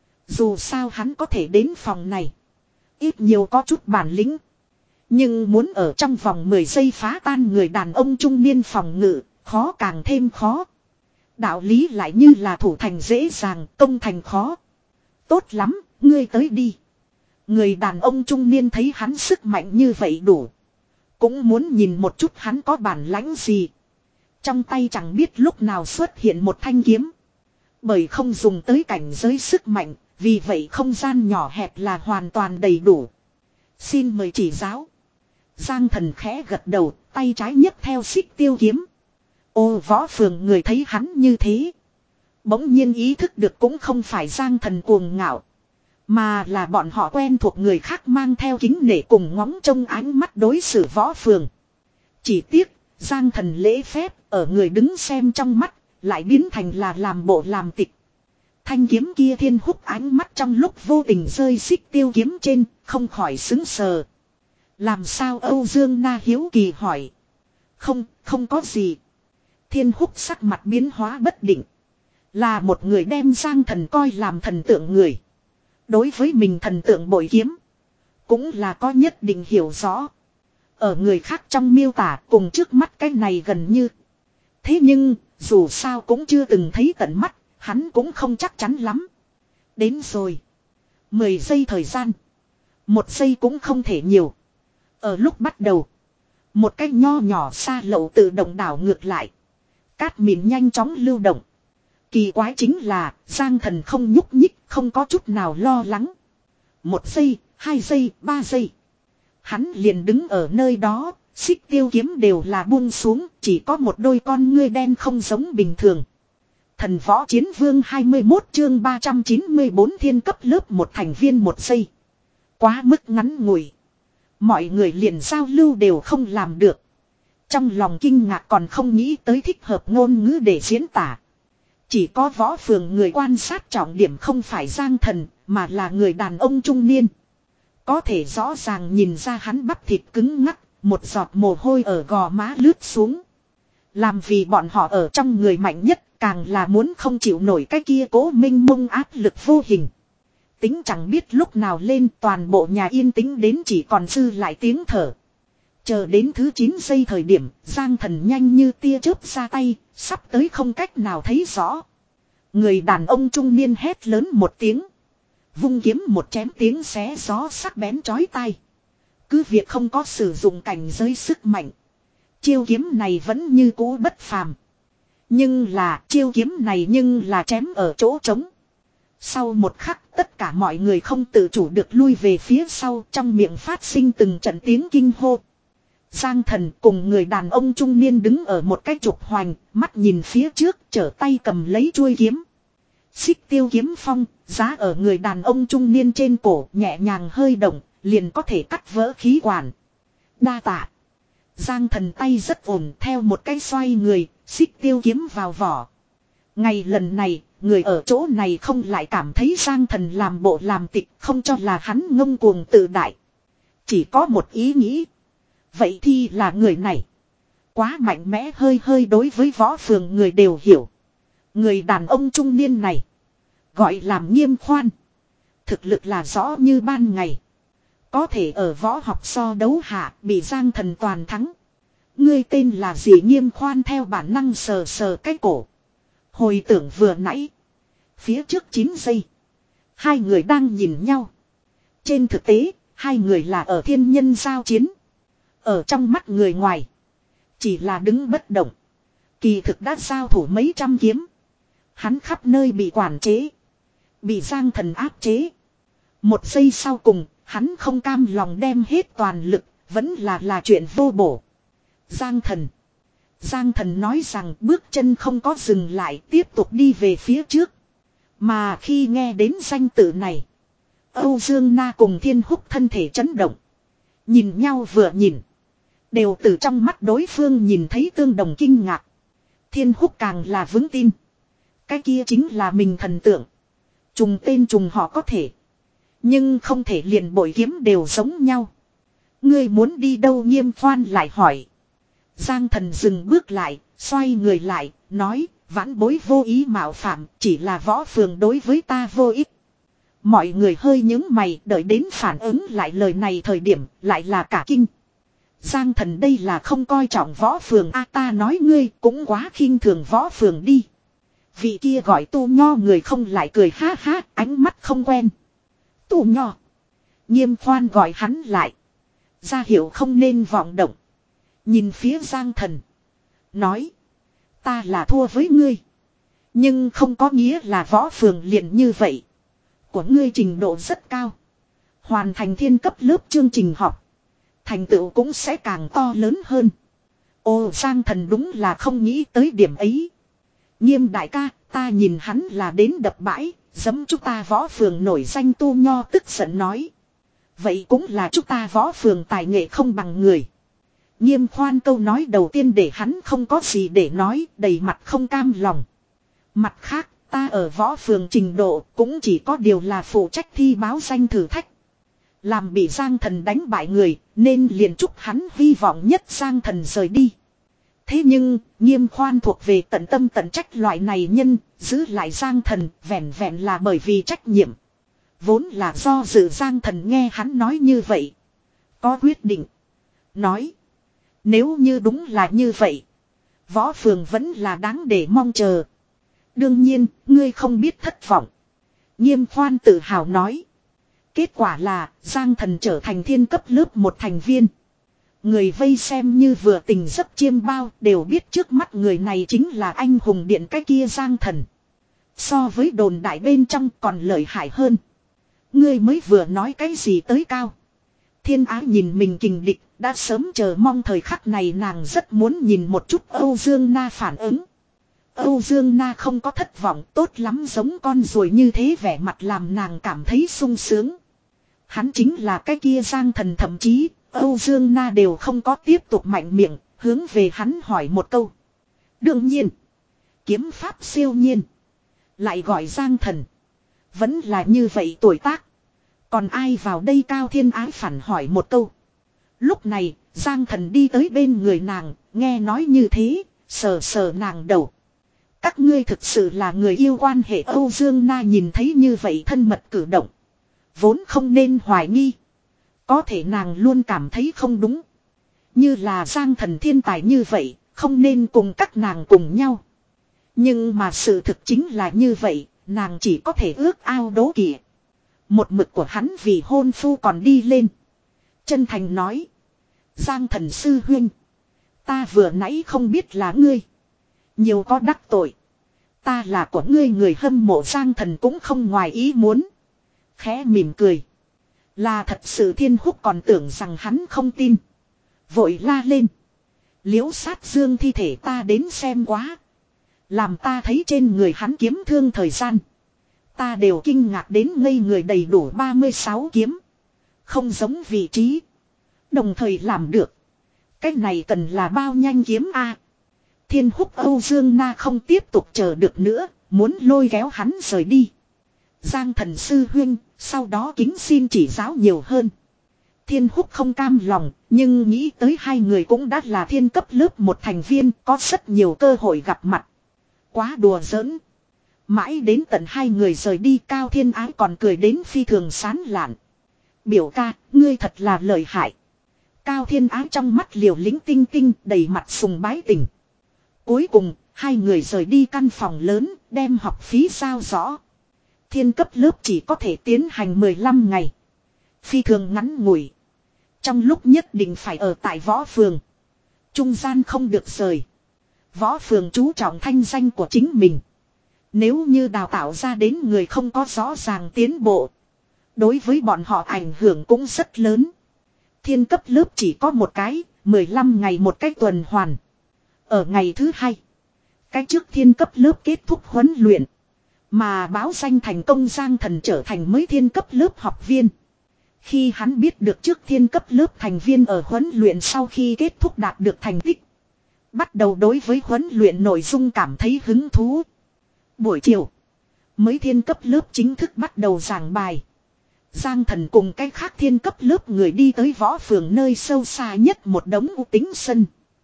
Dù sao hắn có thể đến phòng này. Ít nhiều có chút bản lĩnh. Nhưng muốn ở trong vòng mười giây phá tan người đàn ông trung niên phòng ngự, khó càng thêm khó. Đạo lý lại như là thủ thành dễ dàng, công thành khó. Tốt lắm, ngươi tới đi. Người đàn ông trung niên thấy hắn sức mạnh như vậy đủ. Cũng muốn nhìn một chút hắn có bản lãnh gì. Trong tay chẳng biết lúc nào xuất hiện một thanh kiếm. Bởi không dùng tới cảnh giới sức mạnh, vì vậy không gian nhỏ hẹp là hoàn toàn đầy đủ. Xin mời chỉ giáo. Giang Thần khẽ gật đầu, tay trái nhấc theo xích tiêu kiếm. Ô, Võ Phường người thấy hắn như thế. Bỗng nhiên ý thức được cũng không phải Giang Thần cuồng ngạo. Mà là bọn họ quen thuộc người khác mang theo kính nể cùng ngóng trông ánh mắt đối xử Võ Phường. Chỉ tiếc, Giang Thần lễ phép ở người đứng xem trong mắt, lại biến thành là làm bộ làm tịch. Thanh kiếm kia Thiên Húc ánh mắt trong lúc vô tình rơi xích tiêu kiếm trên, không khỏi xứng sờ. Làm sao? Âu Dương Na hiếu kỳ hỏi. Không, không có gì. Thiên Húc sắc mặt biến hóa bất định. Là một người đem Giang Thần coi làm thần tượng người. Đối với mình thần tượng bội kiếm, cũng là có nhất định hiểu rõ. Ở người khác trong miêu tả cùng trước mắt cái này gần như. Thế nhưng, dù sao cũng chưa từng thấy tận mắt, hắn cũng không chắc chắn lắm. Đến rồi. Mười giây thời gian. Một giây cũng không thể nhiều. Ở lúc bắt đầu, một cái nho nhỏ xa lậu tự động đảo ngược lại. Cát mịn nhanh chóng lưu động. Kỳ quái chính là, Giang Thần không nhúc nhích, không có chút nào lo lắng. Một giây, hai giây, ba giây. Hắn liền đứng ở nơi đó, xích tiêu kiếm đều là buông xuống, chỉ có một đôi con ngươi đen không giống bình thường. Thần võ chiến vương hai mươi mốt chương ba trăm chín mươi bốn thiên cấp lớp một thành viên một giây. Quá mức ngắn ngủi. Mọi người liền giao lưu đều không làm được. Trong lòng kinh ngạc còn không nghĩ tới thích hợp ngôn ngữ để diễn tả. Chỉ có võ phường người quan sát trọng điểm không phải Giang Thần, mà là người đàn ông trung niên. Có thể rõ ràng nhìn ra hắn bắp thịt cứng ngắc, một giọt mồ hôi ở gò má lướt xuống. Làm vì bọn họ ở trong người mạnh nhất, càng là muốn không chịu nổi cái kia cố minh mông áp lực vô hình. Tính chẳng biết lúc nào lên, toàn bộ nhà yên tĩnh đến chỉ còn dư lại tiếng thở. Chờ đến thứ chín giây thời điểm, Giang Thần nhanh như tia chớp ra tay, sắp tới không cách nào thấy rõ. Người đàn ông trung niên hét lớn một tiếng. Vung kiếm một chém tiếng xé gió sắc bén chói tai. Cứ việc không có sử dụng cảnh giới sức mạnh. Chiêu kiếm này vẫn như cũ bất phàm. Nhưng là chiêu kiếm này nhưng là chém ở chỗ trống. Sau một khắc tất cả mọi người không tự chủ được lui về phía sau, trong miệng phát sinh từng trận tiếng kinh hô. Giang Thần cùng người đàn ông trung niên đứng ở một cái trục hoành, mắt nhìn phía trước, trở tay cầm lấy chuôi kiếm. Xích tiêu kiếm phong, giá ở người đàn ông trung niên trên cổ, nhẹ nhàng hơi động, liền có thể cắt vỡ khí quản. Đa tạ. Giang Thần tay rất ổn, theo một cái xoay người, xích tiêu kiếm vào vỏ. Ngày lần này, người ở chỗ này không lại cảm thấy Giang Thần làm bộ làm tịch, không cho là hắn ngông cuồng tự đại. Chỉ có một ý nghĩ. Vậy thì là người này. Quá mạnh mẽ, hơi hơi đối với võ phường người đều hiểu. Người đàn ông trung niên này. Gọi làm Nghiêm Khoan. Thực lực là rõ như ban ngày. Có thể ở võ học so đấu hạ bị Giang Thần toàn thắng. Ngươi tên là gì? Nghiêm Khoan theo bản năng sờ sờ cái cổ. Hồi tưởng vừa nãy. Phía trước chín giây. Hai người đang nhìn nhau. Trên thực tế, hai người là ở thiên nhân giao chiến. Ở trong mắt người ngoài. Chỉ là đứng bất động. Kỳ thực đã giao thủ mấy trăm kiếm. Hắn khắp nơi bị quản chế. Bị Giang Thần áp chế. Một giây sau cùng, hắn không cam lòng đem hết toàn lực. Vẫn là là chuyện vô bổ. Giang Thần. Giang Thần nói rằng bước chân không có dừng lại, tiếp tục đi về phía trước. Mà khi nghe đến danh tự này, Âu Dương Na cùng Thiên Húc thân thể chấn động. Nhìn nhau vừa nhìn. Đều từ trong mắt đối phương nhìn thấy tương đồng kinh ngạc. Thiên Húc càng là vững tin. Cái kia chính là mình thần tượng. Trùng tên trùng họ có thể. Nhưng không thể liền bội kiếm đều giống nhau. Ngươi muốn đi đâu? Nghiêm Khoan lại hỏi. Giang Thần dừng bước lại, xoay người lại, nói, vãn bối vô ý mạo phạm, chỉ là võ phường đối với ta vô ích. Mọi người hơi nhướng mày, đợi đến phản ứng lại lời này thời điểm, lại là cả kinh. Giang Thần đây là không coi trọng võ phường a, ta nói ngươi cũng quá khinh thường võ phường đi. Vị kia gọi Tu Nho người không lại cười ha ha, ánh mắt không quen. Tu Nho. Nghiêm Khoan gọi hắn lại. Ra hiệu không nên vọng động. Nhìn phía Giang Thần. Nói. Ta là thua với ngươi. Nhưng không có nghĩa là võ phường liền như vậy. Của ngươi trình độ rất cao. Hoàn thành thiên cấp lớp chương trình học. Thành tựu cũng sẽ càng to lớn hơn. Ồ, Giang Thần đúng là không nghĩ tới điểm ấy. Nghiêm đại ca, ta nhìn hắn là đến đập bãi, giẫm chúng ta võ phường nổi danh Tu Nho tức giận nói. Vậy cũng là chúng ta võ phường tài nghệ không bằng người. Nghiêm Khoan câu nói đầu tiên để hắn không có gì để nói, đầy mặt không cam lòng. Mặt khác, ta ở võ phường trình độ cũng chỉ có điều là phụ trách thi báo danh thử thách. Làm bị Giang Thần đánh bại người, nên liền chúc hắn hy vọng nhất Giang Thần rời đi. Thế nhưng, Nghiêm Khoan thuộc về tận tâm tận trách loại này nhân, giữ lại Giang Thần vẹn vẹn là bởi vì trách nhiệm. Vốn là do dự Giang Thần nghe hắn nói như vậy. Có quyết định. Nói. Nếu như đúng là như vậy. Võ phường vẫn là đáng để mong chờ. Đương nhiên, ngươi không biết thất vọng. Nghiêm Khoan tự hào nói. Kết quả là, Giang Thần trở thành thiên cấp lớp một thành viên. Người vây xem như vừa tình giấc chiêm bao, đều biết trước mắt người này chính là anh hùng điện cái kia Giang Thần. So với đồn đại bên trong còn lợi hại hơn. Ngươi mới vừa nói cái gì tới cao. Thiên Ái nhìn mình kình địch, đã sớm chờ mong thời khắc này, nàng rất muốn nhìn một chút Âu Dương Na phản ứng. Âu Dương Na không có thất vọng, tốt lắm, giống con ruồi như thế, vẻ mặt làm nàng cảm thấy sung sướng. Hắn chính là cái kia Giang Thần, thậm chí Âu Dương Na đều không có tiếp tục mạnh miệng, hướng về hắn hỏi một câu. Đương nhiên, kiếm pháp siêu nhiên, lại gọi Giang Thần, vẫn là như vậy tuổi tác. Còn ai vào đây? Cao Thiên Ái phản hỏi một câu. Lúc này, Giang Thần đi tới bên người nàng, nghe nói như thế, sờ sờ nàng đầu. Các ngươi thực sự là người yêu quan hệ. Âu Dương Na nhìn thấy như vậy thân mật cử động, vốn không nên hoài nghi. Có thể nàng luôn cảm thấy không đúng. Như là Giang Thần thiên tài như vậy, không nên cùng các nàng cùng nhau. Nhưng mà sự thực chính là như vậy, nàng chỉ có thể ước ao đố kỵ. Một mực của hắn vì hôn phu còn đi lên. Chân thành nói. Giang Thần sư huynh, ta vừa nãy không biết là ngươi, nhiều có đắc tội. Ta là của ngươi người hâm mộ. Giang Thần cũng không ngoài ý muốn, khẽ mỉm cười. Là thật sự. Thiên Húc còn tưởng rằng hắn không tin, vội la lên. Liễu Sát Dương thi thể ta đến xem quá. Làm ta thấy trên người hắn kiếm thương thời gian, ta đều kinh ngạc đến ngây người. Đầy đủ ba mươi sáu kiếm, không giống vị trí, đồng thời làm được. Cái này cần là bao nhanh kiếm a. Thiên Húc Âu Dương Na không tiếp tục chờ được nữa, muốn lôi kéo hắn rời đi. Giang Thần sư huynh, sau đó kính xin chỉ giáo nhiều hơn. Thiên Húc không cam lòng, nhưng nghĩ tới hai người cũng đã là thiên cấp lớp một thành viên, có rất nhiều cơ hội gặp mặt. Quá đùa giỡn. Mãi đến tận hai người rời đi, Cao Thiên Ái còn cười đến phi thường sán lạn. Biểu ca, ngươi thật là lợi hại. Cao Thiên Ái trong mắt liều lĩnh tinh tinh, đầy mặt sùng bái tình. Cuối cùng, hai người rời đi căn phòng lớn, đem học phí giao rõ. Thiên cấp lớp chỉ có thể tiến hành mười lăm ngày. Phi thường ngắn ngủi. Trong lúc nhất định phải ở tại võ phường. Trung gian không được rời. Võ phường chú trọng thanh danh của chính mình. Nếu như đào tạo ra đến người không có rõ ràng tiến bộ, đối với bọn họ ảnh hưởng cũng rất lớn. Thiên cấp lớp chỉ có một cái, mười lăm ngày một cái tuần hoàn. Ở ngày thứ hai, cái trước thiên cấp lớp kết thúc huấn luyện, mà báo danh thành công Giang Thần trở thành mới thiên cấp lớp học viên. Khi hắn biết được trước thiên cấp lớp thành viên ở huấn luyện sau khi kết thúc đạt được thành tích, bắt đầu đối với huấn luyện nội dung cảm thấy hứng thú. Buổi chiều, mới thiên cấp lớp chính thức bắt đầu giảng bài. Giang Thần cùng cái khác thiên cấp lớp người đi tới võ phường nơi sâu xa nhất một đống u tính sân.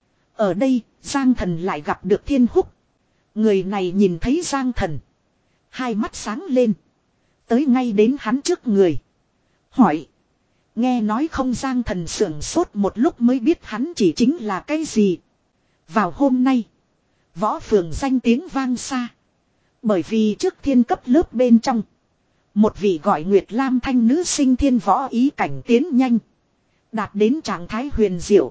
Ở đây, Giang Thần lại gặp được Thiên Húc. Người này nhìn thấy Giang Thần, hai mắt sáng lên, tới ngay đến hắn trước người, hỏi. Nghe nói không? Giang Thần sưởng sốt một lúc mới biết hắn chỉ chính là cái gì. Vào hôm nay, võ phường danh tiếng vang xa. Bởi vì trước thiên cấp lớp bên trong, một vị gọi Nguyệt Lam Thanh nữ sinh thiên võ ý cảnh tiến nhanh, đạt đến trạng thái huyền diệu.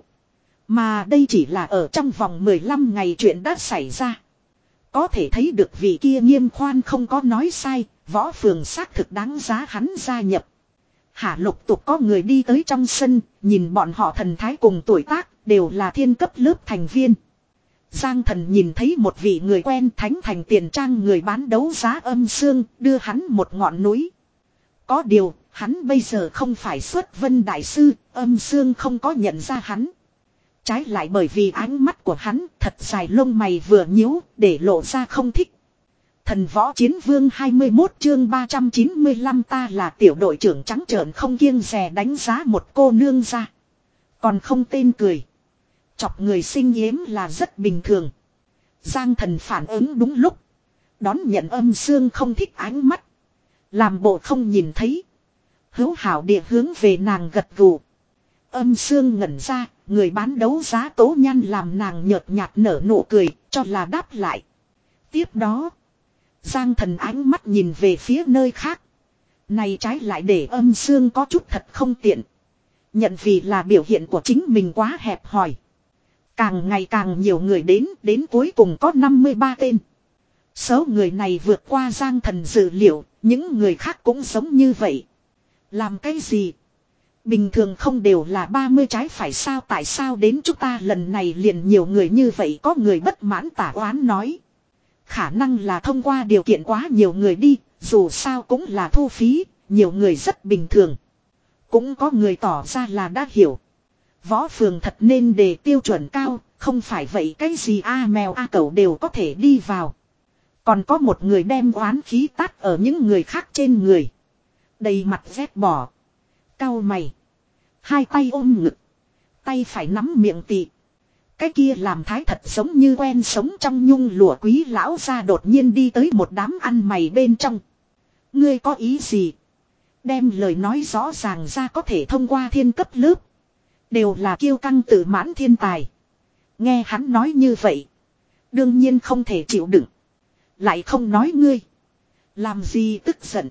Mà đây chỉ là ở trong vòng mười lăm ngày chuyện đã xảy ra. Có thể thấy được vị kia nghiêm khoan không có nói sai, võ phường xác thực đáng giá hắn gia nhập. Hả, lục tục có người đi tới trong sân, nhìn bọn họ thần thái cùng tuổi tác, đều là thiên cấp lớp thành viên. Giang Thần nhìn thấy một vị người quen, Thánh Thành tiền trang người bán đấu giá Âm Sương, đưa hắn một ngọn núi. Có điều, hắn bây giờ không phải Xuất Vân Đại Sư, Âm Sương không có nhận ra hắn. Trái lại bởi vì ánh mắt của hắn thật dài, lông mày vừa nhíu, để lộ ra không thích. Thần Võ Chiến Vương hai mươi mốt chương ba trăm chín mươi lăm, ta là tiểu đội trưởng trắng trợn không kiêng dè đánh giá một cô nương ra. Còn không tên cười. Chọc người sinh yếm là rất bình thường. Giang Thần phản ứng đúng lúc, đón nhận Âm Sương không thích ánh mắt, làm bộ không nhìn thấy, hữu hảo địa hướng về nàng gật gù. Âm Sương ngẩn ra, người bán đấu giá Tố Nhan làm nàng nhợt nhạt nở nụ cười, cho là đáp lại. Tiếp đó, Giang Thần ánh mắt nhìn về phía nơi khác. Này trái lại để Âm Sương có chút thật không tiện. Nhận vì là biểu hiện của chính mình quá hẹp hòi. Càng ngày càng nhiều người đến, đến cuối cùng có năm mươi ba tên. Số người này vượt qua Giang Thần dự liệu, những người khác cũng giống như vậy. Làm cái gì? Bình thường không đều là ba mươi trái phải sao, tại sao đến chúng ta lần này liền nhiều người như vậy? Có người bất mãn tả oán nói. Khả năng là thông qua điều kiện quá nhiều người đi, dù sao cũng là thu phí, nhiều người rất bình thường. Cũng có người tỏ ra là đã hiểu. Võ phường thật nên đề tiêu chuẩn cao, không phải vậy cái gì a mèo a cẩu đều có thể đi vào. Còn có một người đem oán khí tát ở những người khác trên người. Đầy mặt ghét bỏ. Cau mày. Hai tay ôm ngực. Tay phải nắm miệng tị. Cái kia làm thái thật giống như quen sống trong nhung lụa quý lão ra đột nhiên đi tới một đám ăn mày bên trong. Ngươi có ý gì? Đem lời nói rõ ràng ra, có thể thông qua thiên cấp lớp. Đều là kiêu căng tự mãn thiên tài. Nghe hắn nói như vậy. Đương nhiên không thể chịu đựng. Lại không nói ngươi. Làm gì tức giận.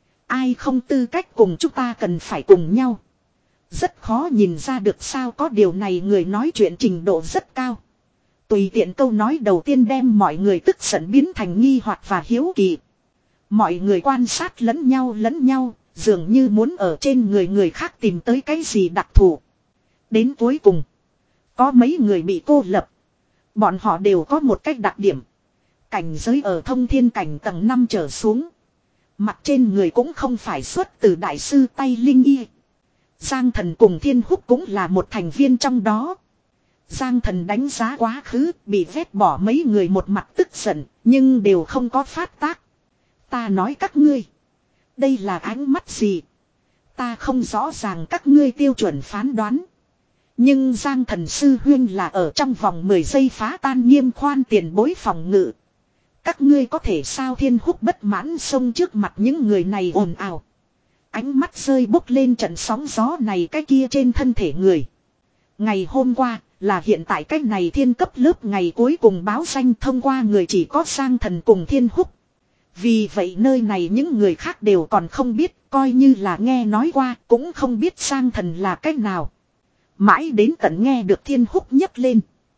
Ai không tư cách cùng chúng ta cần phải cùng nhau. Rất khó nhìn ra được sao, có điều này người nói chuyện trình độ rất cao. Tùy tiện câu nói đầu tiên đem mọi người tức giận biến thành nghi hoặc và hiếu kỳ. Mọi người quan sát lẫn nhau lẫn nhau, dường như muốn ở trên người người khác tìm tới cái gì đặc thù. Đến cuối cùng, có mấy người bị cô lập. Bọn họ đều có một cách đặc điểm. Cảnh giới ở thông thiên cảnh tầng năm trở xuống. Mặt trên người cũng không phải xuất từ đại sư tay linh y. Giang Thần cùng Thiên Húc cũng là một thành viên trong đó. Giang Thần đánh giá quá khứ, bị vét bỏ mấy người một mặt tức giận, nhưng đều không có phát tác. Ta nói các ngươi, đây là ánh mắt gì? Ta không rõ ràng các ngươi tiêu chuẩn phán đoán. Nhưng Giang Thần sư huyên là ở trong vòng mười giây phá tan Nghiêm Khoan tiền bối phòng ngự. Các ngươi có thể sao? Thiên Húc bất mãn xông trước mặt những người này ồn ào. Ánh mắt rơi bốc lên trận sóng gió này cái kia trên thân thể người. Ngày hôm qua là hiện tại cái này thiên cấp lớp ngày cuối cùng báo danh thông qua người chỉ có Giang Thần cùng Thiên Húc. Vì vậy nơi này những người khác đều còn không biết, coi như là nghe nói qua cũng không biết Giang Thần là cách nào. Mãi đến tận nghe được Thiên Húc nhấc lên.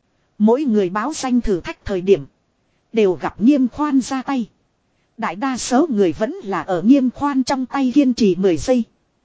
Mỗi người báo danh thử thách thời điểm đều gặp Nghiêm Khoan ra tay. Đại đa số người vẫn là ở Nghiêm Khoan trong tay kiên trì mười giây.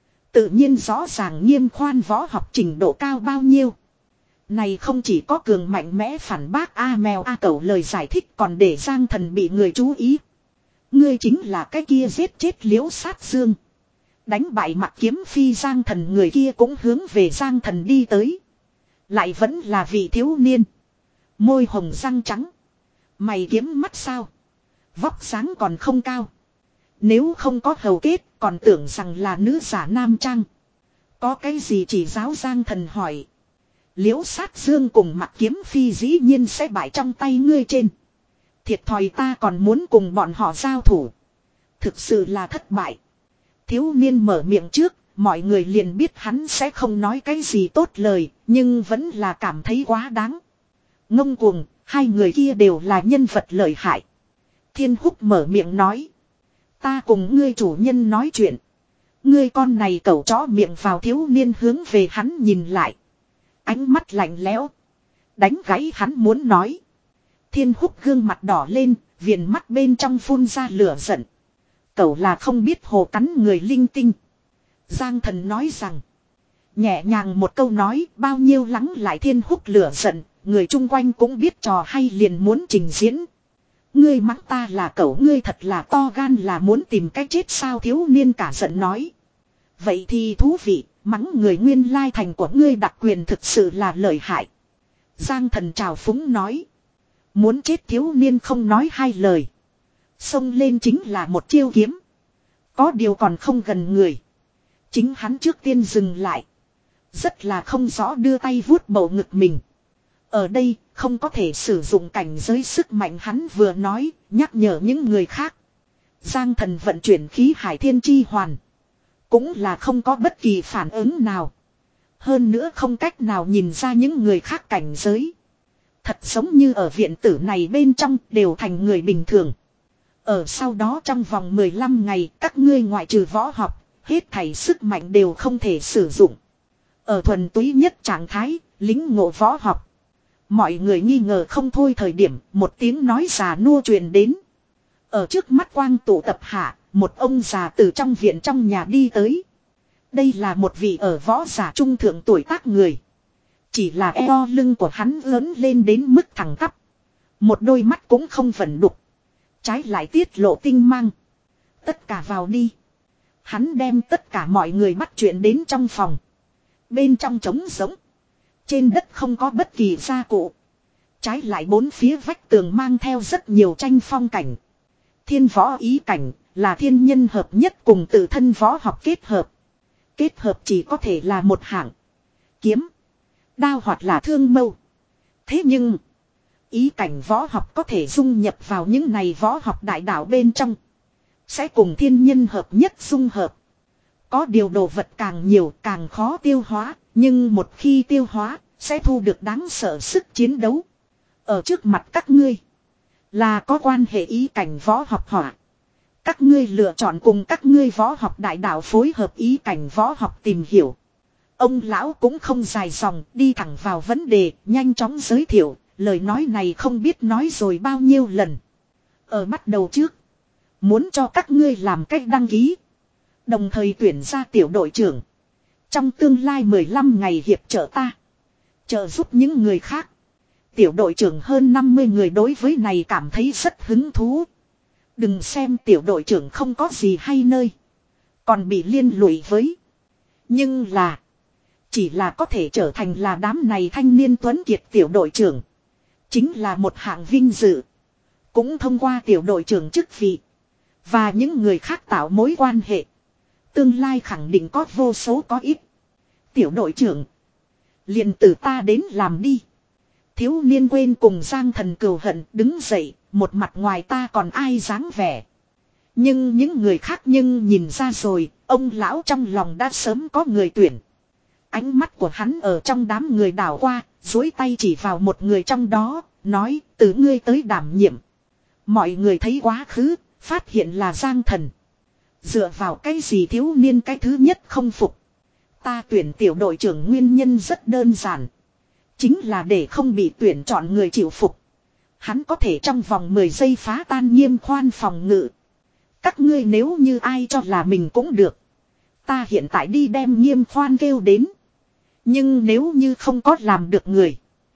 Tự nhiên rõ ràng Nghiêm Khoan võ học trình độ cao bao nhiêu. Này không chỉ có cường mạnh mẽ phản bác A mèo A cẩu lời giải thích, còn để Giang Thần bị người chú ý. Ngươi chính là cái kia giết chết Liễu Sát Dương. Đánh bại Mặc Kiếm Phi. Giang Thần người kia cũng hướng về Giang Thần đi tới. Lại vẫn là vị thiếu niên. Môi hồng răng trắng. Mày kiếm mắt sao. Vóc dáng còn không cao. Nếu không có hầu kết còn tưởng rằng là nữ giả nam trang. Có cái gì chỉ giáo? Giang Thần hỏi. Liễu Sát Dương cùng Mặc Kiếm Phi dĩ nhiên sẽ bại trong tay ngươi trên. Thiệt thòi ta còn muốn cùng bọn họ giao thủ. Thực sự là thất bại. Thiếu niên mở miệng trước, mọi người liền biết hắn sẽ không nói cái gì tốt lời, nhưng vẫn là cảm thấy quá đáng. Ngông cuồng, hai người kia đều là nhân vật lợi hại. Thiên Húc mở miệng nói. Ta cùng ngươi chủ nhân nói chuyện. Ngươi con này cẩu chó miệng vào. Thiếu niên hướng về hắn nhìn lại. Ánh mắt lạnh lẽo. Đánh gãy hắn muốn nói. Thiên Húc gương mặt đỏ lên, viền mắt bên trong phun ra lửa giận. Cẩu là không biết hồ cắn người linh tinh. Giang Thần nói rằng. Nhẹ nhàng một câu nói, bao nhiêu lắng lại Thiên Húc lửa giận. Người chung quanh cũng biết trò hay liền muốn trình diễn. Ngươi mắng ta là cẩu, ngươi thật là to gan, là muốn tìm cách chết sao? Thiếu niên cả giận nói. Vậy thì thú vị, mắng người nguyên lai thành của ngươi đặc quyền thực sự là lợi hại. Giang Thần trào phúng nói. Muốn chết. Thiếu niên không nói hai lời. Xông lên chính là một chiêu kiếm. Có điều còn không gần người. Chính hắn trước tiên dừng lại. Rất là không rõ đưa tay vuốt bầu ngực mình. Ở đây không có thể sử dụng cảnh giới sức mạnh, hắn vừa nói, nhắc nhở những người khác. Giang Thần vận chuyển khí hải thiên chi hoàn. Cũng là không có bất kỳ phản ứng nào. Hơn nữa không cách nào nhìn ra những người khác cảnh giới. Thật giống như ở viện tử này bên trong đều thành người bình thường. Ở sau đó trong vòng mười lăm ngày các ngươi ngoại trừ võ học, hết thảy sức mạnh đều không thể sử dụng. Ở thuần túy nhất trạng thái, lính ngộ võ học. Mọi người nghi ngờ không thôi thời điểm một tiếng nói già nua truyền đến. Ở trước mắt quang tụ tập hạ, một ông già từ trong viện trong nhà đi tới. Đây là một vị ở võ giả trung thượng tuổi tác người. Chỉ là eo lưng của hắn lớn lên đến mức thẳng tắp. Một đôi mắt cũng không vẩn đục. Trái lại tiết lộ tinh mang. Tất cả vào đi. Hắn đem tất cả mọi người bắt chuyện đến trong phòng. Bên trong trống giống. Trên đất không có bất kỳ gia cụ. Trái lại bốn phía vách tường mang theo rất nhiều tranh phong cảnh. Thiên võ ý cảnh là thiên nhân hợp nhất cùng tự thân võ học kết hợp. Kết hợp chỉ có thể là một hạng. Kiếm. Đao hoặc là thương mâu. Thế nhưng. Ý cảnh võ học có thể dung nhập vào những này võ học đại đạo bên trong. Sẽ cùng thiên nhân hợp nhất dung hợp. Có điều đồ vật càng nhiều càng khó tiêu hóa. Nhưng một khi tiêu hóa sẽ thu được đáng sợ sức chiến đấu. Ở trước mặt các ngươi. Là có quan hệ ý cảnh võ học hỏa. Các ngươi lựa chọn cùng các ngươi võ học đại đạo phối hợp ý cảnh võ học tìm hiểu. Ông lão cũng không dài dòng đi thẳng vào vấn đề nhanh chóng giới thiệu. Lời nói này không biết nói rồi bao nhiêu lần. Ở bắt đầu trước. Muốn cho các ngươi làm cách đăng ký. Đồng thời tuyển ra tiểu đội trưởng. Trong tương lai mười lăm ngày hiệp trợ ta. Trợ giúp những người khác. Tiểu đội trưởng hơn năm mươi người đối với này cảm thấy rất hứng thú. Đừng xem tiểu đội trưởng không có gì hay nơi. Còn bị liên lụy với. Nhưng là. Chỉ là có thể trở thành là đám này thanh niên tuấn kiệt tiểu đội trưởng. Chính là một hạng vinh dự. Cũng thông qua tiểu đội trưởng chức vị. Và những người khác tạo mối quan hệ. Tương lai khẳng định có vô số có ít. Tiểu đội trưởng. Liền từ ta đến làm đi. Thiếu niên quên cùng Giang Thần cừu hận đứng dậy. Một mặt ngoài ta còn ai dáng vẻ. Nhưng những người khác nhưng nhìn ra rồi. Ông lão trong lòng đã sớm có người tuyển. Ánh mắt của hắn ở trong đám người đảo qua. Dối tay chỉ vào một người trong đó. Nói từ ngươi tới đảm nhiệm. Mọi người thấy quá khứ. Phát hiện là Giang Thần. Dựa vào cái gì thiếu niên cái thứ nhất không phục. Ta tuyển tiểu đội trưởng nguyên nhân rất đơn giản. Chính là để không bị tuyển chọn người chịu phục. Hắn có thể trong vòng mười giây phá tan nghiêm khoan phòng ngự. Các ngươi nếu như ai cho là mình cũng được. Ta hiện tại đi đem nghiêm khoan kêu đến. Nhưng nếu như không có làm được người.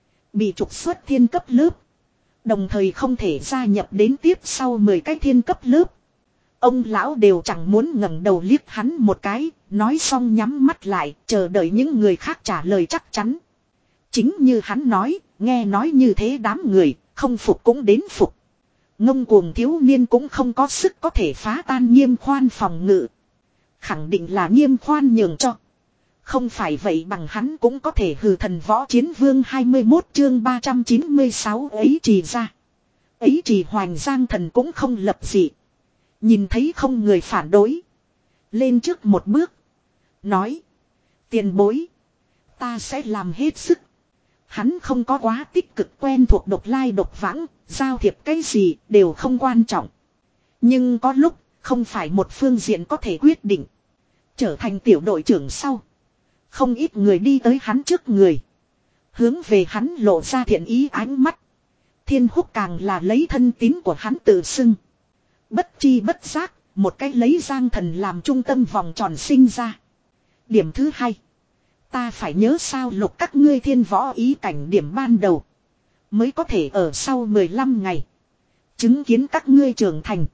Bị trục xuất thiên cấp lớp. Đồng thời không thể gia nhập đến tiếp sau mười cái thiên cấp lớp. Ông lão đều chẳng muốn ngẩng đầu liếc hắn một cái. Nói xong nhắm mắt lại chờ đợi những người khác trả lời chắc chắn. Chính như hắn nói, nghe nói như thế đám người, không phục cũng đến phục. Ngông cuồng thiếu niên cũng không có sức có thể phá tan nghiêm khoan phòng ngự. Khẳng định là nghiêm khoan nhường cho. Không phải vậy bằng hắn cũng có thể hừ thần võ chiến vương hai mươi mốt chương ba trăm chín mươi sáu ấy trì ra. Ấy trì hoành Giang Thần cũng không lập dị. Nhìn thấy không người phản đối. Lên trước một bước. Nói. Tiền bối. Ta sẽ làm hết sức. Hắn không có quá tích cực quen thuộc độc lai độc vãng. Giao thiệp cái gì đều không quan trọng. Nhưng có lúc không phải một phương diện có thể quyết định. Trở thành tiểu đội trưởng sau. Không ít người đi tới hắn trước người. Hướng về hắn lộ ra thiện ý ánh mắt. Thiên Húc càng là lấy thân tín của hắn tự xưng. Bất chi bất giác, một cái lấy Giang Thần làm trung tâm vòng tròn sinh ra. Điểm thứ hai. Ta phải nhớ sao lục các ngươi thiên võ ý cảnh điểm ban đầu. Mới có thể ở sau mười lăm ngày. Chứng kiến các ngươi trưởng thành.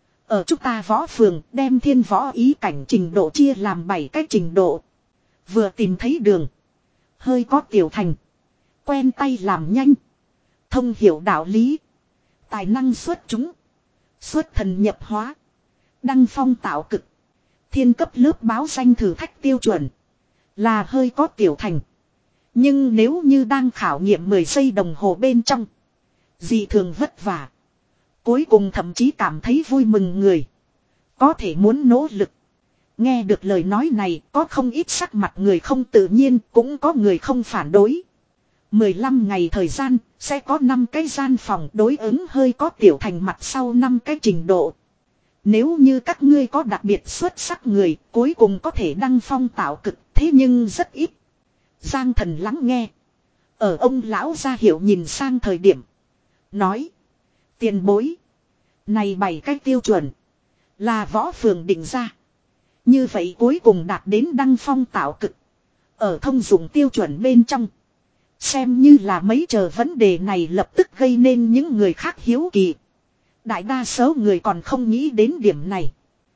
Ở chúng ta võ phường đem thiên võ ý cảnh trình độ chia làm bảy cái trình độ. Vừa tìm thấy đường. Hơi có tiểu thành. Quen tay làm nhanh. Thông hiểu đạo lý. Tài năng xuất chúng. Xuất thần nhập hóa. Đăng phong tạo cực. Thiên cấp lớp báo danh thử thách tiêu chuẩn. Là hơi có tiểu thành. Nhưng nếu như đang khảo nghiệm mười giây đồng hồ bên trong. Dị thường vất vả. Cuối cùng thậm chí cảm thấy vui mừng người. Có thể muốn nỗ lực. Nghe được lời nói này có không ít sắc mặt người không tự nhiên cũng có người không phản đối. mười lăm ngày thời gian sẽ có năm cái gian phòng đối ứng hơi có tiểu thành mặt sau năm cái trình độ. Nếu như các ngươi có đặc biệt xuất sắc người cuối cùng có thể đăng phong tạo cực thế nhưng rất ít. Giang Thần lắng nghe. Ở ông lão ra hiểu nhìn sang thời điểm. Nói. Tiền bối. Này bảy cái tiêu chuẩn. Là võ phường định ra. Như vậy cuối cùng đạt đến đăng phong tạo cực. Ở thông dụng tiêu chuẩn bên trong. Xem như là mấy chờ vấn đề này lập tức gây nên những người khác hiếu kỳ. Đại đa số người còn không nghĩ đến điểm này.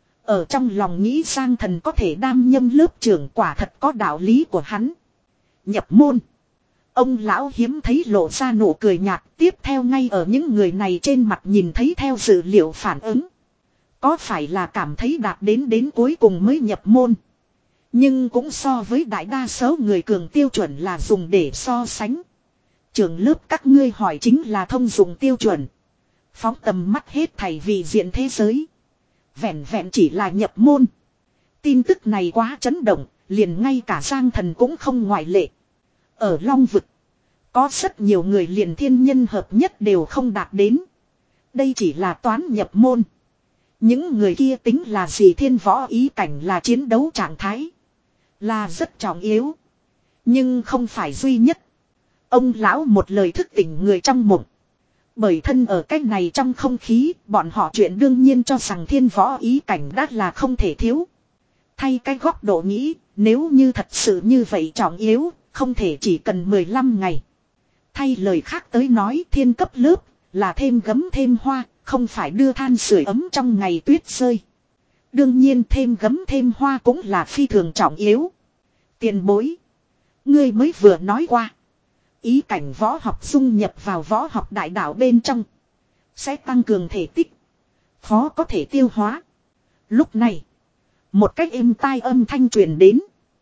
Ở trong lòng nghĩ Giang Thần có thể đảm nhiệm lớp trưởng quả thật có đạo lý của hắn. Nhập môn. Ông lão hiếm thấy lộ ra nụ cười nhạt, tiếp theo ngay ở những người này trên mặt nhìn thấy theo dữ liệu phản ứng. Có phải là cảm thấy đạt đến đến cuối cùng mới nhập môn. Nhưng cũng so với đại đa số người cường tiêu chuẩn là dùng để so sánh. Trường lớp các ngươi hỏi chính là thông dụng tiêu chuẩn. Phóng tầm mắt hết thảy vị diện thế giới. Vẹn vẹn chỉ là nhập môn. Tin tức này quá chấn động, liền ngay cả Giang Thần cũng không ngoại lệ. Ở Long Vực, có rất nhiều người liền thiên nhân hợp nhất đều không đạt đến. Đây chỉ là toán nhập môn. Những người kia tính là gì, thiên võ ý cảnh là chiến đấu trạng thái. Là rất trọng yếu. Nhưng không phải duy nhất. Ông lão một lời thức tỉnh người trong mộng. Bởi thân ở cách này trong không khí, bọn họ chuyện đương nhiên cho rằng thiên võ ý cảnh đã là không thể thiếu. Thay cái góc độ nghĩ, nếu như thật sự như vậy trọng yếu, không thể chỉ cần mười lăm ngày. Thay lời khác tới nói, thiên cấp lớp là thêm gấm thêm hoa, không phải đưa than sưởi ấm trong ngày tuyết rơi. Đương nhiên thêm gấm thêm hoa cũng là phi thường trọng yếu. Tiền bối. Ngươi mới vừa nói qua. Ý cảnh võ học dung nhập vào võ học đại đạo bên trong. Sẽ tăng cường thể tích. Khó có thể tiêu hóa. Lúc này. Một cách êm tai âm thanh truyền đến.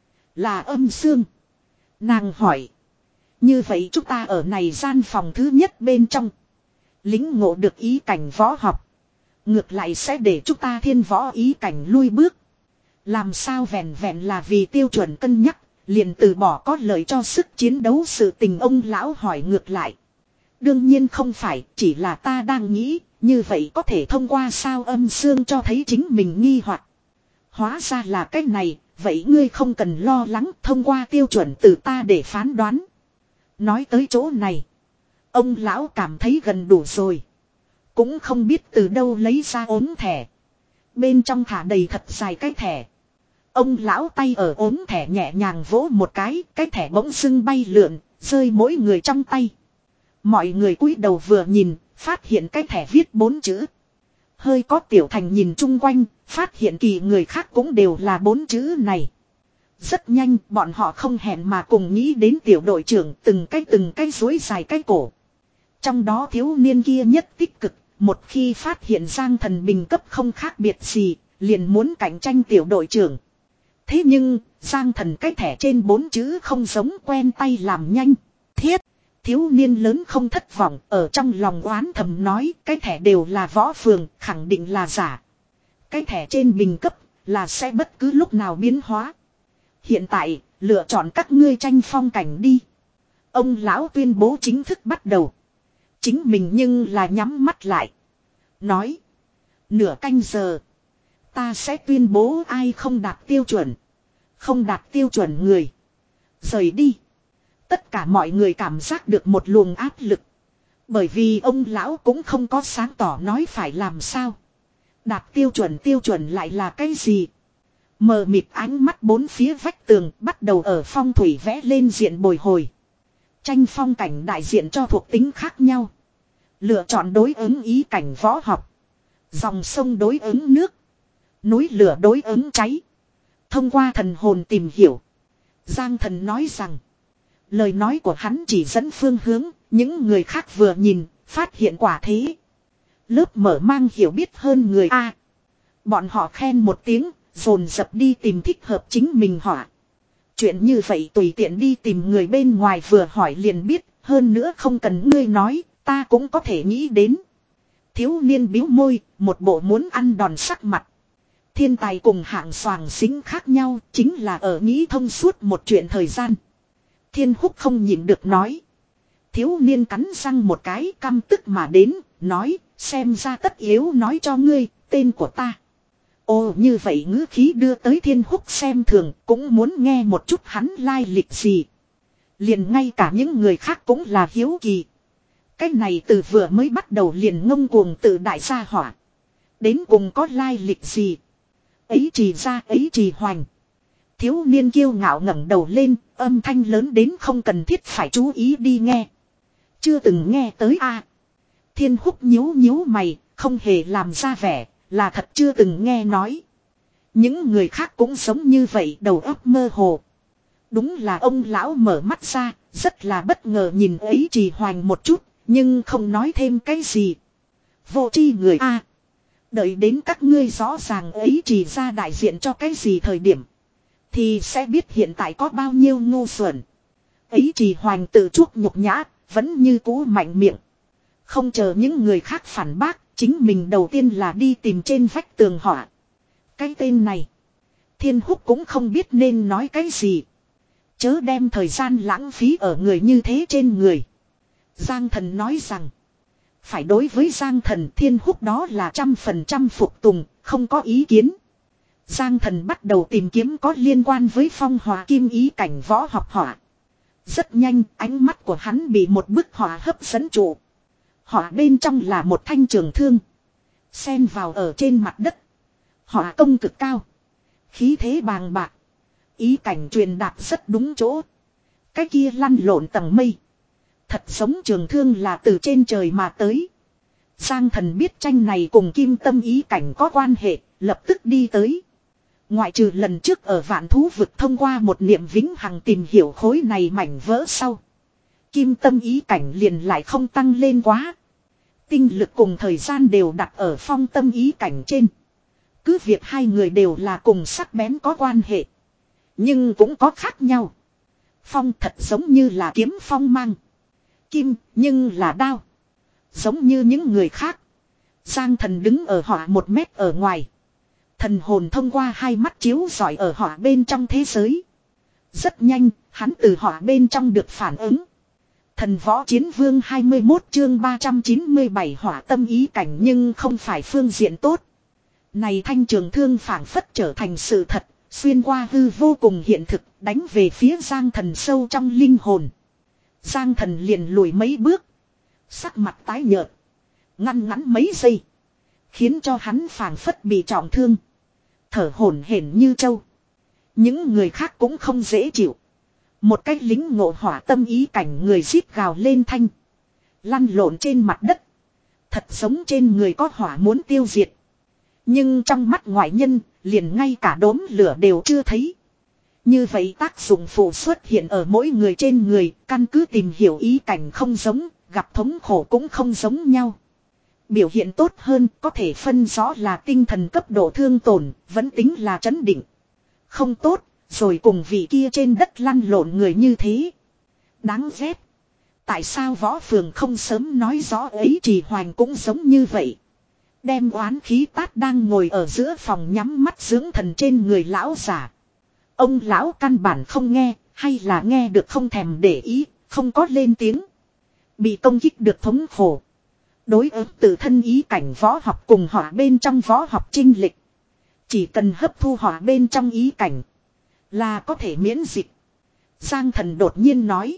Là âm xương. Nàng hỏi. Như vậy chúng ta ở này gian phòng thứ nhất bên trong. Lính ngộ được ý cảnh võ học. Ngược lại sẽ để chúng ta thiên võ ý cảnh lui bước. Làm sao vẹn vẹn là vì tiêu chuẩn cân nhắc. Liền từ bỏ có lợi cho sức chiến đấu sự tình, ông lão hỏi ngược lại. Đương nhiên không phải, chỉ là ta đang nghĩ, như vậy có thể thông qua sao, âm xương cho thấy chính mình nghi hoặc. Hóa ra là cái này, vậy ngươi không cần lo lắng, thông qua tiêu chuẩn từ ta để phán đoán. Nói tới chỗ này, ông lão cảm thấy gần đủ rồi. Cũng không biết từ đâu lấy ra ốm thẻ. Bên trong thả đầy thật dài cái thẻ. Ông lão tay ở ốm thẻ nhẹ nhàng vỗ một cái, cái thẻ bỗng dưng bay lượn, rơi mỗi người trong tay. Mọi người cúi đầu vừa nhìn, phát hiện cái thẻ viết bốn chữ. Hơi có Tiểu Thành nhìn chung quanh, phát hiện kỳ người khác cũng đều là bốn chữ này. Rất nhanh, bọn họ không hẹn mà cùng nghĩ đến tiểu đội trưởng từng cái từng cái rối dài cái cổ. Trong đó thiếu niên kia nhất tích cực, một khi phát hiện Giang Thần bình cấp không khác biệt gì, liền muốn cạnh tranh tiểu đội trưởng. Thế nhưng, Giang Thần cái thẻ trên bốn chữ không giống quen tay làm nhanh. Thiết, thiếu niên lớn không thất vọng, ở trong lòng oán thầm nói cái thẻ đều là võ phường, khẳng định là giả. Cái thẻ trên bình cấp là sẽ bất cứ lúc nào biến hóa. Hiện tại, lựa chọn các ngươi tranh phong cảnh đi. Ông lão tuyên bố chính thức bắt đầu. Chính mình nhưng là nhắm mắt lại. Nói, nửa canh giờ. Ta sẽ tuyên bố ai không đạt tiêu chuẩn. Không đạt tiêu chuẩn người. Rời đi. Tất cả mọi người cảm giác được một luồng áp lực. Bởi vì ông lão cũng không có sáng tỏ nói phải làm sao. Đạt tiêu chuẩn tiêu chuẩn lại là cái gì. Mờ mịt ánh mắt bốn phía vách tường bắt đầu ở phong thủy vẽ lên diện bồi hồi. Tranh phong cảnh đại diện cho thuộc tính khác nhau. Lựa chọn đối ứng ý cảnh võ học. Dòng sông đối ứng nước. Núi lửa đối ứng cháy. Thông qua thần hồn tìm hiểu. Giang Thần nói rằng. Lời nói của hắn chỉ dẫn phương hướng. Những người khác vừa nhìn. Phát hiện quả thế. Lớp mở mang hiểu biết hơn người A. Bọn họ khen một tiếng. Dồn dập đi tìm thích hợp chính mình họa. Chuyện như vậy tùy tiện đi tìm người bên ngoài vừa hỏi liền biết. Hơn nữa không cần ngươi nói. Ta cũng có thể nghĩ đến. Thiếu niên biếu môi. Một bộ muốn ăn đòn sắc mặt. Thiên tài cùng hạng soàng xính khác nhau chính là ở nghĩ thông suốt một chuyện thời gian. Thiên Húc không nhịn được nói. Thiếu niên cắn răng một cái căm tức mà đến, nói, xem ra tất yếu nói cho ngươi, tên của ta. Ồ như vậy ngữ khí đưa tới Thiên Húc xem thường, cũng muốn nghe một chút hắn lai lịch gì. Liền ngay cả những người khác cũng là hiếu kỳ. Cái này từ vừa mới bắt đầu liền ngông cuồng tự đại gia hỏa. Đến cùng có lai lịch gì? Ấy trì ra ấy trì hoành. Thiếu niên kiêu ngạo ngẩng đầu lên, âm thanh lớn đến không cần thiết phải chú ý đi nghe. Chưa từng nghe tới a. Thiên Húc nhíu nhíu mày, không hề làm ra vẻ, là thật chưa từng nghe nói. Những người khác cũng giống như vậy, đầu óc mơ hồ. Đúng là ông lão mở mắt ra, rất là bất ngờ nhìn ấy trì hoành một chút, nhưng không nói thêm cái gì. Vô tri người a. Đợi đến các ngươi rõ ràng ấy trì ra đại diện cho cái gì thời điểm, thì sẽ biết hiện tại có bao nhiêu ngu xuẩn. Ấy trì hoành tự chuốc nhục nhã, vẫn như cũ mạnh miệng. Không chờ những người khác phản bác, chính mình đầu tiên là đi tìm trên vách tường họa. Cái tên này, Thiên Húc cũng không biết nên nói cái gì. Chớ đem thời gian lãng phí ở người như thế trên người. Giang Thần nói rằng, phải đối với Giang Thần Thiên Húc đó là trăm phần trăm phục tùng, không có ý kiến. Giang Thần bắt đầu tìm kiếm có liên quan với phong hỏa kim ý cảnh võ học họa. Rất nhanh, ánh mắt của hắn bị một bức họa hấp dẫn trụ. Họa bên trong là một thanh trường thương, xen vào ở trên mặt đất. Họa công cực cao, khí thế bàng bạc, ý cảnh truyền đạt rất đúng chỗ. Cái kia lăn lộn tầng mây, thật giống trường thương là từ trên trời mà tới. Giang Thần biết tranh này cùng kim tâm ý cảnh có quan hệ, lập tức đi tới. Ngoại trừ lần trước ở Vạn Thú Vực thông qua một niệm vĩnh hằng tìm hiểu khối này mảnh vỡ sau, kim tâm ý cảnh liền lại không tăng lên quá. Tinh lực cùng thời gian đều đặt ở phong tâm ý cảnh trên. Cứ việc hai người đều là cùng sắc bén có quan hệ, nhưng cũng có khác nhau. Phong thật giống như là kiếm phong mang, kim nhưng là đao. Giống như những người khác, Giang Thần đứng ở họ một mét ở ngoài. Thần hồn thông qua hai mắt chiếu rọi ở họ bên trong thế giới. Rất nhanh, hắn từ họ bên trong được phản ứng. Thần võ chiến vương hai mươi mốt chương ba trăm chín mươi bảy hỏa tâm ý cảnh nhưng không phải phương diện tốt. Này thanh trường thương phảng phất trở thành sự thật, xuyên qua hư vô cùng hiện thực, đánh về phía Giang Thần sâu trong linh hồn. Giang Thần liền lùi mấy bước, sắc mặt tái nhợt, ngăn ngắn mấy giây, khiến cho hắn phảng phất bị trọng thương, thở hổn hển như trâu. Những người khác cũng không dễ chịu. Một cách lính ngộ hỏa tâm ý cảnh người rít gào lên thanh, lăn lộn trên mặt đất, thật giống trên người có hỏa muốn tiêu diệt. Nhưng trong mắt ngoại nhân, liền ngay cả đốm lửa đều chưa thấy. Như vậy tác dụng phụ xuất hiện ở mỗi người trên người, căn cứ tìm hiểu ý cảnh không giống, gặp thống khổ cũng không giống nhau. Biểu hiện tốt hơn có thể phân rõ là tinh thần cấp độ thương tổn, vẫn tính là trấn định. Không tốt, rồi cùng vị kia trên đất lăn lộn người như thế. Đáng ghét. Tại sao võ phường không sớm nói rõ ấy trì hoành cũng giống như vậy. Đem oán khí tát đang ngồi ở giữa phòng nhắm mắt dưỡng thần trên người lão giả. Ông lão căn bản không nghe, hay là nghe được không thèm để ý, không có lên tiếng. Bị công kích được thống khổ. Đối ứng tự thân ý cảnh võ học cùng họ bên trong võ học chinh lịch. Chỉ cần hấp thu họ bên trong ý cảnh, là có thể miễn dịch. Giang Thần đột nhiên nói.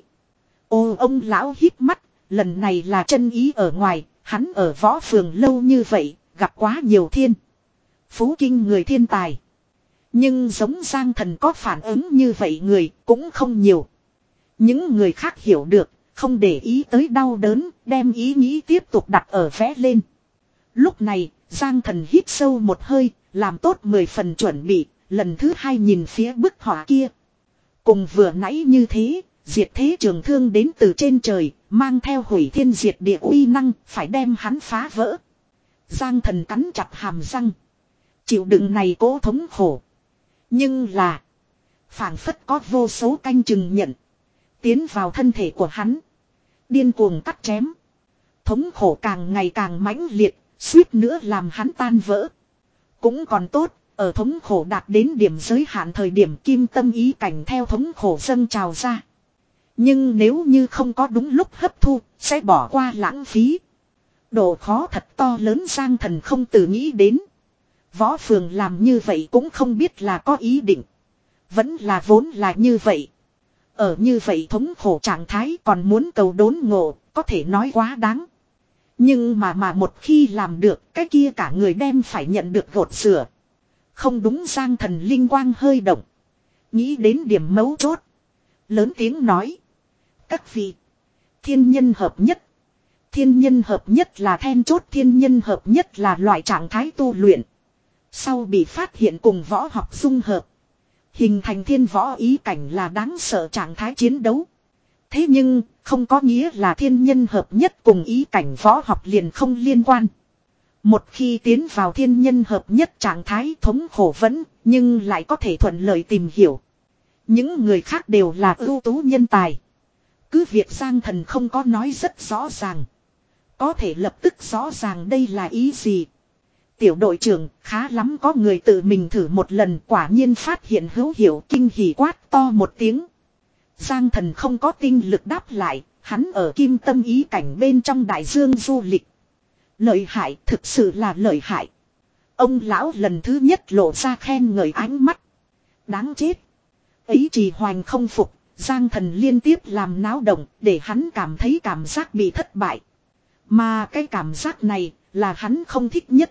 Ô ông lão hít mắt, lần này là chân ý ở ngoài, hắn ở võ phường lâu như vậy, gặp quá nhiều thiên phú kinh người thiên tài. Nhưng giống Giang Thần có phản ứng như vậy người cũng không nhiều. Những người khác hiểu được, không để ý tới đau đớn, đem ý nghĩ tiếp tục đặt ở vẽ lên. Lúc này, Giang Thần hít sâu một hơi, làm tốt mười phần chuẩn bị, lần thứ hai nhìn phía bức họa kia. Cùng vừa nãy như thế, diệt thế trường thương đến từ trên trời, mang theo hủy thiên diệt địa uy năng, phải đem hắn phá vỡ. Giang Thần cắn chặt hàm răng, chịu đựng này cố thống khổ. Nhưng là, phảng phất có vô số canh chừng nhận tiến vào thân thể của hắn, điên cuồng cắt chém. Thống khổ càng ngày càng mãnh liệt, suýt nữa làm hắn tan vỡ. Cũng còn tốt, ở thống khổ đạt đến điểm giới hạn thời điểm kim tâm ý cảnh theo thống khổ dâng trào ra. Nhưng nếu như không có đúng lúc hấp thu, sẽ bỏ qua lãng phí. Độ khó thật to lớn. Giang Thần không từ nghĩ đến. Võ phường làm như vậy cũng không biết là có ý định, vẫn là vốn là như vậy. Ở như vậy thống khổ trạng thái còn muốn cầu đốn ngộ, có thể nói quá đáng. Nhưng mà mà một khi làm được, cái kia cả người đem phải nhận được gột rửa. Không đúng, Giang Thần linh quang hơi động. Nghĩ đến điểm mấu chốt. Lớn tiếng nói. Các vị. Thiên nhân hợp nhất. Thiên nhân hợp nhất là then chốt, thiên nhân hợp nhất là loại trạng thái tu luyện. Sau bị phát hiện cùng võ học dung hợp. Hình thành thiên võ ý cảnh là đáng sợ trạng thái chiến đấu. Thế nhưng, không có nghĩa là thiên nhân hợp nhất cùng ý cảnh võ học liền không liên quan. Một khi tiến vào thiên nhân hợp nhất trạng thái thống khổ vẫn, nhưng lại có thể thuận lợi tìm hiểu. Những người khác đều là ưu tú nhân tài. Cứ việc Giang Thần không có nói rất rõ ràng. Có thể lập tức rõ ràng đây là ý gì. Tiểu đội trưởng, khá lắm, có người tự mình thử một lần, quả nhiên phát hiện hữu hiệu, kinh hỉ quát to một tiếng. Giang Thần không có tinh lực đáp lại, hắn ở kim tâm ý cảnh bên trong đại dương du lịch. Lợi hại, thực sự là lợi hại. Ông lão lần thứ nhất lộ ra khen ngợi ánh mắt. Đáng chết. Ấy trì hoành không phục, Giang Thần liên tiếp làm náo động để hắn cảm thấy cảm giác bị thất bại. Mà cái cảm giác này là hắn không thích nhất.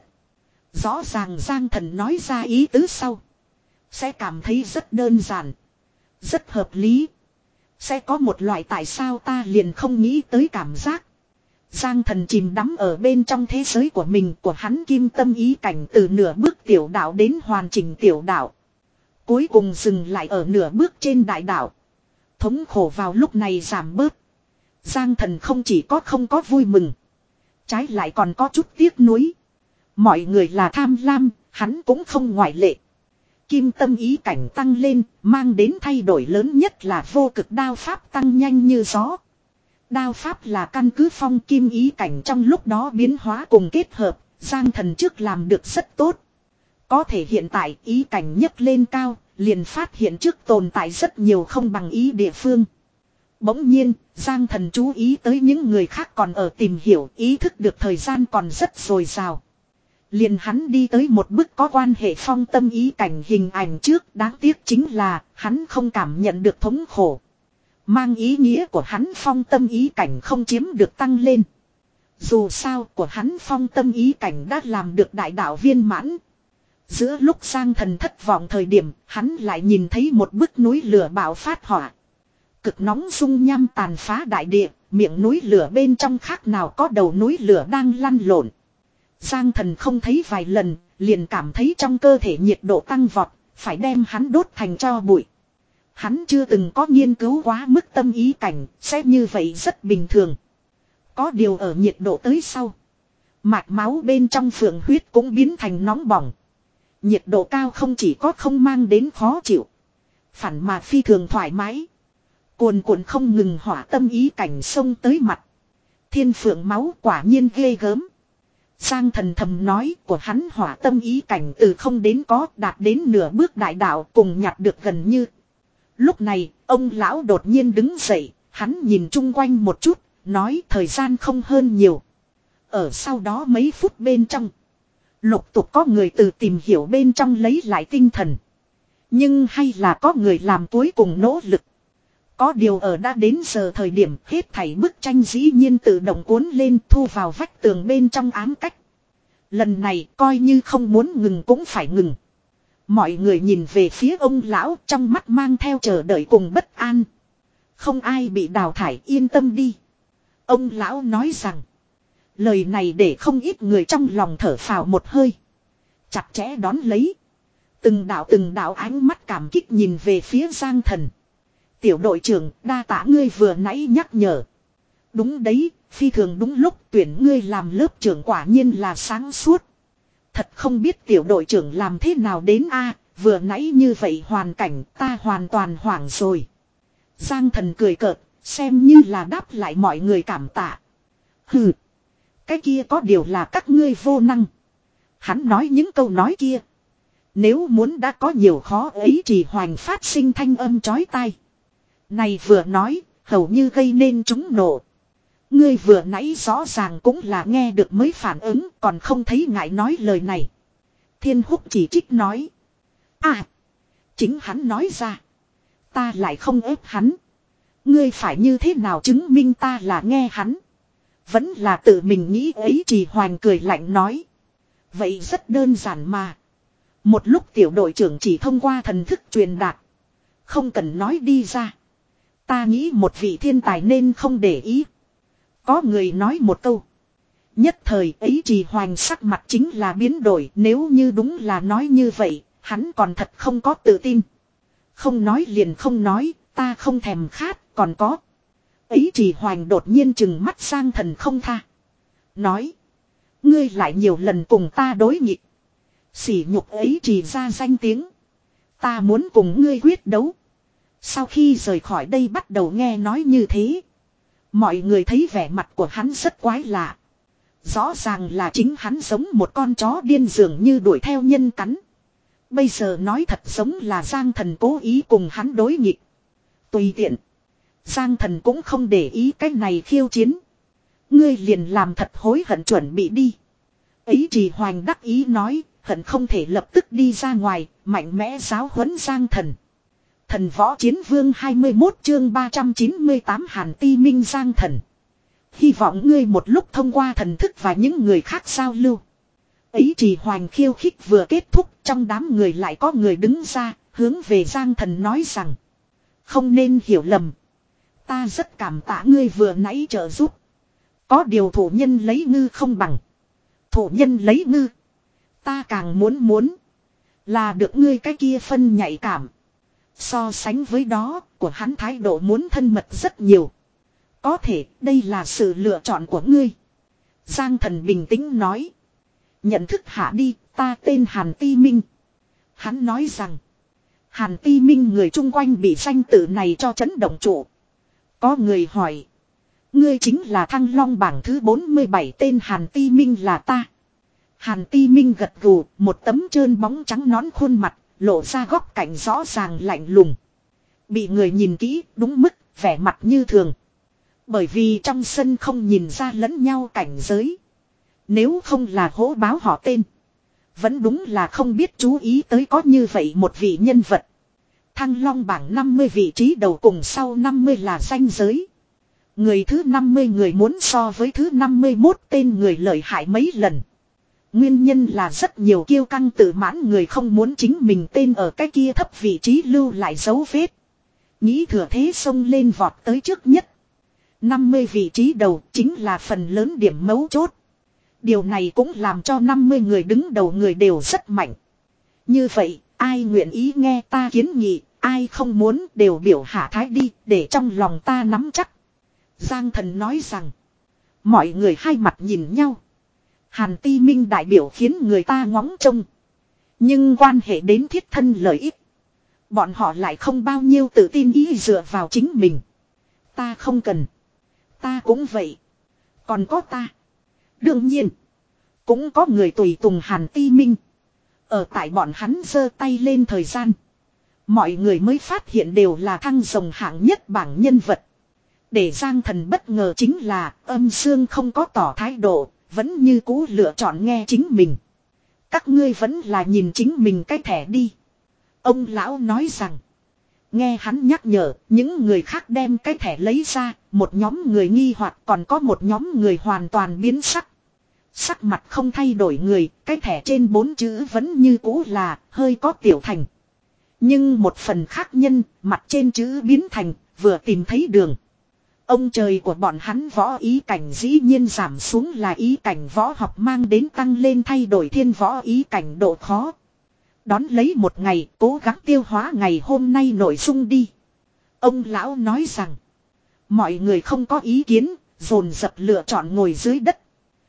Rõ ràng Giang Thần nói ra ý tứ sau. Sẽ cảm thấy rất đơn giản. Rất hợp lý. Sẽ có một loại tại sao ta liền không nghĩ tới cảm giác. Giang Thần chìm đắm ở bên trong thế giới của mình, của hắn kim tâm ý cảnh từ nửa bước tiểu đạo đến hoàn chỉnh tiểu đạo. Cuối cùng dừng lại ở nửa bước trên đại đạo. Thống khổ vào lúc này giảm bớt. Giang Thần không chỉ có không có vui mừng. Trái lại còn có chút tiếc nuối. Mọi người là tham lam, hắn cũng không ngoại lệ. Kim tâm ý cảnh tăng lên, mang đến thay đổi lớn nhất là vô cực đao pháp tăng nhanh như gió. Đao pháp là căn cứ phong kim ý cảnh trong lúc đó biến hóa cùng kết hợp, Giang Thần trước làm được rất tốt. Có thể hiện tại ý cảnh nhấc lên cao, liền phát hiện trước tồn tại rất nhiều không bằng ý địa phương. Bỗng nhiên, Giang Thần chú ý tới những người khác còn ở tìm hiểu, ý thức được thời gian còn rất dồi dào. Liền hắn đi tới một bước có quan hệ phong tâm ý cảnh hình ảnh trước, đáng tiếc chính là hắn không cảm nhận được thống khổ. Mang ý nghĩa của hắn phong tâm ý cảnh không chiếm được tăng lên. Dù sao của hắn phong tâm ý cảnh đã làm được đại đạo viên mãn. Giữa lúc Giang Thần thất vọng thời điểm, hắn lại nhìn thấy một bức núi lửa bạo phát hỏa. Cực nóng dung nham tàn phá đại địa, miệng núi lửa bên trong khác nào có đầu núi lửa đang lăn lộn. Giang Thần không thấy vài lần, liền cảm thấy trong cơ thể nhiệt độ tăng vọt, phải đem hắn đốt thành tro bụi. Hắn chưa từng có nghiên cứu quá mức tâm ý cảnh, sẽ như vậy rất bình thường. Có điều ở nhiệt độ tới sau. Mạch máu bên trong phượng huyết cũng biến thành nóng bỏng. Nhiệt độ cao không chỉ có không mang đến khó chịu. Phản mà phi thường thoải mái. Cuồn cuộn không ngừng hỏa tâm ý cảnh xông tới mặt. Thiên phượng máu quả nhiên ghê gớm. Giang Thần thầm nói của hắn hỏa tâm ý cảnh từ không đến có, đạt đến nửa bước đại đạo cùng nhặt được gần như. Lúc này, ông lão đột nhiên đứng dậy, hắn nhìn chung quanh một chút, nói thời gian không hơn nhiều. Ở sau đó mấy phút bên trong, lục tục có người từ tìm hiểu bên trong lấy lại tinh thần. Nhưng hay là có người làm cuối cùng nỗ lực. Có điều ở đã đến giờ thời điểm hết thảy bức tranh dĩ nhiên tự động cuốn lên thu vào vách tường bên trong ám cách. Lần này coi như không muốn ngừng cũng phải ngừng. Mọi người nhìn về phía ông lão trong mắt mang theo chờ đợi cùng bất an. Không ai bị đào thải, yên tâm đi. Ông lão nói rằng. Lời này để không ít người trong lòng thở phào một hơi. Chặt chẽ đón lấy. Từng đạo từng đạo ánh mắt cảm kích nhìn về phía Giang Thần. Tiểu đội trưởng, đa tạ ngươi vừa nãy nhắc nhở. Đúng đấy, phi thường đúng lúc tuyển ngươi làm lớp trưởng quả nhiên là sáng suốt. Thật không biết tiểu đội trưởng làm thế nào đến a, vừa nãy như vậy hoàn cảnh ta hoàn toàn hoảng rồi. Giang Thần cười cợt, xem như là đáp lại mọi người cảm tạ. Hừ, cái kia có điều là các ngươi vô năng. Hắn nói những câu nói kia. Nếu muốn đã có nhiều khó ấy trì hoành phát sinh thanh âm chói tai. Này vừa nói, hầu như gây nên chúng nộ. Ngươi vừa nãy rõ ràng cũng là nghe được mới phản ứng, còn không thấy ngại nói lời này. Thiên Húc chỉ trích nói. À, chính hắn nói ra. Ta lại không ép hắn. Ngươi phải như thế nào chứng minh ta là nghe hắn. Vẫn là tự mình nghĩ ấy Trì Hoành cười lạnh nói. Vậy rất đơn giản mà. Một lúc tiểu đội trưởng chỉ thông qua thần thức truyền đạt. Không cần nói đi ra. Ta nghĩ một vị thiên tài nên không để ý. Có người nói một câu. Nhất thời ấy Trì Hoành sắc mặt chính là biến đổi. Nếu như đúng là nói như vậy, hắn còn thật không có tự tin. Không nói liền không nói, ta không thèm khát, còn có. Ấy Trì Hoành đột nhiên chừng mắt Giang Thần không tha. Nói. Ngươi lại nhiều lần cùng ta đối nghịch. Sỉ nhục ấy Trì ra danh tiếng. Ta muốn cùng ngươi quyết đấu. Sau khi rời khỏi đây bắt đầu nghe nói như thế. Mọi người thấy vẻ mặt của hắn rất quái lạ. Rõ ràng là chính hắn giống một con chó điên dường như đuổi theo nhân cắn. Bây giờ nói thật giống là Giang Thần cố ý cùng hắn đối nghịch. Tùy tiện. Giang Thần cũng không để ý cái này khiêu chiến. Ngươi liền làm thật hối hận chuẩn bị đi. Ấy Trì Hoành đắc ý nói, hận không thể lập tức đi ra ngoài, mạnh mẽ giáo huấn Giang Thần. Thần Võ Chiến Vương hai mươi mốt chương ba trăm chín mươi tám Hàn Ti Minh Giang Thần. Hy vọng ngươi một lúc thông qua thần thức và những người khác giao lưu. Ấy Trì Hoành khiêu khích vừa kết thúc, trong đám người lại có người đứng ra, hướng về Giang Thần nói rằng. Không nên hiểu lầm. Ta rất cảm tạ ngươi vừa nãy trợ giúp. Có điều thủ nhân lấy ngư không bằng. Thủ nhân lấy ngư. Ta càng muốn muốn. Là được ngươi cái kia phân nhạy cảm. So sánh với đó, của hắn thái độ muốn thân mật rất nhiều. Có thể đây là sự lựa chọn của ngươi. Giang Thần bình tĩnh nói. Nhận thức hạ đi, ta tên Hàn Ti Minh. Hắn nói rằng. Hàn Ti Minh người chung quanh bị danh tự này cho chấn động trụ. Có người hỏi. Ngươi chính là Thăng Long bảng thứ bốn mươi bảy tên Hàn Ti Minh là ta. Hàn Ti Minh gật gù, một tấm trơn bóng trắng nón khuôn mặt, lộ ra góc cạnh rõ ràng lạnh lùng. Bị người nhìn kỹ, đúng mức, vẻ mặt như thường. Bởi vì trong sân không nhìn ra lẫn nhau cảnh giới. Nếu không là hố báo họ tên. Vẫn đúng là không biết chú ý tới có như vậy một vị nhân vật. Thăng Long bảng năm mươi vị trí đầu cùng sau năm mươi là ranh giới. Người thứ năm mươi người muốn so với thứ năm mươi mốt tên người lợi hại mấy lần. Nguyên nhân là rất nhiều kiêu căng tự mãn người không muốn chính mình tên ở cái kia thấp vị trí lưu lại dấu vết. Nghĩ thừa thế xông lên vọt tới trước nhất. năm mươi vị trí đầu chính là phần lớn điểm mấu chốt. Điều này cũng làm cho năm mươi người đứng đầu người đều rất mạnh. Như vậy, ai nguyện ý nghe ta kiến nghị, ai không muốn đều biểu hạ thái đi, để trong lòng ta nắm chắc. Giang Thần nói rằng, mọi người hai mặt nhìn nhau. Hàn Ti Minh đại biểu khiến người ta ngóng trông. Nhưng quan hệ đến thiết thân lợi ích. Bọn họ lại không bao nhiêu tự tin ý dựa vào chính mình. Ta không cần. Ta cũng vậy. Còn có ta. Đương nhiên. Cũng có người tùy tùng Hàn Ti Minh. Ở tại bọn hắn giơ tay lên thời gian. Mọi người mới phát hiện đều là thăng rồng hạng nhất bảng nhân vật. Để Giang Thần bất ngờ chính là Âm Dương không có tỏ thái độ. Vẫn như cũ lựa chọn nghe chính mình. Các ngươi vẫn là nhìn chính mình cái thẻ đi. Ông lão nói rằng. Nghe hắn nhắc nhở, những người khác đem cái thẻ lấy ra, một nhóm người nghi hoặc còn có một nhóm người hoàn toàn biến sắc. Sắc mặt không thay đổi người, cái thẻ trên bốn chữ vẫn như cũ là hơi có tiểu thành. Nhưng một phần khác nhân, mặt trên chữ biến thành, vừa tìm thấy đường. Ông trời của bọn hắn võ ý cảnh dĩ nhiên giảm xuống là ý cảnh võ học mang đến tăng lên thay đổi thiên võ ý cảnh độ khó. Đón lấy một ngày cố gắng tiêu hóa ngày hôm nay nội dung đi. Ông lão nói rằng. Mọi người không có ý kiến, dồn dập lựa chọn ngồi dưới đất.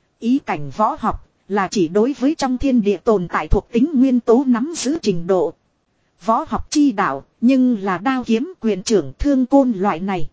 Ý cảnh võ học là chỉ đối với trong thiên địa tồn tại thuộc tính nguyên tố nắm giữ trình độ. Võ học chi đạo, nhưng là đao kiếm quyền trưởng thương côn loại này.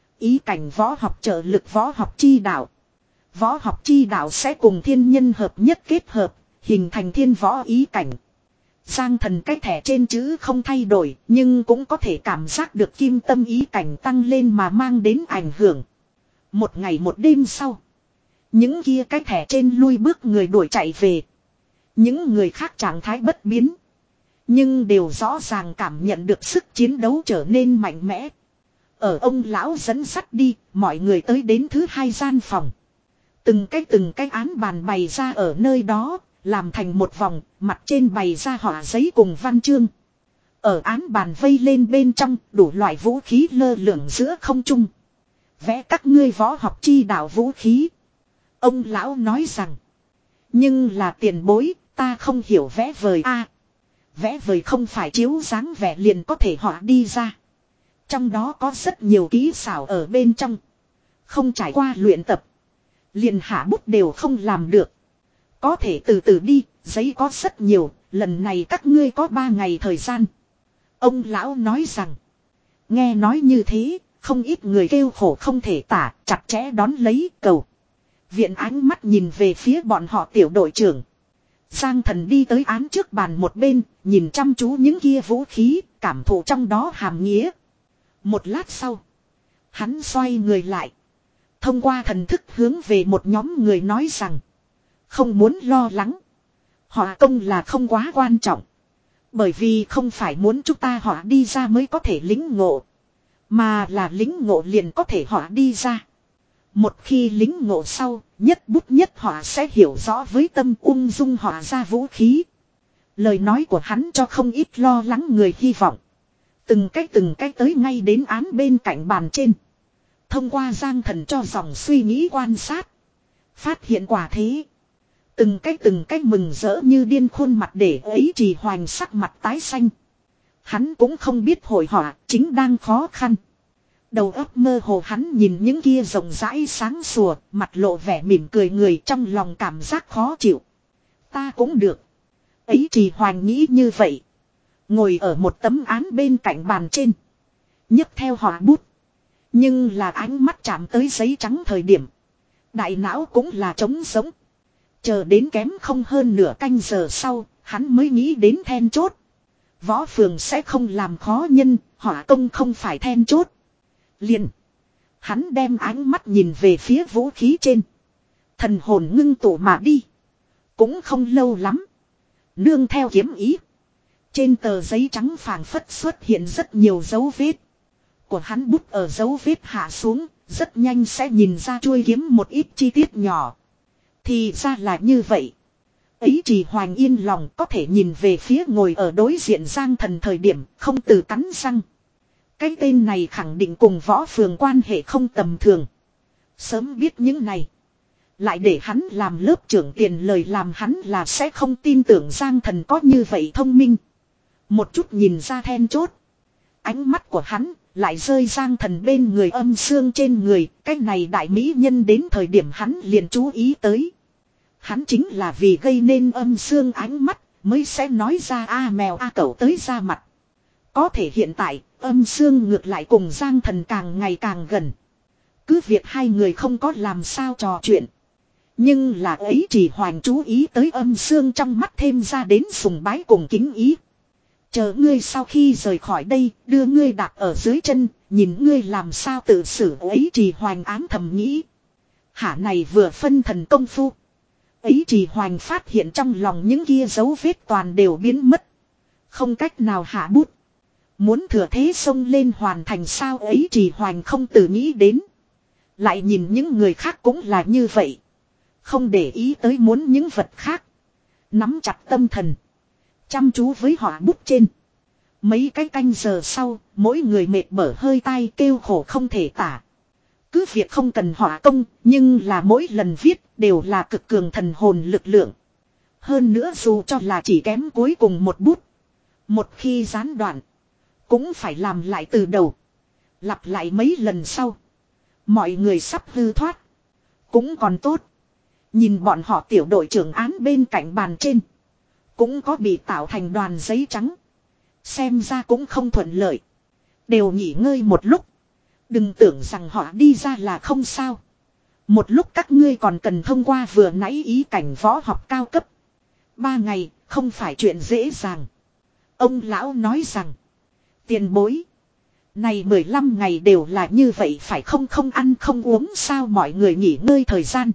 Ý cảnh võ học trợ lực võ học chi đạo. Võ học chi đạo sẽ cùng thiên nhân hợp nhất kết hợp, hình thành thiên võ ý cảnh. Giang Thần cái thẻ trên chữ không thay đổi, nhưng cũng có thể cảm giác được kim tâm ý cảnh tăng lên mà mang đến ảnh hưởng. Một ngày một đêm sau, những kia cái thẻ trên lui bước người đuổi chạy về. Những người khác trạng thái bất biến, nhưng đều rõ ràng cảm nhận được sức chiến đấu trở nên mạnh mẽ. Ở ông lão dẫn sắt đi, mọi người tới đến thứ hai gian phòng. Từng cái từng cái án bàn bày ra ở nơi đó, làm thành một vòng, mặt trên bày ra họa giấy cùng văn chương. Ở án bàn vây lên bên trong, đủ loại vũ khí lơ lửng giữa không trung. Vẽ các ngươi võ học chi đạo vũ khí. Ông lão nói rằng, nhưng là tiền bối, ta không hiểu vẽ vời a. Vẽ vời không phải chiếu dáng vẻ liền có thể họa đi ra. Trong đó có rất nhiều kỹ xảo ở bên trong. Không trải qua luyện tập, liền hạ bút đều không làm được. Có thể từ từ đi, giấy có rất nhiều, lần này các ngươi có ba ngày thời gian. Ông lão nói rằng, nghe nói như thế, không ít người kêu khổ không thể tả, chặt chẽ đón lấy cầu. Viện ánh mắt nhìn về phía bọn họ tiểu đội trưởng. Giang Thần đi tới án trước bàn một bên, nhìn chăm chú những kia vũ khí, cảm thụ trong đó hàm nghĩa. Một lát sau, hắn xoay người lại. Thông qua thần thức hướng về một nhóm người nói rằng, không muốn lo lắng. Họa công là không quá quan trọng. Bởi vì không phải muốn chúng ta họa đi ra mới có thể lĩnh ngộ. Mà là lĩnh ngộ liền có thể họa đi ra. Một khi lĩnh ngộ sau, nhất bút nhất họa sẽ hiểu rõ với tâm ung dung họa ra vũ khí. Lời nói của hắn cho không ít lo lắng người hy vọng. Từng cái từng cái tới ngay đến án bên cạnh bàn trên. Thông qua Giang Thần cho dòng suy nghĩ quan sát. Phát hiện quả thế. Từng cái từng cái mừng rỡ như điên khuôn mặt để ấy Trì Hoành sắc mặt tái xanh. Hắn cũng không biết hội họa chính đang khó khăn. Đầu óc mơ hồ hắn nhìn những kia rộng rãi sáng sủa, mặt lộ vẻ mỉm cười người trong lòng cảm giác khó chịu. Ta cũng được. Ấy Trì Hoành nghĩ như vậy. Ngồi ở một tấm án bên cạnh bàn trên. nhấc theo họa bút. Nhưng là ánh mắt chạm tới giấy trắng thời điểm. Đại não cũng là trống sống. Chờ đến kém không hơn nửa canh giờ sau, hắn mới nghĩ đến then chốt. Võ phường sẽ không làm khó nhân, họa công không phải then chốt. Liền. Hắn đem ánh mắt nhìn về phía vũ khí trên. Thần hồn ngưng tụ mà đi. Cũng không lâu lắm. Nương theo kiếm ý. Trên tờ giấy trắng phảng phất xuất hiện rất nhiều dấu vết. Của hắn bút ở dấu vết hạ xuống, rất nhanh sẽ nhìn ra chuôi kiếm một ít chi tiết nhỏ. Thì ra là như vậy. Ấy Trì Hoành yên lòng có thể nhìn về phía ngồi ở đối diện Giang Thần thời điểm không từ cắn răng. Cái tên này khẳng định cùng võ phường quan hệ không tầm thường. Sớm biết những này. Lại để hắn làm lớp trưởng tiền lời làm hắn là sẽ không tin tưởng Giang Thần có như vậy thông minh. Một chút nhìn ra then chốt. Ánh mắt của hắn lại rơi Giang Thần bên người âm xương trên người. Cái này đại mỹ nhân đến thời điểm hắn liền chú ý tới. Hắn chính là vì gây nên âm xương ánh mắt mới sẽ nói ra a mèo a cẩu tới ra mặt. Có thể hiện tại âm xương ngược lại cùng Giang Thần càng ngày càng gần. Cứ việc hai người không có làm sao trò chuyện. Nhưng là ấy Trì Hoành chú ý tới âm xương trong mắt thêm ra đến sùng bái cùng kính ý. Chờ ngươi sau khi rời khỏi đây, đưa ngươi đạp ở dưới chân, nhìn ngươi làm sao tự xử. Ấy Trì Hoành ám thầm nghĩ. Hả này vừa phân thần công phu. Ấy Trì Hoành phát hiện trong lòng những kia dấu vết toàn đều biến mất. Không cách nào hạ bút. Muốn thừa thế xông lên hoàn thành sao ấy Trì Hoành không tự nghĩ đến. Lại nhìn những người khác cũng là như vậy. Không để ý tới muốn những vật khác. Nắm chặt tâm thần. Chăm chú với họa bút trên. Mấy cái canh giờ sau, mỗi người mệt bở hơi tai kêu khổ không thể tả. Cứ việc không cần họa công, nhưng là mỗi lần viết đều là cực cường thần hồn lực lượng. Hơn nữa dù cho là chỉ kém cuối cùng một bút. Một khi gián đoạn, cũng phải làm lại từ đầu. Lặp lại mấy lần sau. Mọi người sắp hư thoát. Cũng còn tốt. Nhìn bọn họ tiểu đội trưởng án bên cạnh bàn trên. Cũng có bị tạo thành đoàn giấy trắng. Xem ra cũng không thuận lợi. Đều nghỉ ngơi một lúc. Đừng tưởng rằng họ đi ra là không sao. Một lúc các ngươi còn cần thông qua vừa nãy ý cảnh võ học cao cấp. Ba ngày không phải chuyện dễ dàng. Ông lão nói rằng. Tiền bối. Này mười lăm ngày đều là như vậy phải không không ăn không uống sao mọi người nghỉ ngơi thời gian.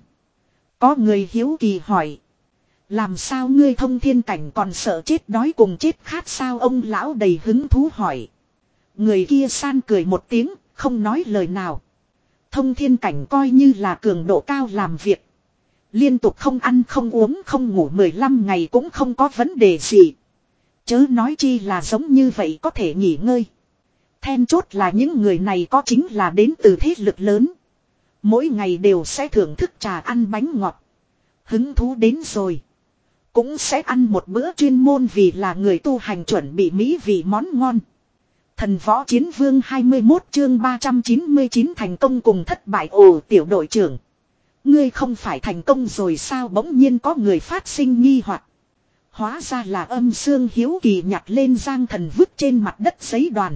Có người hiếu kỳ hỏi. Làm sao ngươi thông thiên cảnh còn sợ chết đói cùng chết khát sao ông lão đầy hứng thú hỏi. Người kia san cười một tiếng, không nói lời nào. Thông thiên cảnh coi như là cường độ cao làm việc. Liên tục không ăn không uống không ngủ mười lăm ngày cũng không có vấn đề gì. Chớ nói chi là giống như vậy có thể nghỉ ngơi. Then chốt là những người này có chính là đến từ thế lực lớn. Mỗi ngày đều sẽ thưởng thức trà ăn bánh ngọt. Hứng thú đến rồi. Cũng sẽ ăn một bữa chuyên môn vì là người tu hành chuẩn bị mỹ vị món ngon. Thần võ chiến vương hai mươi mốt chương ba trăm chín mươi chín thành công cùng thất bại. Ồ tiểu đội trưởng. Ngươi không phải thành công rồi sao, bỗng nhiên có người phát sinh nghi hoặc. Hóa ra là Âm Xương hiếu kỳ nhặt lên Giang Thần vứt trên mặt đất giấy đoàn.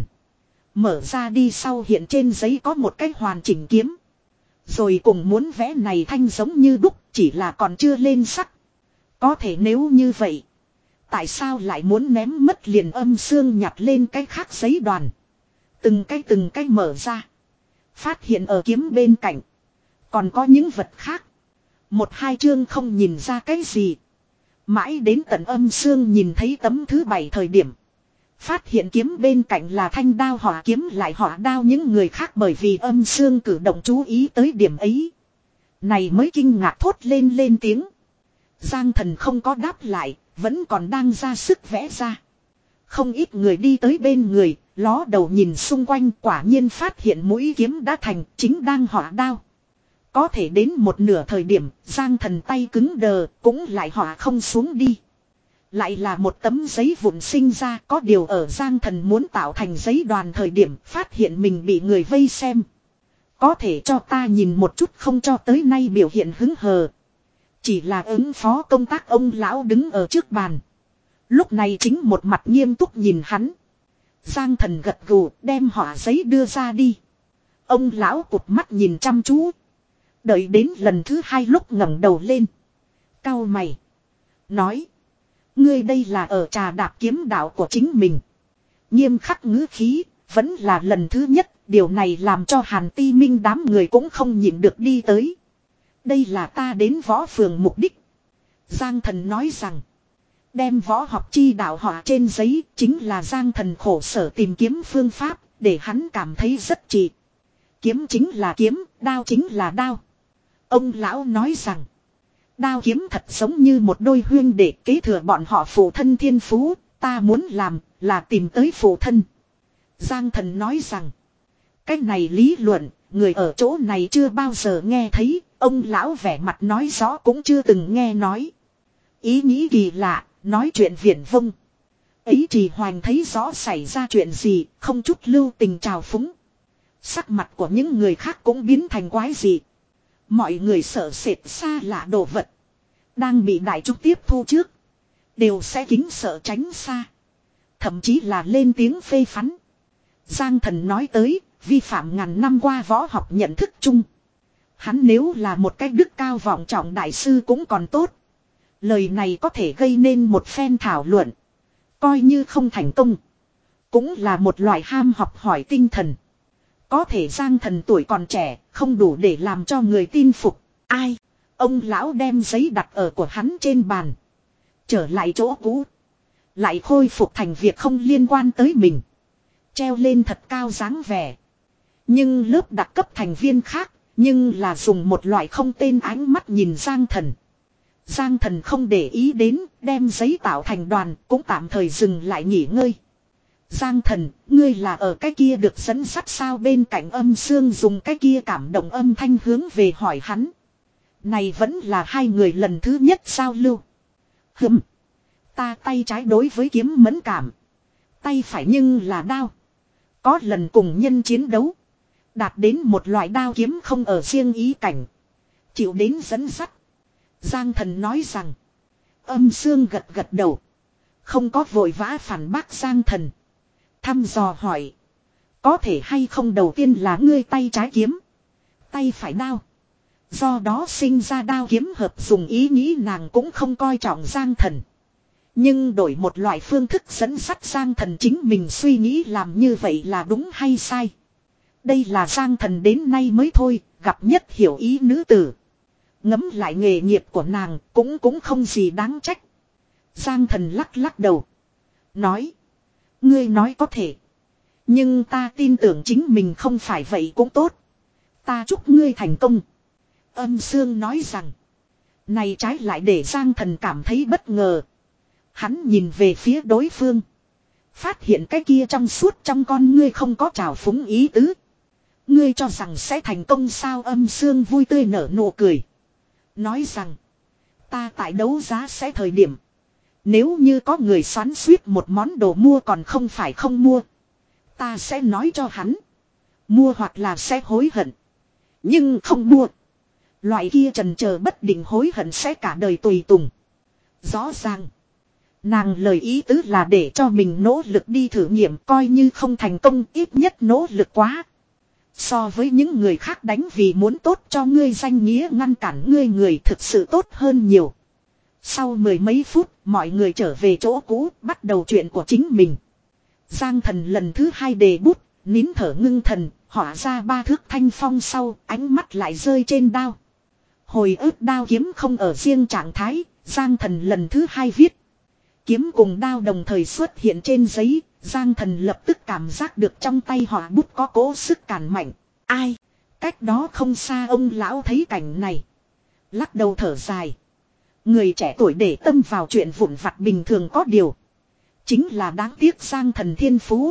Mở ra đi sau hiện trên giấy có một cái hoàn chỉnh kiếm. Rồi cùng muốn vẽ này thanh giống như đúc, chỉ là còn chưa lên sắc. Có thể nếu như vậy, tại sao lại muốn ném mất liền? Âm Xương nhặt lên cái khác giấy đoàn. Từng cái từng cái mở ra. Phát hiện ở kiếm bên cạnh còn có những vật khác. Một hai chương không nhìn ra cái gì. Mãi đến tận Âm Xương nhìn thấy tấm thứ bảy thời điểm, phát hiện kiếm bên cạnh là thanh đao hỏa kiếm lại hỏa đao. Những người khác bởi vì Âm Xương cử động chú ý tới điểm ấy, này mới kinh ngạc thốt lên lên tiếng. Giang Thần không có đáp lại, vẫn còn đang ra sức vẽ ra. Không ít người đi tới bên người, ló đầu nhìn xung quanh, quả nhiên phát hiện mũi kiếm đã thành, chính đang hỏa đao. Có thể đến một nửa thời điểm, Giang Thần tay cứng đờ, cũng lại hỏa không xuống đi. Lại là một tấm giấy vụn sinh ra, có điều ở Giang Thần muốn tạo thành giấy đoàn thời điểm, phát hiện mình bị người vây xem. Có thể cho ta nhìn một chút không? Cho tới nay biểu hiện hứng hờ. Chỉ là ứng phó công tác. Ông lão đứng ở trước bàn. Lúc này chính một mặt nghiêm túc nhìn hắn. Giang Thần gật gù, đem họa giấy đưa ra đi. Ông lão cụp mắt nhìn chăm chú. Đợi đến lần thứ hai lúc ngẩng đầu lên, cau mày, nói: ngươi đây là ở trà đạp kiếm đạo của chính mình. Nghiêm khắc ngữ khí, vẫn là lần thứ nhất. Điều này làm cho Hàn Ti Minh đám người cũng không nhịn được đi tới. Đây là ta đến võ phường mục đích. Giang Thần nói rằng, đem võ học chi đạo họa trên giấy chính là Giang Thần khổ sở tìm kiếm phương pháp, để hắn cảm thấy rất trị. Kiếm chính là kiếm, đao chính là đao. Ông lão nói rằng, đao kiếm thật giống như một đôi huyên để kế thừa bọn họ phụ thân thiên phú. Ta muốn làm là tìm tới phụ thân. Giang Thần nói rằng, cái này lý luận, người ở chỗ này chưa bao giờ nghe thấy. Ông lão vẻ mặt nói rõ cũng chưa từng nghe nói. Ý nghĩ kỳ lạ, nói chuyện viển vông. Ấy Trì Hoành thấy rõ xảy ra chuyện gì, không chút lưu tình trào phúng. Sắc mặt của những người khác cũng biến thành quái dị. Mọi người sợ sệt xa lạ đồ vật, đang bị đại trúc tiếp thu trước, đều sẽ kính sợ tránh xa. Thậm chí là lên tiếng phê phán. Giang Thần nói tới, vi phạm ngàn năm qua võ học nhận thức chung. Hắn nếu là một cách đức cao vọng trọng đại sư cũng còn tốt. Lời này có thể gây nên một phen thảo luận. Coi như không thành công, cũng là một loại ham học hỏi tinh thần. Có thể Giang Thần tuổi còn trẻ, không đủ để làm cho người tin phục. Ai? Ông lão đem giấy đặt ở của hắn trên bàn, trở lại chỗ cũ, lại khôi phục thành việc không liên quan tới mình, treo lên thật cao dáng vẻ. Nhưng lớp đặc cấp thành viên khác, nhưng là dùng một loại không tên ánh mắt nhìn Giang Thần. Giang Thần không để ý đến, đem giấy tạo thành đoàn, cũng tạm thời dừng lại nghỉ ngơi. Giang Thần, ngươi là ở cái kia được dẫn dắt sao? Bên cạnh Âm Xương dùng cái kia cảm động âm thanh hướng về hỏi hắn. Này vẫn là hai người lần thứ nhất giao lưu. Hừm, ta tay trái đối với kiếm mẫn cảm, tay phải nhưng là đao. Có lần cùng nhân chiến đấu, đạt đến một loại đao kiếm không ở riêng ý cảnh, chịu đến dẫn dắt. Giang Thần nói rằng. Âm Xương gật gật đầu, không có vội vã phản bác Giang Thần. Thăm dò hỏi, có thể hay không đầu tiên là ngươi tay trái kiếm, tay phải đao, do đó sinh ra đao kiếm hợp dùng. Ý nghĩ nàng cũng không coi trọng Giang Thần, nhưng đổi một loại phương thức dẫn dắt Giang Thần chính mình suy nghĩ làm như vậy là đúng hay sai. Đây là Giang Thần đến nay mới thôi gặp nhất hiểu ý nữ tử. Ngẫm lại nghề nghiệp của nàng cũng cũng không gì đáng trách. Giang Thần lắc lắc đầu, nói, ngươi nói có thể, nhưng ta tin tưởng chính mình không phải vậy cũng tốt. Ta chúc ngươi thành công. Âm Xương nói rằng, Này trái lại để Giang Thần cảm thấy bất ngờ. Hắn nhìn về phía đối phương. Phát hiện cái kia trong suốt trong con ngươi không có trào phúng ý tứ. Ngươi cho rằng sẽ thành công sao? Âm Sương vui tươi nở nụ cười. Nói rằng. Ta tại đấu giá sẽ thời điểm. Nếu như có người xoắn suýt một món đồ mua còn không phải không mua. Ta sẽ nói cho hắn. Mua hoặc là sẽ hối hận. Nhưng không mua. Loại kia trần chờ bất định hối hận sẽ cả đời tùy tùng. Rõ ràng. Nàng lời ý tứ là để cho mình nỗ lực đi thử nghiệm, coi như không thành công ít nhất nỗ lực quá. So với những người khác đánh vì muốn tốt cho ngươi danh nghĩa ngăn cản ngươi người thực sự tốt hơn nhiều. Sau mười mấy phút, mọi người trở về chỗ cũ, bắt đầu chuyện của chính mình. Giang Thần lần thứ hai đề bút, nín thở ngưng thần, họa ra ba thước thanh phong sau, ánh mắt lại rơi trên đao. Hồi ức đao kiếm không ở riêng trạng thái, Giang Thần lần thứ hai viết. Kiếm cùng đao đồng thời xuất hiện trên giấy, Giang Thần lập tức cảm giác được trong tay họa bút có cố sức càn mạnh. Ai? Cách đó không xa ông lão thấy cảnh này. Lắc đầu thở dài. Người trẻ tuổi để tâm vào chuyện vụn vặt bình thường có điều. Chính là đáng tiếc Giang Thần thiên phú.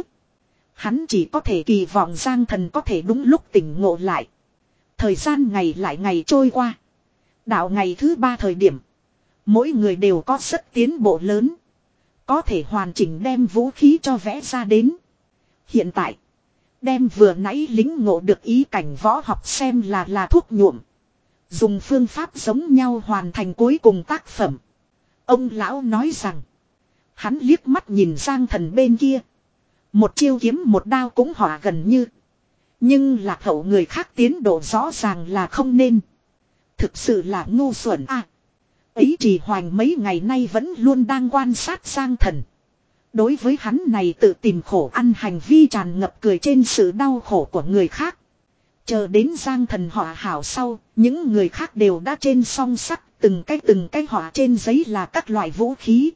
Hắn chỉ có thể kỳ vọng Giang Thần có thể đúng lúc tỉnh ngộ lại. Thời gian ngày lại ngày trôi qua. Đạo ngày thứ ba thời điểm. Mỗi người đều có rất tiến bộ lớn. Có thể hoàn chỉnh đem vũ khí cho vẽ ra đến. Hiện tại. Đem vừa nãy lính ngộ được ý cảnh võ học xem là là thuốc nhuộm. Dùng phương pháp giống nhau hoàn thành cuối cùng tác phẩm. Ông lão nói rằng. Hắn liếc mắt nhìn Giang Thần bên kia. Một chiêu kiếm một đao cũng họa gần như. Nhưng lạc hậu người khác tiến độ rõ ràng là không nên. Thực sự là ngu xuẩn à. Ấy Trì Hoành mấy ngày nay vẫn luôn đang quan sát Giang Thần. Đối với hắn này tự tìm khổ ăn hành vi tràn ngập cười trên sự đau khổ của người khác. Chờ đến Giang Thần họa hảo sau, những người khác đều đã trên song sắt, từng cái từng cái họa trên giấy là các loại vũ khí.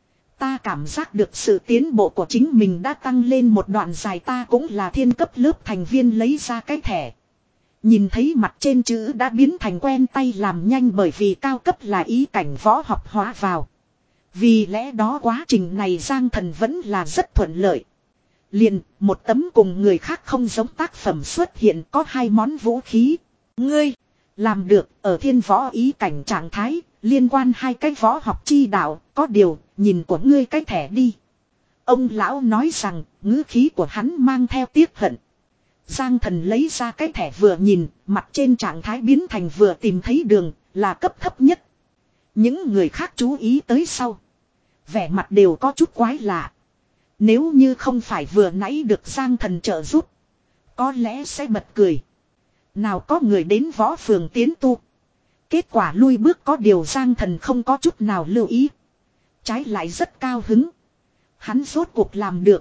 Ta cảm giác được sự tiến bộ của chính mình đã tăng lên một đoạn dài, ta cũng là thiên cấp lớp thành viên lấy ra cái thẻ. Nhìn thấy mặt trên chữ đã biến thành quen tay làm nhanh bởi vì cao cấp là ý cảnh võ học hóa vào. Vì lẽ đó quá trình này Giang Thần vẫn là rất thuận lợi. Liền, một tấm cùng người khác không giống tác phẩm xuất hiện có hai món vũ khí. Ngươi, làm được, ở thiên võ ý cảnh trạng thái, liên quan hai cái võ học chi đạo, có điều, nhìn của ngươi cái thẻ đi. Ông lão nói rằng, ngữ khí của hắn mang theo tiếc hận. Giang Thần lấy ra cái thẻ vừa nhìn, mặt trên trạng thái biến thành vừa tìm thấy đường, là cấp thấp nhất. Những người khác chú ý tới sau. Vẻ mặt đều có chút quái lạ. Nếu như không phải vừa nãy được Giang Thần trợ giúp, có lẽ sẽ bật cười. Nào có người đến võ phường tiến tu. Kết quả lui bước có điều Giang Thần không có chút nào lưu ý. Trái lại rất cao hứng. Hắn rốt cuộc làm được.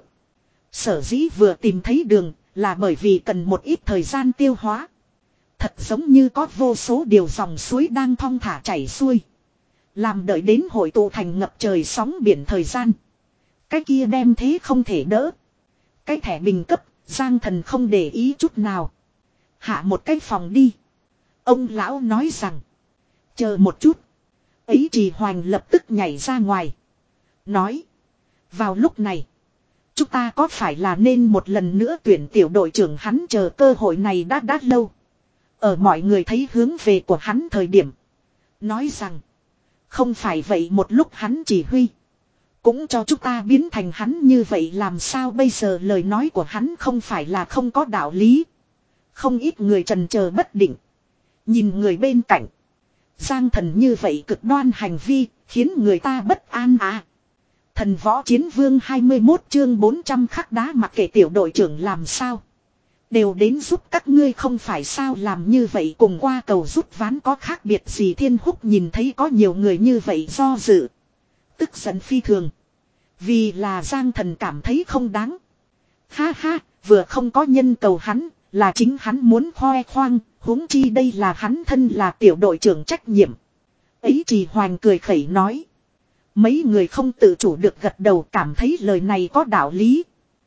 Sở dĩ vừa tìm thấy đường là bởi vì cần một ít thời gian tiêu hóa. Thật giống như có vô số điều dòng suối đang thong thả chảy xuôi. Làm đợi đến hội tụ thành ngập trời sóng biển thời gian. Cái kia đem thế không thể đỡ. Cái thẻ bình cấp, Giang Thần không để ý chút nào. Hạ một cái phòng đi. Ông lão nói rằng. Chờ một chút. Ấy Trì Hoành lập tức nhảy ra ngoài. Nói. Vào lúc này. Chúng ta có phải là nên một lần nữa tuyển tiểu đội trưởng? Hắn chờ cơ hội này đã đã lâu. Ở mọi người thấy hướng về của hắn thời điểm. Nói rằng. Không phải vậy một lúc hắn chỉ huy. Cũng cho chúng ta biến thành hắn như vậy làm sao bây giờ? Lời nói của hắn không phải là không có đạo lý. Không ít người trần chờ bất định. Nhìn người bên cạnh. Giang Thần như vậy cực đoan hành vi khiến người ta bất an à. Thần võ chiến vương hai mươi mốt chương bốn trăm khắc đá mặc kệ tiểu đội trưởng làm sao. Đều đến giúp các ngươi không phải sao, làm như vậy cùng qua cầu rút ván có khác biệt gì? Thiên Húc nhìn thấy có nhiều người như vậy do dự. Tức giận phi thường. Vì là Giang Thần cảm thấy không đáng. Ha ha, vừa không có nhân cầu hắn, là chính hắn muốn khoe khoang, huống chi đây là hắn thân là tiểu đội trưởng trách nhiệm. Ấy Trì Hoành cười khẩy nói. Mấy người không tự chủ được gật đầu, cảm thấy lời này có đạo lý.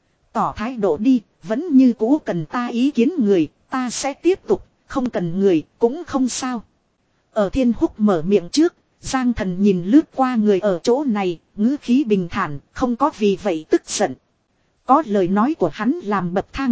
Tỏ thái độ đi, vẫn như cũ cần ta ý kiến người, ta sẽ tiếp tục, không cần người, cũng không sao. Ở Thiên Húc mở miệng trước, Giang Thần nhìn lướt qua người ở chỗ này, ngữ khí bình thản, không có vì vậy tức giận. Có lời nói của hắn làm bậc thang.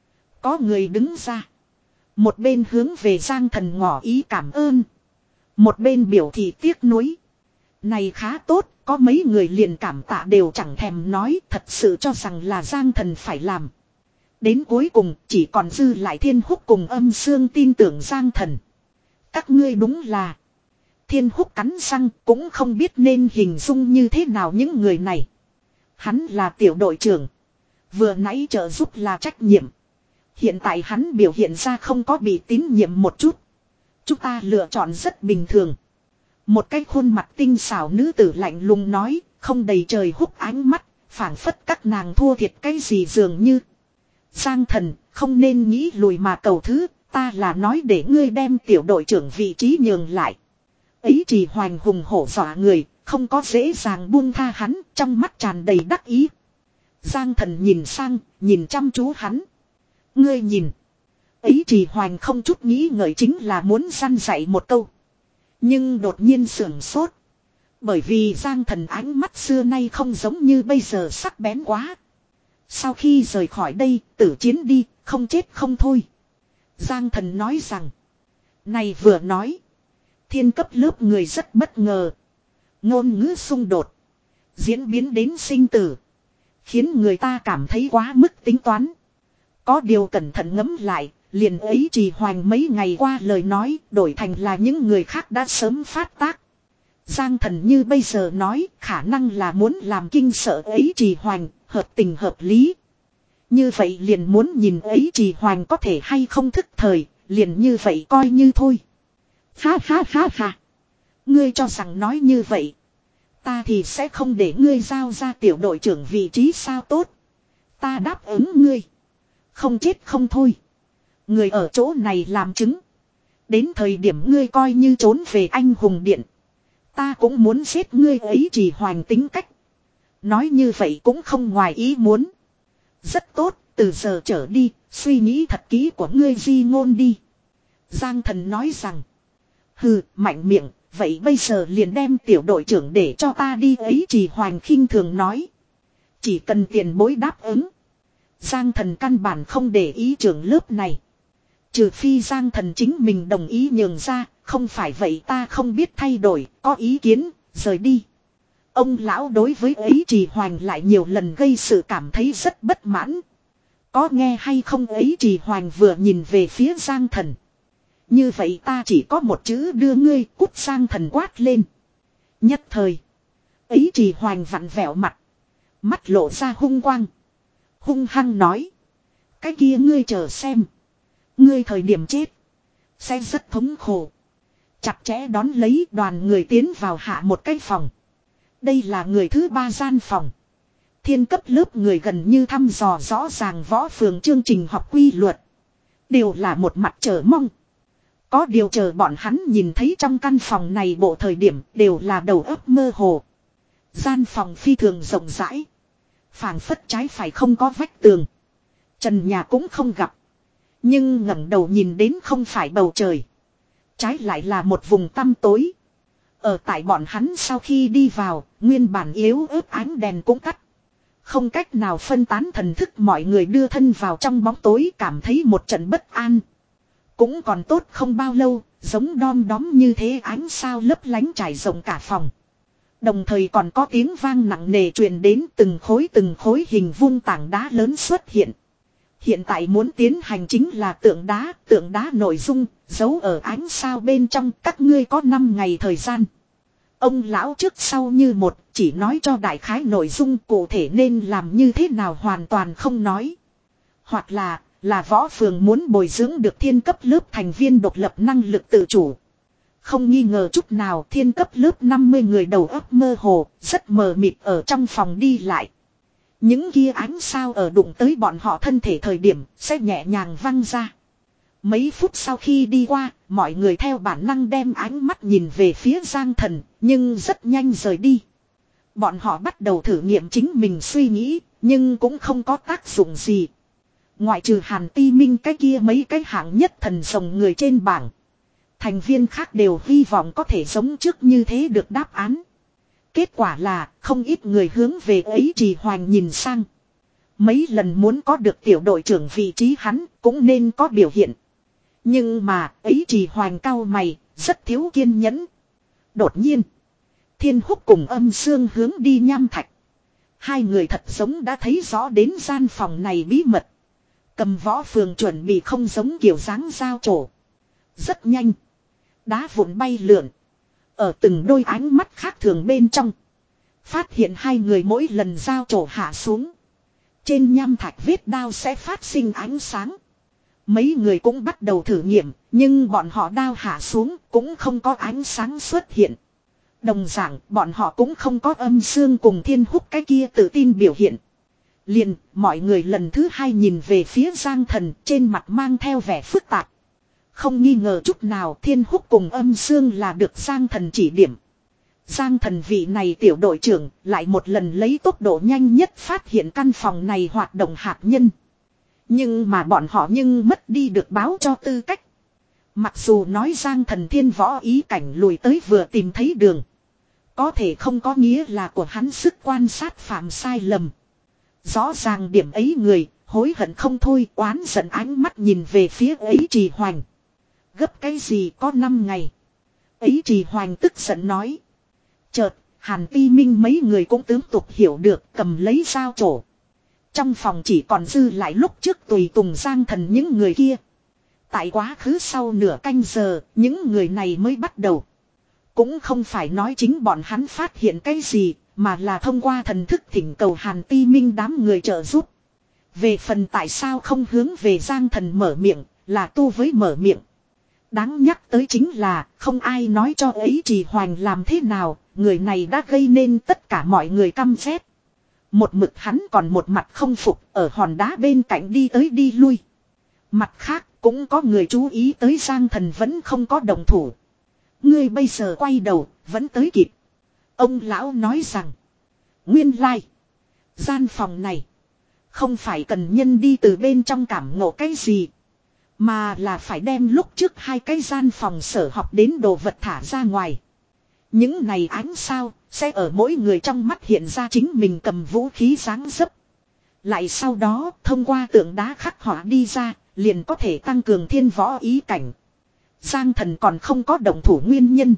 Có người đứng ra. Một bên hướng về Giang Thần ngỏ ý cảm ơn. Một bên biểu thị tiếc nuối. Này khá tốt, có mấy người liền cảm tạ đều chẳng thèm nói, thật sự cho rằng là Giang Thần phải làm. Đến cuối cùng chỉ còn dư lại Thiên Húc cùng Âm Sương tin tưởng Giang Thần. Các ngươi đúng là. Thiên Húc cắn răng cũng không biết nên hình dung như thế nào những người này. Hắn là tiểu đội trưởng. Vừa nãy trợ giúp là trách nhiệm. Hiện tại hắn biểu hiện ra không có bị tín nhiệm một chút. Chúng ta lựa chọn rất bình thường. Một cái khuôn mặt tinh xảo nữ tử lạnh lùng nói, không đầy trời húc ánh mắt, phảng phất các nàng thua thiệt cái gì dường như. Giang Thần, không nên nghĩ lùi mà cầu thứ, ta là nói để ngươi đem tiểu đội trưởng vị trí nhường lại. Ấy chỉ hoành hùng hổ dọa người, không có dễ dàng buông tha hắn, trong mắt tràn đầy đắc ý. Giang Thần nhìn sang, nhìn chăm chú hắn. Ngươi nhìn. Ấy chỉ hoành không chút nghĩ ngợi chính là muốn săn dạy một câu. Nhưng đột nhiên sưởng sốt. Bởi vì Giang Thần ánh mắt xưa nay không giống như bây giờ sắc bén quá. Sau khi rời khỏi đây, tử chiến đi, không chết không thôi. Giang Thần nói rằng. Này vừa nói. Thiên cấp lớp người rất bất ngờ. Ngôn ngữ xung đột. Diễn biến đến sinh tử. Khiến người ta cảm thấy quá mức tính toán. Có điều cẩn thận ngẫm lại. Liền ấy trì hoành mấy ngày qua lời nói đổi thành là những người khác đã sớm phát tác. Giang Thần như bây giờ nói khả năng là muốn làm kinh sợ ấy trì hoành, hợp tình hợp lý. Như vậy liền muốn nhìn ấy trì hoành có thể hay không thức thời, liền như vậy coi như thôi. Ha ha ha ha. Ngươi cho rằng nói như vậy. Ta thì sẽ không để ngươi giao ra tiểu đội trưởng vị trí sao tốt. Ta đáp ứng ngươi. Không chết không thôi. Người ở chỗ này làm chứng. Đến thời điểm ngươi coi như trốn về anh hùng điện. Ta cũng muốn giết ngươi ấy chỉ hoành tính cách. Nói như vậy cũng không ngoài ý muốn. Rất tốt, từ giờ trở đi, suy nghĩ thật kỹ của ngươi di ngôn đi. Giang Thần nói rằng. Hừ, mạnh miệng, vậy bây giờ liền đem tiểu đội trưởng để cho ta đi ấy chỉ hoành khinh thường nói. Chỉ cần tiền bối đáp ứng. Giang Thần căn bản không để ý trưởng lớp này. Trừ phi Giang Thần chính mình đồng ý nhường ra, không phải vậy ta không biết thay đổi, có ý kiến, rời đi. Ông lão đối với ấy trì hoành lại nhiều lần gây sự cảm thấy rất bất mãn. Có nghe hay không ấy trì hoành vừa nhìn về phía Giang Thần. Như vậy ta chỉ có một chữ đưa ngươi cút. Giang Thần quát lên. Nhất thời. Ấy trì hoành vặn vẹo mặt. Mắt lộ ra hung quang. Hung hăng nói. Cái kia ngươi chờ xem. Ngươi thời điểm chết. Sẽ rất thống khổ. Chặt chẽ đón lấy đoàn người tiến vào hạ một cái phòng. Đây là người thứ ba gian phòng. Thiên cấp lớp người gần như thăm dò rõ ràng võ phường chương trình học quy luật. Đều là một mặt chờ mong. Có điều chờ bọn hắn nhìn thấy trong căn phòng này bộ thời điểm đều là đầu óc mơ hồ. Gian phòng phi thường rộng rãi. Phảng phất trái phải không có vách tường. Trần nhà cũng không gặp. Nhưng ngẩng đầu nhìn đến không phải bầu trời. Trái lại là một vùng tăm tối. Ở tại bọn hắn sau khi đi vào, nguyên bản yếu ớt ánh đèn cũng tắt. Không cách nào phân tán thần thức mọi người đưa thân vào trong bóng tối cảm thấy một trận bất an. Cũng còn tốt không bao lâu, giống đom đóm như thế ánh sao lấp lánh trải rộng cả phòng. Đồng thời còn có tiếng vang nặng nề truyền đến từng khối từng khối hình vuông tảng đá lớn xuất hiện. Hiện tại muốn tiến hành chính là tượng đá, tượng đá nội dung, giấu ở ánh sao bên trong các ngươi có năm ngày thời gian. Ông lão trước sau như một, chỉ nói cho đại khái nội dung cụ thể nên làm như thế nào hoàn toàn không nói. Hoặc là, là võ phường muốn bồi dưỡng được thiên cấp lớp thành viên độc lập năng lực tự chủ. Không nghi ngờ chút nào thiên cấp lớp năm mươi người đầu óc mơ hồ, rất mờ mịt ở trong phòng đi lại. Những kia ánh sao ở đụng tới bọn họ thân thể thời điểm sẽ nhẹ nhàng văng ra. Mấy phút sau khi đi qua, mọi người theo bản năng đem ánh mắt nhìn về phía Giang Thần, nhưng rất nhanh rời đi. Bọn họ bắt đầu thử nghiệm chính mình suy nghĩ, nhưng cũng không có tác dụng gì. Ngoại trừ Hàn Ti Minh cái kia mấy cái hạng nhất thần rồng người trên bảng. Thành viên khác đều hy vọng có thể giống trước như thế được đáp án. Kết quả là không ít người hướng về ấy Trì Hoành nhìn sang. Mấy lần muốn có được tiểu đội trưởng vị trí hắn cũng nên có biểu hiện. Nhưng mà ấy Trì Hoành cau mày, rất thiếu kiên nhẫn. Đột nhiên, Thiên Húc cùng Âm Xương hướng đi Nham Thạch. Hai người thật giống đã thấy rõ đến gian phòng này bí mật. Cầm võ phường chuẩn bị không giống kiểu dáng giao trổ. Rất nhanh. Đá vụn bay lượn. Ở từng đôi ánh mắt khác thường bên trong. Phát hiện hai người mỗi lần giao trổ hạ xuống. Trên nham thạch vết đao sẽ phát sinh ánh sáng. Mấy người cũng bắt đầu thử nghiệm. Nhưng bọn họ đao hạ xuống cũng không có ánh sáng xuất hiện. Đồng dạng bọn họ cũng không có Âm Xương cùng Thiên Húc cái kia tự tin biểu hiện. Liền mọi người lần thứ hai nhìn về phía Giang Thần trên mặt mang theo vẻ phức tạp. Không nghi ngờ chút nào Thiên Húc cùng Âm Xương là được Giang Thần chỉ điểm. Giang Thần vị này tiểu đội trưởng lại một lần lấy tốc độ nhanh nhất phát hiện căn phòng này hoạt động hạt nhân. Nhưng mà bọn họ nhưng mất đi được báo cho tư cách. Mặc dù nói Giang Thần thiên võ ý cảnh lùi tới vừa tìm thấy đường. Có thể không có nghĩa là của hắn sức quan sát phạm sai lầm. Rõ ràng điểm ấy người, hối hận không thôi, oán giận ánh mắt nhìn về phía ấy Trì Hoành. Gấp cái gì có năm ngày. Ấy Trì Hoành tức giận nói. Chợt, Hàn Ti Minh mấy người cũng tướng tục hiểu được cầm lấy dao trổ. Trong phòng chỉ còn dư lại lúc trước tùy tùng Giang Thần những người kia. Tại quá khứ sau nửa canh giờ, những người này mới bắt đầu. Cũng không phải nói chính bọn hắn phát hiện cái gì, mà là thông qua thần thức thỉnh cầu Hàn Ti Minh đám người trợ giúp. Về phần tại sao không hướng về Giang Thần mở miệng, là tu với mở miệng. Đáng nhắc tới chính là không ai nói cho ấy Trì Hoành làm thế nào, người này đã gây nên tất cả mọi người căm ghét. Một mực hắn còn một mặt không phục ở hòn đá bên cạnh đi tới đi lui. Mặt khác cũng có người chú ý tới Giang Thần vẫn không có đồng thủ. Ngươi bây giờ quay đầu vẫn tới kịp. Ông lão nói rằng. Nguyên lai. Gian phòng này. Không phải cần nhân đi từ bên trong cảm ngộ cái gì. Mà là phải đem lúc trước hai cái gian phòng sở học đến đồ vật thả ra ngoài. Những này ánh sao sẽ ở mỗi người trong mắt hiện ra chính mình cầm vũ khí dáng dấp. Lại sau đó thông qua tượng đá khắc họa đi ra liền có thể tăng cường thiên võ ý cảnh. Giang Thần còn không có động thủ nguyên nhân.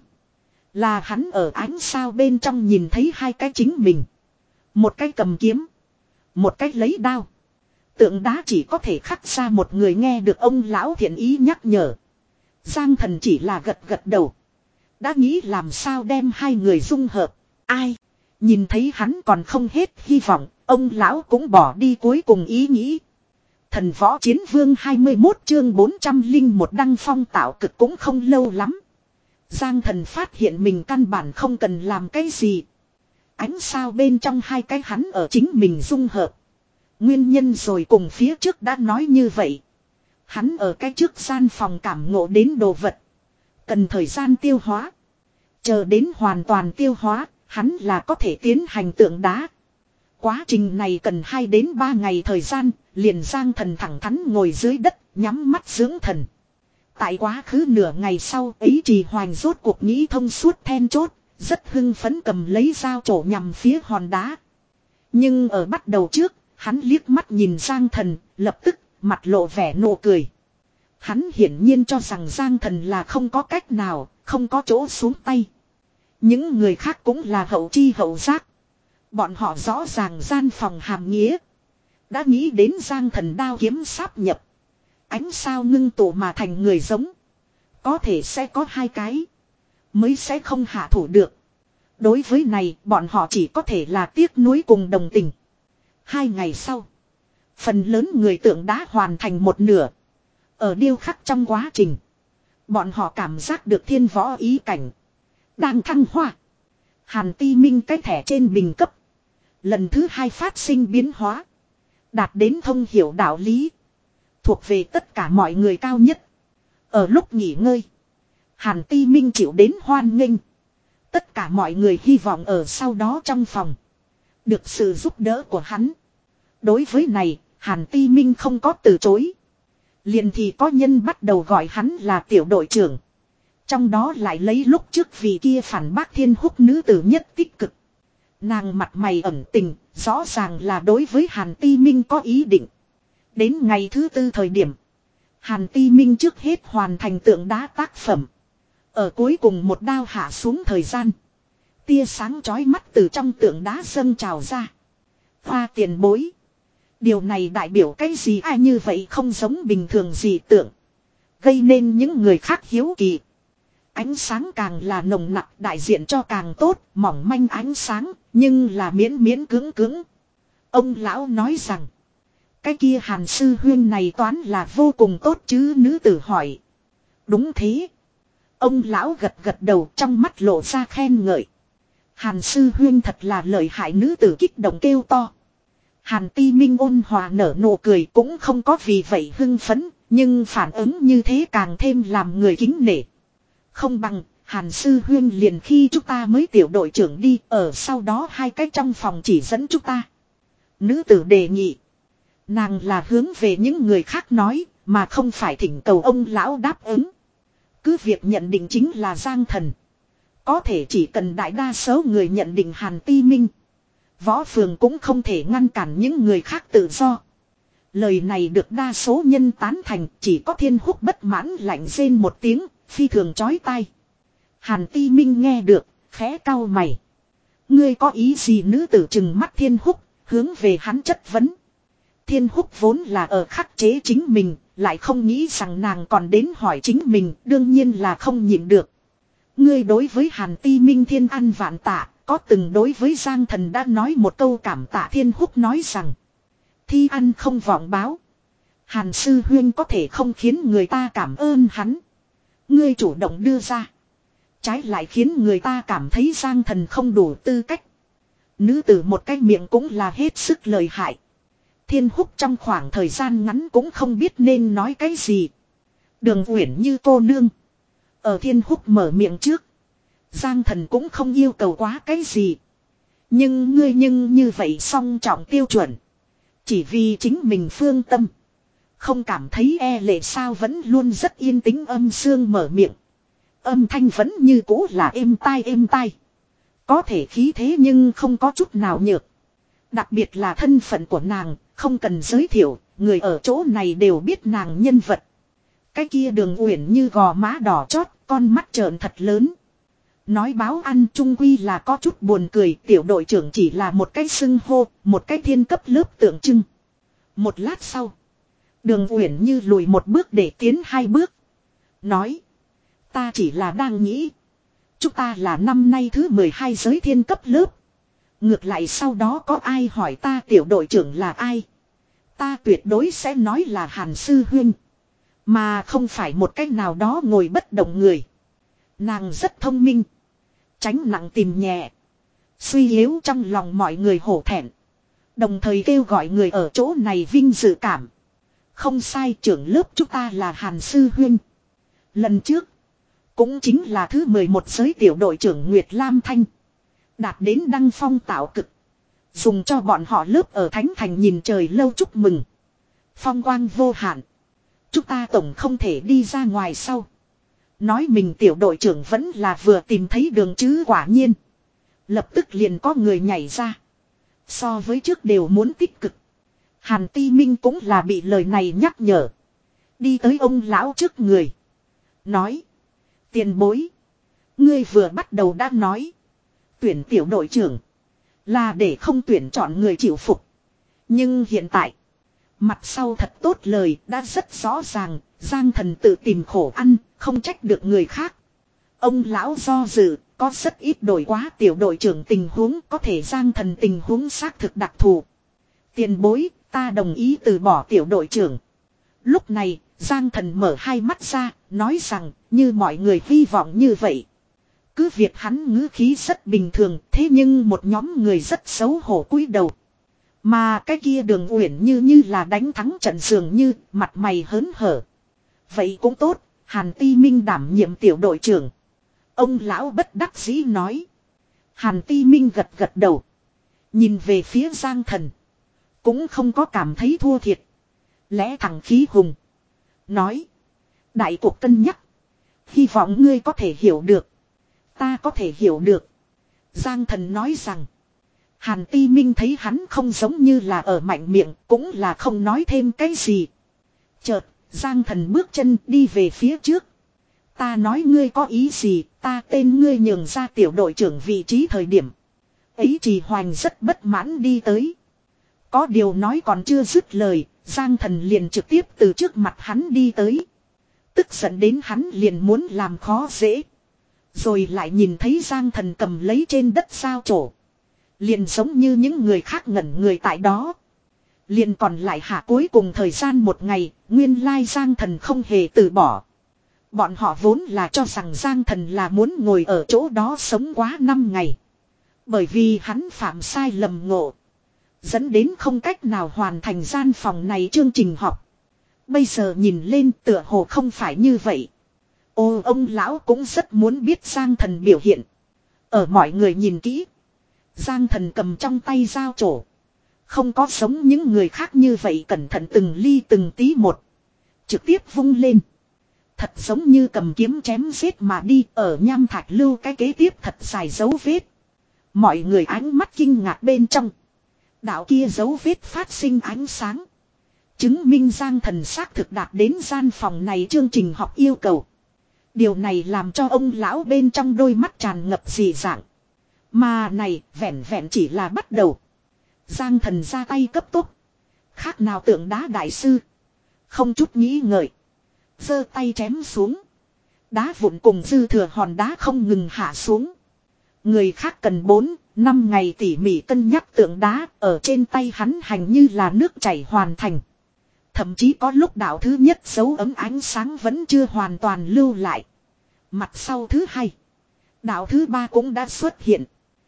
Là hắn ở ánh sao bên trong nhìn thấy hai cái chính mình. Một cái cầm kiếm. Một cái lấy đao. Tượng đá chỉ có thể khắc ra một người nghe được ông lão thiện ý nhắc nhở. Giang Thần chỉ là gật gật đầu. Đã nghĩ làm sao đem hai người dung hợp. Ai? Nhìn thấy hắn còn không hết hy vọng. Ông lão cũng bỏ đi cuối cùng ý nghĩ. Thần võ chiến vương hai mươi mốt chương bốn trăm lẻ một đăng phong tạo cực cũng không lâu lắm. Giang Thần phát hiện mình căn bản không cần làm cái gì. Ánh sao bên trong hai cái hắn ở chính mình dung hợp. Nguyên nhân rồi cùng phía trước đã nói như vậy. Hắn ở cái trước gian phòng cảm ngộ đến đồ vật. Cần thời gian tiêu hóa. Chờ đến hoàn toàn tiêu hóa, hắn là có thể tiến hành tượng đá. Quá trình này cần hai đến ba ngày thời gian, liền Giang Thần thẳng thắn ngồi dưới đất, nhắm mắt dưỡng thần. Tại quá khứ nửa ngày sau ấy Trì Hoành rốt cuộc nghĩ thông suốt then chốt, rất hưng phấn cầm lấy dao trổ nhằm phía hòn đá. Nhưng ở bắt đầu trước, hắn liếc mắt nhìn Giang Thần, lập tức mặt lộ vẻ nụ cười. Hắn hiển nhiên cho rằng Giang Thần là không có cách nào, không có chỗ xuống tay. Những người khác cũng là hậu chi hậu giác. Bọn họ rõ ràng gian phòng hàm nghĩa. Đã nghĩ đến Giang Thần đao kiếm sáp nhập. Ánh sao ngưng tụ mà thành người giống. Có thể sẽ có hai cái. Mới sẽ không hạ thủ được. Đối với này bọn họ chỉ có thể là tiếc nuối cùng đồng tình. Hai ngày sau. Phần lớn người tượng đã hoàn thành một nửa. Ở điêu khắc trong quá trình. Bọn họ cảm giác được thiên võ ý cảnh. Đang thăng hoa. Hàn Ti Minh cái thẻ trên bình cấp. Lần thứ hai phát sinh biến hóa. Đạt đến thông hiểu đạo lý. Thuộc về tất cả mọi người cao nhất. Ở lúc nghỉ ngơi. Hàn Ti Minh chịu đến hoan nghênh. Tất cả mọi người hy vọng ở sau đó trong phòng. Được sự giúp đỡ của hắn. Đối với này, Hàn Ti Minh không có từ chối. Liền thì có nhân bắt đầu gọi hắn là tiểu đội trưởng. Trong đó lại lấy lúc trước vị kia phản bác Thiên Húc nữ tử nhất tích cực. Nàng mặt mày ẩn tình, rõ ràng là đối với Hàn Ti Minh có ý định. Đến ngày thứ tư thời điểm, Hàn Ti Minh trước hết hoàn thành tượng đá tác phẩm. Ở cuối cùng một đao hạ xuống thời gian, tia sáng chói mắt từ trong tượng đá dâng trào ra. Hoa tiền bối. Điều này đại biểu cái gì ai như vậy không giống bình thường gì tượng. Gây nên những người khác hiếu kỳ. Ánh sáng càng là nồng nặc đại diện cho càng tốt, mỏng manh ánh sáng, nhưng là miễn miễn cứng cứng. Ông lão nói rằng, cái kia Hàn sư huyên này toán là vô cùng tốt chứ, nữ tử hỏi. Đúng thế. Ông lão gật gật đầu, trong mắt lộ ra khen ngợi. Hàn sư huyên thật là lợi hại, nữ tử kích động kêu to. Hàn Ti Minh ôn hòa nở nụ cười, cũng không có vì vậy hưng phấn, nhưng phản ứng như thế càng thêm làm người kính nể. Không bằng, Hàn sư huyên liền khi chúng ta mới tiểu đội trưởng đi, ở sau đó hai cái trong phòng chỉ dẫn chúng ta. Nữ tử đề nghị. Nàng là hướng về những người khác nói, mà không phải thỉnh cầu ông lão đáp ứng. Cứ việc nhận định chính là Giang Thần. Có thể chỉ cần đại đa số người nhận định Hàn Ti Minh. Võ Phường cũng không thể ngăn cản những người khác tự do. Lời này được đa số nhân tán thành, chỉ có Thiên Húc bất mãn lạnh rên một tiếng, phi thường chói tai. Hàn Ti Minh nghe được, khẽ cau mày. Ngươi có ý gì, nữ tử trừng mắt Thiên Húc, hướng về hắn chất vấn. Thiên Húc vốn là ở khắc chế chính mình, lại không nghĩ rằng nàng còn đến hỏi chính mình, đương nhiên là không nhịn được. Ngươi đối với Hàn Ti Minh thiên ăn vạn tạ, có từng đối với Giang Thần đã nói một câu cảm tạ. Thiên Húc nói rằng, thi ăn không vọng báo. Hàn sư huyên có thể không khiến người ta cảm ơn hắn. Ngươi chủ động đưa ra, trái lại khiến người ta cảm thấy Giang Thần không đủ tư cách. Nữ tử một cái miệng cũng là hết sức lợi hại. Thiên Húc trong khoảng thời gian ngắn cũng không biết nên nói cái gì. Đường Uyển Như cô nương. Ở Thiên Húc mở miệng trước, Giang Thần cũng không yêu cầu quá cái gì. Nhưng ngươi nhưng như vậy song trọng tiêu chuẩn. Chỉ vì chính mình phương tâm. Không cảm thấy e lệ sao, vẫn luôn rất yên tĩnh âm sương mở miệng. Âm thanh vẫn như cũ là êm tai êm tai. Có thể khí thế nhưng không có chút nào nhược. Đặc biệt là thân phận của nàng, không cần giới thiệu, người ở chỗ này đều biết nàng nhân vật. Cái kia Đường Uyển Như gò má đỏ chót, con mắt trợn thật lớn. Nói báo ăn trung quy là có chút buồn cười, tiểu đội trưởng chỉ là một cái xưng hô, một cái thiên cấp lớp tượng trưng. Một lát sau, Đường Uyển Như lùi một bước để tiến hai bước. Nói, ta chỉ là đang nghĩ, chúng ta là năm nay thứ mười hai giới thiên cấp lớp. Ngược lại sau đó có ai hỏi ta tiểu đội trưởng là ai, ta tuyệt đối sẽ nói là Hàn sư huynh, mà không phải một cách nào đó ngồi bất động người. Nàng rất thông minh, tránh nặng tìm nhẹ, suy yếu trong lòng mọi người hổ thẹn, đồng thời kêu gọi người ở chỗ này vinh dự cảm. Không sai, trưởng lớp chúng ta là Hàn sư huynh. Lần trước, cũng chính là thứ mười một giới tiểu đội trưởng Nguyệt Lam Thanh, đạt đến đăng phong tạo cực, dùng cho bọn họ lớp ở Thánh Thành nhìn trời lâu chúc mừng. Phong quang vô hạn. Chúng ta tổng không thể đi ra ngoài sau, nói mình tiểu đội trưởng vẫn là vừa tìm thấy đường chứ. Quả nhiên, lập tức liền có người nhảy ra, so với trước đều muốn tích cực. Hàn Ti Minh cũng là bị lời này nhắc nhở, đi tới ông lão trước người, nói, tiền bối, ngươi vừa bắt đầu đã nói, tuyển tiểu đội trưởng là để không tuyển chọn người chịu phục. Nhưng hiện tại, mặt sau thật tốt lời đã rất rõ ràng, Giang Thần tự tìm khổ ăn, không trách được người khác. Ông lão do dự, có rất ít đổi quá tiểu đội trưởng tình huống, có thể Giang Thần tình huống xác thực đặc thù. Tiền bối, ta đồng ý từ bỏ tiểu đội trưởng. Lúc này, Giang Thần mở hai mắt ra, nói rằng, như mọi người hy vọng như vậy. Cứ việc hắn ngữ khí rất bình thường, thế nhưng một nhóm người rất xấu hổ cúi đầu. Mà cái kia Đường Uyển Như như là đánh thắng trận dường như, mặt mày hớn hở. Vậy cũng tốt, Hàn Ti Minh đảm nhiệm tiểu đội trưởng. Ông lão bất đắc dĩ nói. Hàn Ti Minh gật gật đầu, nhìn về phía Giang Thần, cũng không có cảm thấy thua thiệt. Lẽ thẳng khí hùng, nói, đại cuộc cân nhắc, Hy vọng ngươi có thể hiểu được. Ta có thể hiểu được. Giang Thần nói rằng. Hàn Ti Minh thấy hắn không giống như là ở mạnh miệng, cũng là không nói thêm cái gì. Chợt, Giang Thần bước chân đi về phía trước. Ta nói ngươi có ý gì, ta tên ngươi nhường ra tiểu đội trưởng vị trí thời điểm. Ấy Trì Hoành rất bất mãn đi tới. Có điều nói còn chưa dứt lời, Giang Thần liền trực tiếp từ trước mặt hắn đi tới. Tức giận đến hắn liền muốn làm khó dễ. Rồi lại nhìn thấy Giang Thần cầm lấy trên đất sao trổ. Liền giống như những người khác ngẩn người tại đó. Liền còn lại hạ cuối cùng thời gian một ngày, nguyên lai Giang Thần không hề từ bỏ. Bọn họ vốn là cho rằng Giang Thần là muốn ngồi ở chỗ đó sống quá năm ngày. Bởi vì hắn phạm sai lầm ngộ. Dẫn đến không cách nào hoàn thành gian phòng này chương trình học. Bây giờ nhìn lên tựa hồ không phải như vậy. Ô ông lão cũng rất muốn biết Giang Thần biểu hiện. Ở mọi người nhìn kỹ. Giang Thần cầm trong tay dao trổ. Không có giống những người khác như vậy cẩn thận từng ly từng tí một. Trực tiếp vung lên. Thật giống như cầm kiếm chém giết mà đi ở nham thạch lưu cái kế tiếp thật dài dấu vết. Mọi người ánh mắt kinh ngạc bên trong. Đạo kia dấu vết phát sinh ánh sáng. Chứng minh Giang Thần xác thực đạt đến gian phòng này chương trình học yêu cầu. Điều này làm cho ông lão bên trong đôi mắt tràn ngập dị dạng. Mà này vẹn vẹn chỉ là bắt đầu. Giang Thần ra tay cấp tốc. Khác nào tượng đá đại sư. Không chút nghĩ ngợi. Giơ tay chém xuống. Đá vụn cùng dư thừa hòn đá không ngừng hạ xuống. Người khác cần bốn, năm ngày tỉ mỉ cân nhắc tượng đá ở trên tay hắn hành như là nước chảy hoàn thành. Thậm chí có lúc đạo thứ nhất dấu ấm ánh sáng vẫn chưa hoàn toàn lưu lại. Mặt sau thứ hai. Đạo thứ ba cũng đã xuất hiện.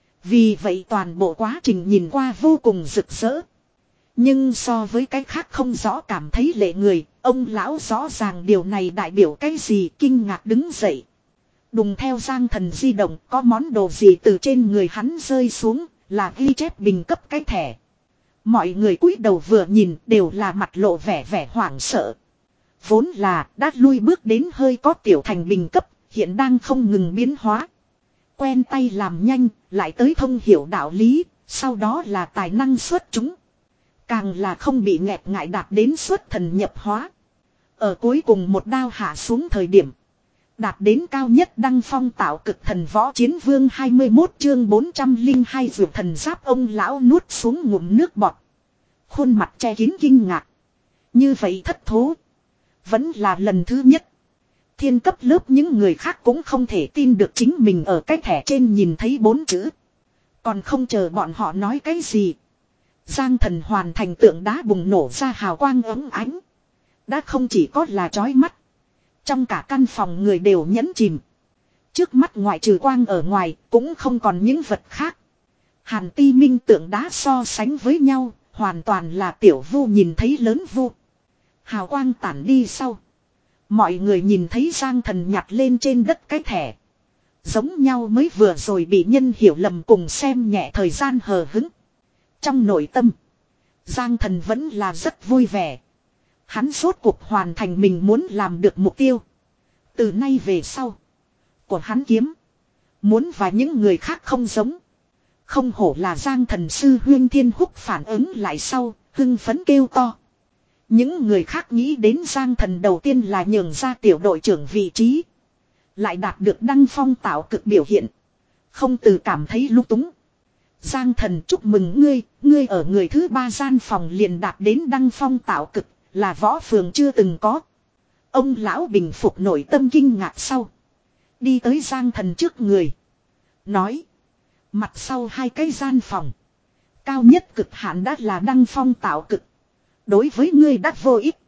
Vì vậy toàn bộ quá trình nhìn qua vô cùng rực rỡ. Nhưng so với cái khác không rõ cảm thấy lệ người, ông lão rõ ràng điều này đại biểu cái gì kinh ngạc đứng dậy. Đùng theo Giang Thần di động có món đồ gì từ trên người hắn rơi xuống là ghi chép bình cấp cái thẻ. Mọi người cúi đầu vừa nhìn đều là mặt lộ vẻ vẻ hoảng sợ. Vốn là đã lui bước đến hơi có tiểu thành bình cấp, hiện đang không ngừng biến hóa. Quen tay làm nhanh, lại tới thông hiểu đạo lý, sau đó là tài năng xuất chúng. Càng là không bị nghẹt ngại đạt đến xuất thần nhập hóa. Ở cuối cùng một đao hạ xuống thời điểm. Đạt đến cao nhất đăng phong tạo cực thần võ chiến vương hai mươi mốt chương bốn trăm lẻ hai vượt thần giáp ông lão nuốt xuống ngụm nước bọt. Khuôn mặt che kín kinh ngạc. Như vậy thất thố. Vẫn là lần thứ nhất. Thiên cấp lớp những người khác cũng không thể tin được chính mình ở cái thẻ trên nhìn thấy bốn chữ. Còn không chờ bọn họ nói cái gì. Giang Thần hoàn thành tượng đá bùng nổ ra hào quang ấm ánh. Đã không chỉ có là chói mắt. Trong cả căn phòng người đều nhẫn chìm. Trước mắt ngoại trừ quang ở ngoài cũng không còn những vật khác. Hàn Ti Minh tượng đá so sánh với nhau, hoàn toàn là tiểu vu nhìn thấy lớn vu. Hào quang tản đi sau. Mọi người nhìn thấy Giang Thần nhặt lên trên đất cái thẻ. Giống nhau mới vừa rồi bị nhân hiểu lầm cùng xem nhẹ thời gian hờ hứng. Trong nội tâm, Giang Thần vẫn là rất vui vẻ. Hắn rốt cuộc hoàn thành mình muốn làm được mục tiêu. Từ nay về sau, của hắn kiếm muốn và những người khác không giống. Không hổ là Giang Thần sư Huyên Thiên Húc phản ứng lại sau, hưng phấn kêu to. Những người khác nghĩ đến Giang Thần đầu tiên là nhường ra tiểu đội trưởng vị trí. Lại đạt được đăng phong tạo cực biểu hiện. Không từ cảm thấy lung túng. Giang Thần chúc mừng ngươi, ngươi ở người thứ ba gian phòng liền đạt đến đăng phong tạo cực, là võ phường chưa từng có. Ông lão bình phục nội tâm kinh ngạc sau. Đi tới Giang Thần trước người. Nói. Mặt sau hai cái gian phòng. Cao nhất cực hạn đã là đăng phong tạo cực. Đối với ngươi đã vô ích.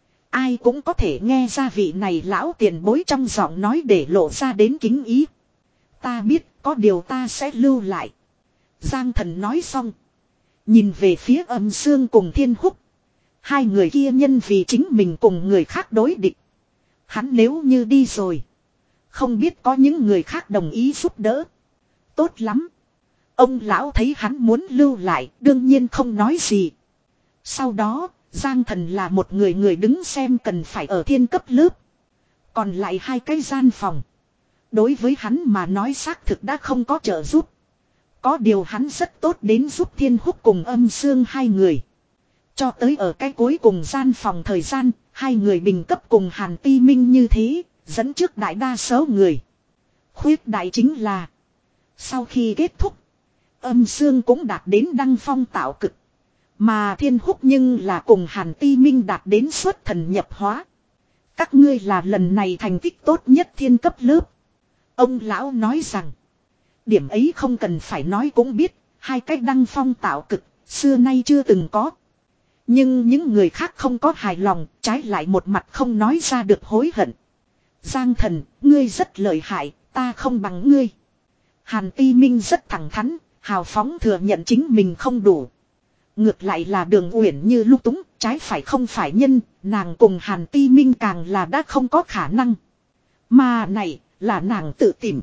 Ai cũng có thể nghe ra vị này lão tiền bối trong giọng nói để lộ ra đến kính ý. Ta biết có điều ta sẽ lưu lại. Giang Thần nói xong. Nhìn về phía Âm Sương cùng Thiên Húc. Hai người kia nhân vì chính mình cùng người khác đối địch. Hắn nếu như đi rồi. Không biết có những người khác đồng ý giúp đỡ. Tốt lắm. Ông lão thấy hắn muốn lưu lại đương nhiên không nói gì. Sau đó Giang Thần là một người người đứng xem cần phải ở thiên cấp lớp. Còn lại hai cái gian phòng. Đối với hắn mà nói xác thực đã không có trợ giúp. Có điều hắn rất tốt đến giúp Thiên Húc cùng Âm Xương hai người. Cho tới ở cái cuối cùng gian phòng thời gian, hai người bình cấp cùng Hàn Ti Minh như thế, dẫn trước đại đa số người. Khuyết đại chính là, sau khi kết thúc, Âm Xương cũng đạt đến đăng phong tạo cực. Mà Thiên Húc nhưng là cùng Hàn Ti Minh đạt đến xuất thần nhập hóa. Các ngươi là lần này thành tích tốt nhất thiên cấp lớp. Ông lão nói rằng, điểm ấy không cần phải nói cũng biết, hai cách đăng phong tạo cực, xưa nay chưa từng có. Nhưng những người khác không có hài lòng, trái lại một mặt không nói ra được hối hận. Giang Thần, ngươi rất lợi hại, ta không bằng ngươi. Hàn Ti Minh rất thẳng thắn, hào phóng thừa nhận chính mình không đủ. Ngược lại là Đường Uyển như lúc túng, trái phải không phải nhân, nàng cùng Hàn Ti Minh càng là đã không có khả năng. Mà này, là nàng tự tìm.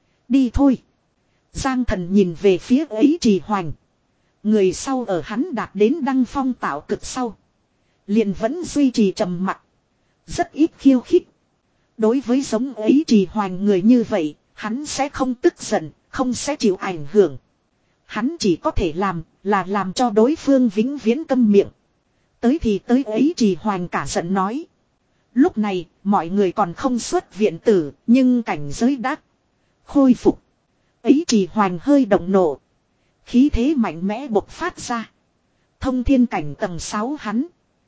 Đi thôi. Giang Thần nhìn về phía ấy Trì Hoành. Người sau ở hắn đạt đến đăng phong tạo cực sau. Liền vẫn duy trì trầm mặc. Rất ít khiêu khích. Đối với giống ấy Trì Hoành người như vậy, hắn sẽ không tức giận, không sẽ chịu ảnh hưởng. Hắn chỉ có thể làm, là làm cho đối phương vĩnh viễn câm miệng. Tới thì tới ấy Trì Hoành cả giận nói. Lúc này, mọi người còn không xuất viện tử, nhưng cảnh giới đã khôi phục. Ấy Trì Hoành hơi động nộ. Khí thế mạnh mẽ bộc phát ra. Thông thiên cảnh tầng sáu hắn.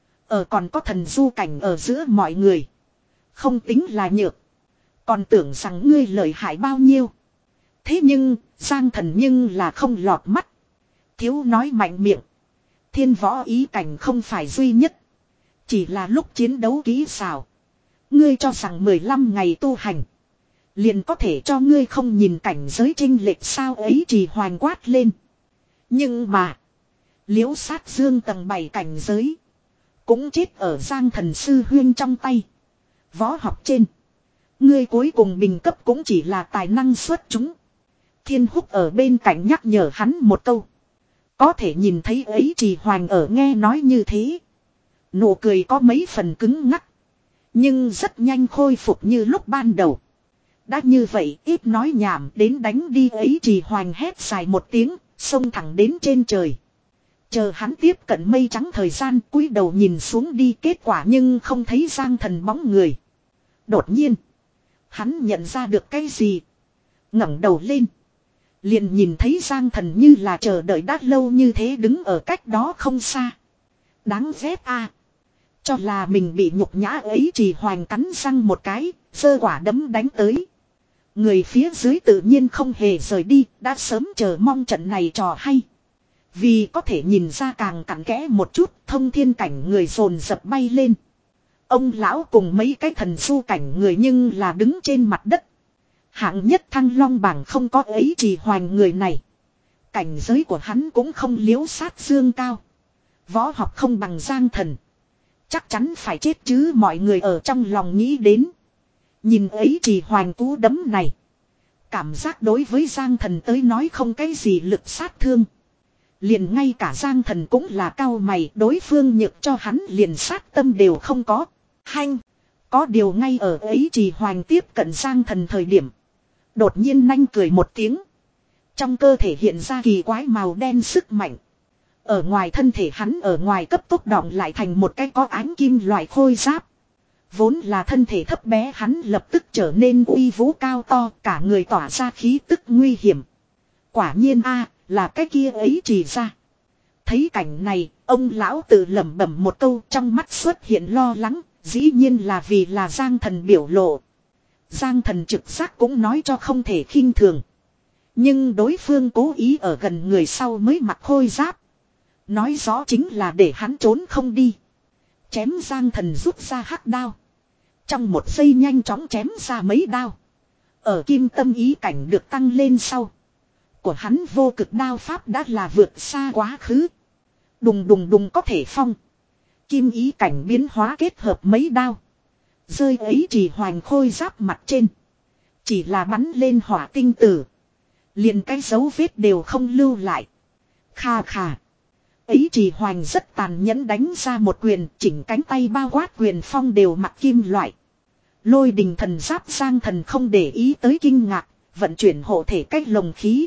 Ở còn có thần du cảnh ở giữa mọi người. Không tính là nhược. Còn tưởng rằng ngươi lợi hại bao nhiêu. Thế nhưng, Giang Thần nhưng là không lọt mắt. Thiếu nói mạnh miệng. Thiên võ ý cảnh không phải duy nhất. Chỉ là lúc chiến đấu kỹ xảo. Ngươi cho rằng mười lăm ngày tu hành. Liền có thể cho ngươi không nhìn cảnh giới chênh lệch sao ấy Trì Hoành quát lên. Nhưng mà. Liễu sát dương tầng bảy cảnh giới. Cũng chết ở Giang Thần sư huyên trong tay. Võ học trên. Ngươi cuối cùng bình cấp cũng chỉ là tài năng xuất chúng. Thiên Húc ở bên cạnh nhắc nhở hắn một câu. Có thể nhìn thấy ấy Trì Hoành ở nghe nói như thế. Nụ cười có mấy phần cứng ngắc. Nhưng rất nhanh khôi phục như lúc ban đầu. Đã như vậy ít nói nhảm đến đánh đi ấy Trì Hoành hét dài một tiếng. Xông thẳng đến trên trời. Chờ hắn tiếp cận mây trắng thời gian cúi đầu nhìn xuống đi kết quả nhưng không thấy Giang Thần bóng người. Đột nhiên. Hắn nhận ra được cái gì. Ngẩng đầu lên. Liền nhìn thấy Giang Thần như là chờ đợi đã lâu như thế đứng ở cách đó không xa. Đáng ghét a. Cho là mình bị nhục nhã ấy Trì Hoành cắn răng một cái. Giơ quả đấm đánh tới. Người phía dưới tự nhiên không hề rời đi. Đã sớm chờ mong trận này trò hay. Vì có thể nhìn ra càng cặn kẽ một chút. Thông thiên cảnh người dồn dập bay lên. Ông lão cùng mấy cái thần du cảnh người nhưng là đứng trên mặt đất. Hạng nhất Thăng Long bảng không có ấy Trì Hoành người này. Cảnh giới của hắn cũng không liếu sát dương cao. Võ học không bằng Giang Thần. Chắc chắn phải chết chứ mọi người ở trong lòng nghĩ đến. Nhìn ấy Trì Hoành cú đấm này. Cảm giác đối với Giang Thần tới nói không cái gì lực sát thương. Liền ngay cả Giang Thần cũng là cao mày đối phương nhược cho hắn liền sát tâm đều không có. Hanh. Có điều ngay ở ấy Trì Hoành tiếp cận Giang Thần thời điểm. Đột nhiên nanh cười một tiếng. Trong cơ thể hiện ra kỳ quái màu đen sức mạnh. Ở ngoài thân thể hắn ở ngoài cấp tốc đọng lại thành một cái có ánh kim loại khôi giáp. Vốn là thân thể thấp bé hắn lập tức trở nên uy vũ cao to cả người tỏa ra khí tức nguy hiểm. Quả nhiên a là cái kia ấy Trì ra. Thấy cảnh này ông lão tự lẩm bẩm một câu trong mắt xuất hiện lo lắng. Dĩ nhiên là vì là Giang Thần biểu lộ. Giang Thần trực giác cũng nói cho không thể khinh thường. Nhưng đối phương cố ý ở gần người sau mới mặc khôi giáp. Nói rõ chính là để hắn trốn không đi. Chém Giang Thần rút ra hắc đao. Trong một giây nhanh chóng chém ra mấy đao. Ở kim tâm ý cảnh được tăng lên sau. Của hắn vô cực đao pháp đã là vượt xa quá khứ. Đùng đùng đùng có thể phong. Kim ý cảnh biến hóa kết hợp mấy đao. Rơi ấy Trì Hoành khôi giáp mặt trên. Chỉ là bắn lên hỏa tinh tử. Liền cái dấu vết đều không lưu lại. Kha khà. Ấy Trì Hoành rất tàn nhẫn đánh ra một quyền chỉnh cánh tay bao quát quyền phong đều mặc kim loại. Lôi đình thần giáp Giang Thần không để ý tới kinh ngạc, vận chuyển hộ thể cách lồng khí.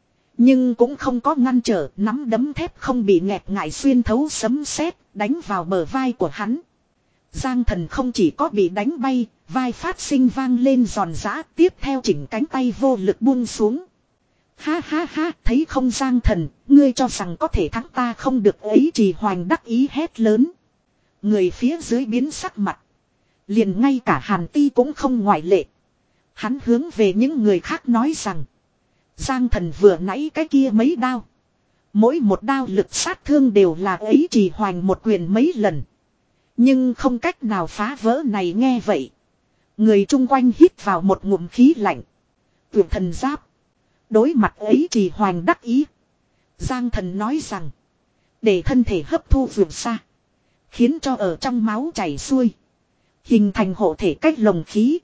Nhưng cũng không có ngăn trở, nắm đấm thép không bị nghẹt ngại xuyên thấu sấm sét, đánh vào bờ vai của hắn. Giang Thần không chỉ có bị đánh bay, vai phát sinh vang lên giòn giã, tiếp theo chỉnh cánh tay vô lực buông xuống. Ha ha ha, thấy không Giang Thần, ngươi cho rằng có thể thắng ta không được ấy, Trì Hoành đắc ý hét lớn. Người phía dưới biến sắc mặt. Liền ngay cả Hàn Ti cũng không ngoại lệ. Hắn hướng về những người khác nói rằng. Giang Thần vừa nãy cái kia mấy đao. Mỗi một đao lực sát thương đều là ấy Trì Hoành một quyền mấy lần. Nhưng không cách nào phá vỡ này nghe vậy. Người chung quanh hít vào một ngụm khí lạnh. Tuyệt thần giáp. Đối mặt ấy Trì Hoành đắc ý. Giang Thần nói rằng. Để thân thể hấp thu vượt xa. Khiến cho ở trong máu chảy xuôi. Hình thành hộ thể cách lồng khí.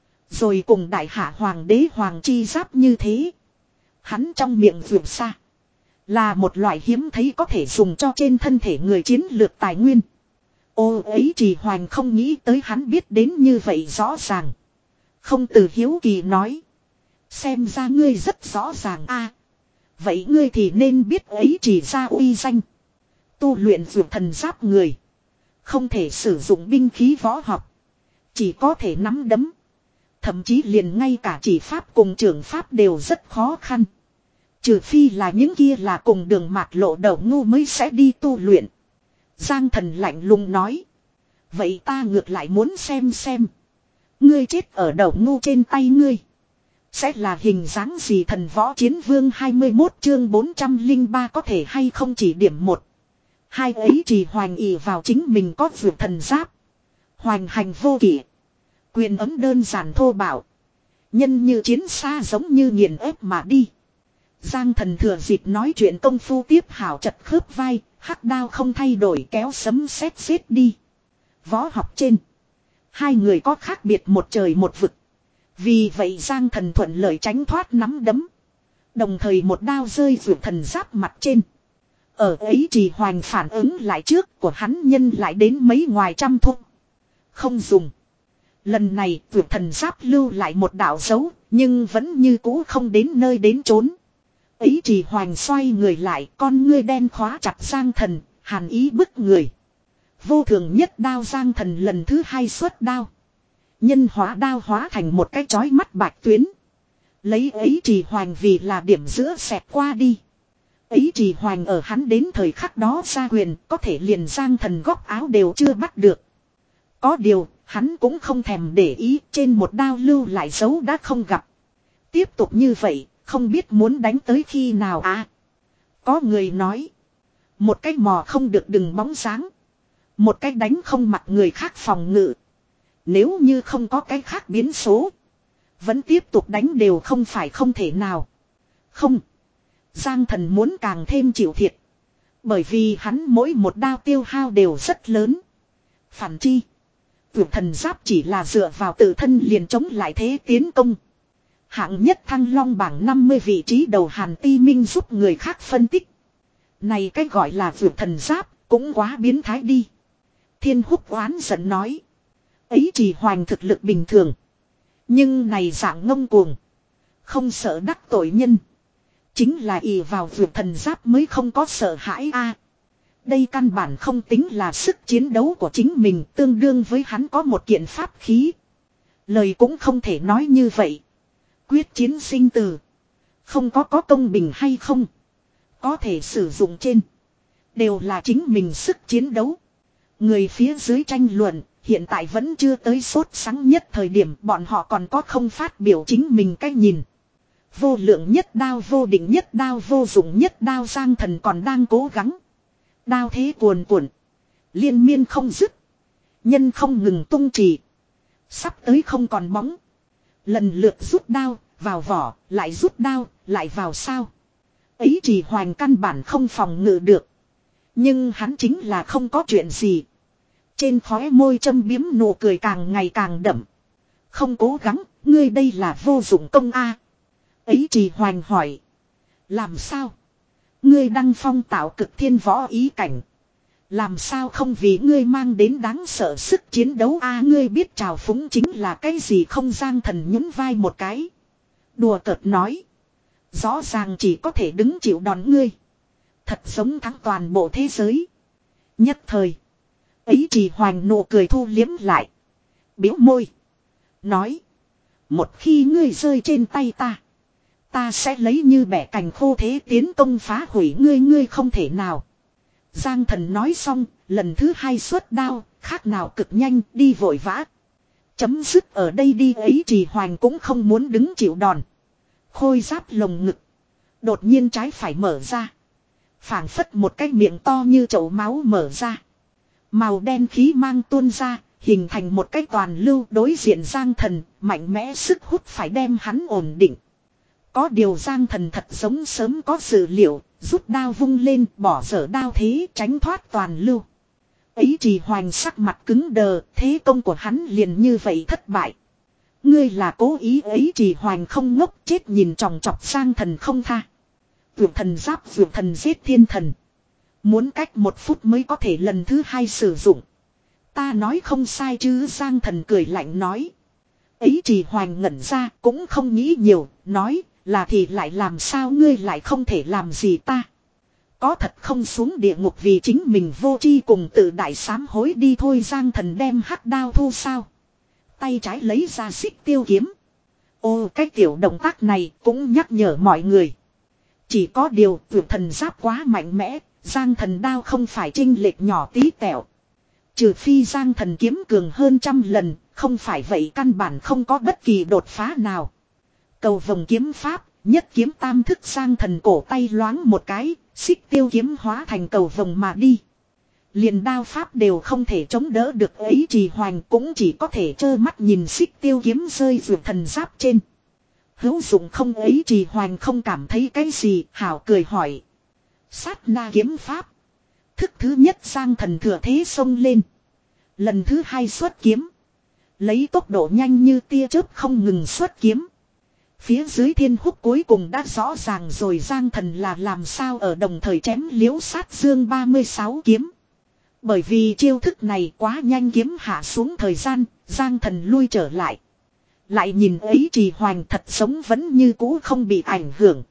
Rồi cùng đại hạ hoàng đế hoàng chi giáp như thế. Hắn trong miệng vượt xa. Là một loại hiếm thấy có thể dùng cho trên thân thể người chiến lược tài nguyên. Ô ấy Trì Hoành không nghĩ tới hắn biết đến như vậy rõ ràng. Không từ hiếu kỳ nói. Xem ra ngươi rất rõ ràng a. Vậy ngươi thì nên biết ấy Trì ra uy danh. Tu luyện vượt thần giáp người. Không thể sử dụng binh khí võ học. Chỉ có thể nắm đấm. Thậm chí liền ngay cả chỉ pháp cùng trưởng pháp đều rất khó khăn. Trừ phi là những kia là cùng đường mạt lộ đầu ngu mới sẽ đi tu luyện. Giang Thần lạnh lùng nói. Vậy ta ngược lại muốn xem xem. Ngươi chết ở đầu ngu trên tay ngươi. Sẽ là hình dáng gì thần võ chiến vương hai mươi mốt chương bốn trăm lẻ ba có thể hay không chỉ điểm một. Hai ấy Trì Hoành ỷ vào chính mình có vượt thần giáp. Hoành hành vô kỷ. Quyền ấm đơn giản thô bạo. Nhân như chiến xa giống như nghiền ép mà đi. Giang Thần thừa dịp nói chuyện công phu tiếp hảo chật khớp vai. Hắc đao không thay đổi kéo sấm sét xếp đi. Võ học trên. Hai người có khác biệt một trời một vực. Vì vậy Giang Thần thuận lợi tránh thoát nắm đấm. Đồng thời một đao rơi vượt thần giáp mặt trên. Ở ấy Trì Hoành phản ứng lại trước của hắn nhân lại đến mấy ngoài trăm thúc. Không dùng. Lần này vượt thần giáp lưu lại một đạo dấu. Nhưng vẫn như cũ không đến nơi đến chốn. Ấy Trì Hoành xoay người lại, con ngươi đen khóa chặt Giang Thần, hàn ý bức người. Vô thường nhất đao Giang Thần lần thứ hai xuất đao. Nhân hóa đao hóa thành một cái chói mắt bạch tuyến. Lấy ấy Trì Hoành vì là điểm giữa xẹt qua đi. Ấy Trì Hoành ở hắn đến thời khắc đó ra quyền, có thể liền Giang Thần góc áo đều chưa bắt được. Có điều, hắn cũng không thèm để ý, trên một đao lưu lại dấu đã không gặp. Tiếp tục như vậy. Không biết muốn đánh tới khi nào à. Có người nói. Một cái mò không được đừng bóng sáng. Một cái đánh không mặc người khác phòng ngự. Nếu như không có cái khác biến số. Vẫn tiếp tục đánh đều không phải không thể nào. Không. Giang Thần muốn càng thêm chịu thiệt. Bởi vì hắn mỗi một đao tiêu hao đều rất lớn. Phản chi. Vượt thần giáp chỉ là dựa vào tự thân liền chống lại thế tiến công. Hạng nhất thăng long bảng năm mươi vị trí đầu Hàn Ti Minh giúp người khác phân tích. Này cái gọi là vượt thần giáp, cũng quá biến thái đi. Thiên Húc oán giận nói. Ấy Trì Hoành thực lực bình thường. Nhưng này dạng ngông cuồng. Không sợ đắc tội nhân. Chính là ỷ vào vượt thần giáp mới không có sợ hãi a. Đây căn bản không tính là sức chiến đấu của chính mình, tương đương với hắn có một kiện pháp khí. Lời cũng không thể nói như vậy. Quyết chiến sinh tử. Không có có công bình hay không. Có thể sử dụng trên. Đều là chính mình sức chiến đấu. Người phía dưới tranh luận. Hiện tại vẫn chưa tới sốt sắng nhất thời điểm. Bọn họ còn có không phát biểu chính mình cách nhìn. Vô lượng nhất đao, vô định nhất đao, vô dụng nhất đao. Giang Thần còn đang cố gắng. Đao thế cuồn cuộn. Liên miên không dứt. Nhân không ngừng tung trì. Sắp tới không còn bóng. Lần lượt rút đao, vào vỏ, lại rút đao, lại vào sao. Ấy Trì Hoành căn bản không phòng ngự được. Nhưng hắn chính là không có chuyện gì. Trên khóe môi châm biếm nụ cười càng ngày càng đậm. Không cố gắng, ngươi đây là vô dụng công a. Ấy Trì Hoành hỏi. Làm sao? Ngươi đăng phong tạo cực thiên võ ý cảnh. Làm sao không vì ngươi mang đến đáng sợ sức chiến đấu a ngươi biết trào phúng chính là cái gì không Giang Thần nhún vai một cái. Đùa cợt nói. Rõ ràng chỉ có thể đứng chịu đòn ngươi. Thật giống thắng toàn bộ thế giới. Nhất thời. Ấy Trì Hoành nụ cười thu liếm lại. Biếu môi. Nói. Một khi ngươi rơi trên tay ta. Ta sẽ lấy như bẻ cành khô thế tiến công phá hủy ngươi ngươi không thể nào. Giang Thần nói xong, lần thứ hai xuất đao, khác nào cực nhanh, đi vội vã. Chấm dứt ở đây đi ấy Trì Hoành cũng không muốn đứng chịu đòn. Khôi giáp lồng ngực. Đột nhiên trái phải mở ra. Phảng phất một cái miệng to như chậu máu mở ra. Màu đen khí mang tuôn ra, hình thành một cái toàn lưu đối diện Giang Thần, mạnh mẽ sức hút phải đem hắn ổn định. Có điều Giang Thần thật giống sớm có dự liệu, rút đao vung lên, bỏ dở đao thế, tránh thoát toàn lưu. Ấy Trì Hoành sắc mặt cứng đờ, thế công của hắn liền như vậy thất bại. Ngươi là cố ý ấy Trì Hoành không ngốc chết nhìn tròng trọc Giang Thần không tha. Vượt thần giáp vượt thần giết thiên thần. Muốn cách một phút mới có thể lần thứ hai sử dụng. Ta nói không sai chứ Giang Thần cười lạnh nói. Ấy Trì Hoành ngẩn ra cũng không nghĩ nhiều, nói là thì lại làm sao ngươi lại không thể làm gì ta. Có thật không xuống địa ngục vì chính mình vô tri cùng tự đại sám hối đi thôi Giang Thần đem hắc đao thu sao. Tay trái lấy ra xích tiêu kiếm. Ô cái tiểu động tác này cũng nhắc nhở mọi người. Chỉ có điều vượt thần giáp quá mạnh mẽ, Giang Thần đao không phải chênh lệch nhỏ tí tẹo. Trừ phi Giang Thần kiếm cường hơn trăm lần, không phải vậy căn bản không có bất kỳ đột phá nào. Cầu vồng kiếm pháp, nhất kiếm tam thức Giang Thần cổ tay loáng một cái, xích tiêu kiếm hóa thành cầu vồng mà đi. Liền đao pháp đều không thể chống đỡ được ấy Trì Hoành cũng chỉ có thể trơ mắt nhìn xích tiêu kiếm rơi vượt thần giáp trên. Hữu dụng không ấy Trì Hoành không cảm thấy cái gì, hảo cười hỏi. Sát na kiếm pháp. Thức thứ nhất Giang Thần thừa thế xông lên. Lần thứ hai xuất kiếm. Lấy tốc độ nhanh như tia chớp không ngừng xuất kiếm. Phía dưới thiên húc cuối cùng đã rõ ràng rồi Giang Thần là làm sao ở đồng thời chém liễu sát dương ba mươi sáu kiếm. Bởi vì chiêu thức này quá nhanh kiếm hạ xuống thời gian, Giang Thần lui trở lại. Lại nhìn ấy Trì Hoành thật sống vẫn như cũ không bị ảnh hưởng.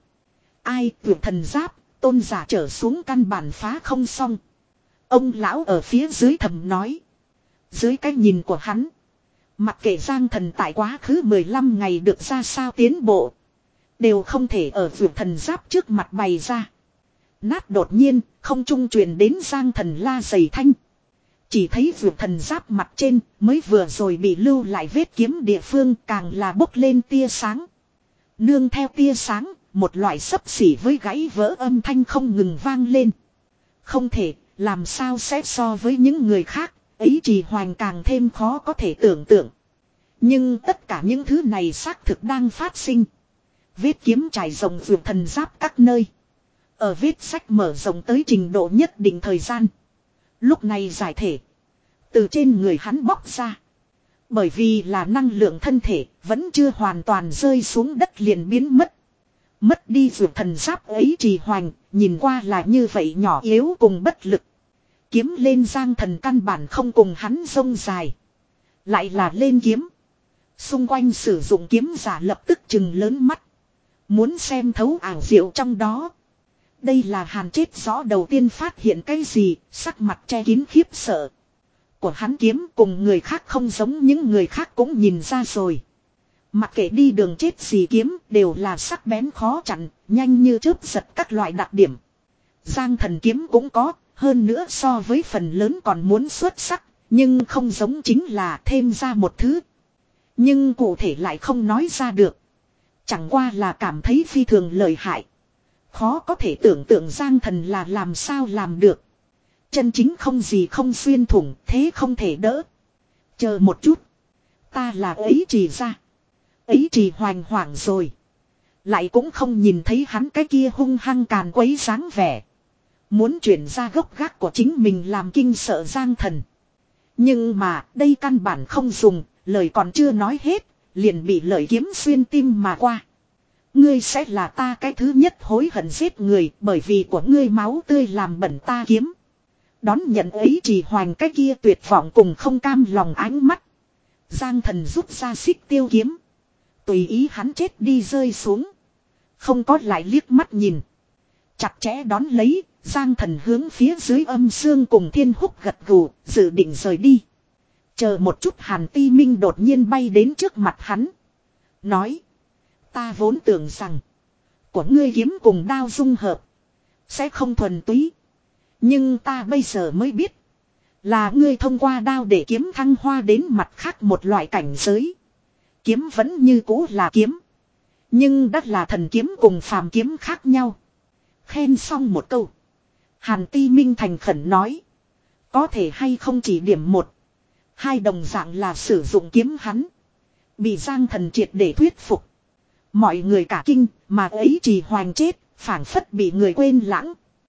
Ai vượt thần giáp, tôn giả trở xuống căn bản phá không xong. Ông lão ở phía dưới thầm nói. Dưới cái nhìn của hắn. Mặc kệ Giang Thần tại quá khứ mười lăm ngày được ra sao tiến bộ. Đều không thể ở vượt thần giáp trước mặt bày ra. Nát đột nhiên, không trung truyền đến Giang Thần la dày thanh. Chỉ thấy vượt thần giáp mặt trên mới vừa rồi bị lưu lại vết kiếm địa phương càng là bốc lên tia sáng. Nương theo tia sáng, một loại xấp xỉ với gãy vỡ âm thanh không ngừng vang lên. Không thể, làm sao sẽ so với những người khác, ấy Trì Hoành càng thêm khó có thể tưởng tượng. Nhưng tất cả những thứ này xác thực đang phát sinh. Vết kiếm trải rộng vượt thần giáp các nơi. Ở vết sách mở rộng tới trình độ nhất định thời gian. Lúc này giải thể. Từ trên người hắn bóc ra. Bởi vì là năng lượng thân thể vẫn chưa hoàn toàn rơi xuống đất liền biến mất. Mất đi vượt thần giáp ấy Trì Hoành, nhìn qua là như vậy nhỏ yếu cùng bất lực. Kiếm lên Giang Thần căn bản không cùng hắn rông dài. Lại là lên kiếm. Xung quanh sử dụng kiếm giả lập tức chừng lớn mắt. Muốn xem thấu ảo diệu trong đó. Đây là Hàn chết rõ đầu tiên phát hiện cái gì, sắc mặt che kín khiếp sợ. Của hắn kiếm cùng người khác không giống những người khác cũng nhìn ra rồi. Mặc kệ đi đường chết gì kiếm đều là sắc bén khó chặn, nhanh như chớp giật các loại đặc điểm. Giang Thần kiếm cũng có, hơn nữa so với phần lớn còn muốn xuất sắc, nhưng không giống chính là thêm ra một thứ. Nhưng cụ thể lại không nói ra được. Chẳng qua là cảm thấy phi thường lợi hại. Khó có thể tưởng tượng Giang Thần là làm sao làm được. Chân chính không gì không xuyên thủng, thế không thể đỡ. Chờ một chút. Ta là ấy Trì ra. Ấy Trì Hoành hoảng rồi. Lại cũng không nhìn thấy hắn cái kia hung hăng càn quấy dáng vẻ. Muốn chuyển ra gốc gác của chính mình làm kinh sợ Giang Thần. Nhưng mà đây căn bản không dùng, lời còn chưa nói hết, liền bị lợi kiếm xuyên tim mà qua. Ngươi sẽ là ta cái thứ nhất hối hận giết người bởi vì của ngươi máu tươi làm bẩn ta kiếm. Đón nhận ấy chỉ hoành cái kia tuyệt vọng cùng không cam lòng ánh mắt. Giang Thần rút ra xích tiêu kiếm. Tùy ý hắn chết đi rơi xuống. Không có lại liếc mắt nhìn. Chặt chẽ đón lấy, Giang Thần hướng phía dưới âm xương cùng Thiên Húc gật gù, dự định rời đi. Chờ một chút, Hàn Ti Minh đột nhiên bay đến trước mặt hắn. Nói. Ta vốn tưởng rằng. Của ngươi kiếm cùng đao dung hợp. Sẽ không thuần túy. Nhưng ta bây giờ mới biết. Là ngươi thông qua đao để kiếm thăng hoa đến mặt khác một loại cảnh giới. Kiếm vẫn như cũ là kiếm. Nhưng đất là thần kiếm cùng phàm kiếm khác nhau. Khen xong một câu. Hàn Ti Minh thành khẩn nói. Có thể hay không chỉ điểm một. Hai đồng dạng là sử dụng kiếm hắn. Bị Giang Thần triệt để thuyết phục. Mọi người cả kinh, mà ấy chỉ hoành chết, phảng phất bị người quên lãng.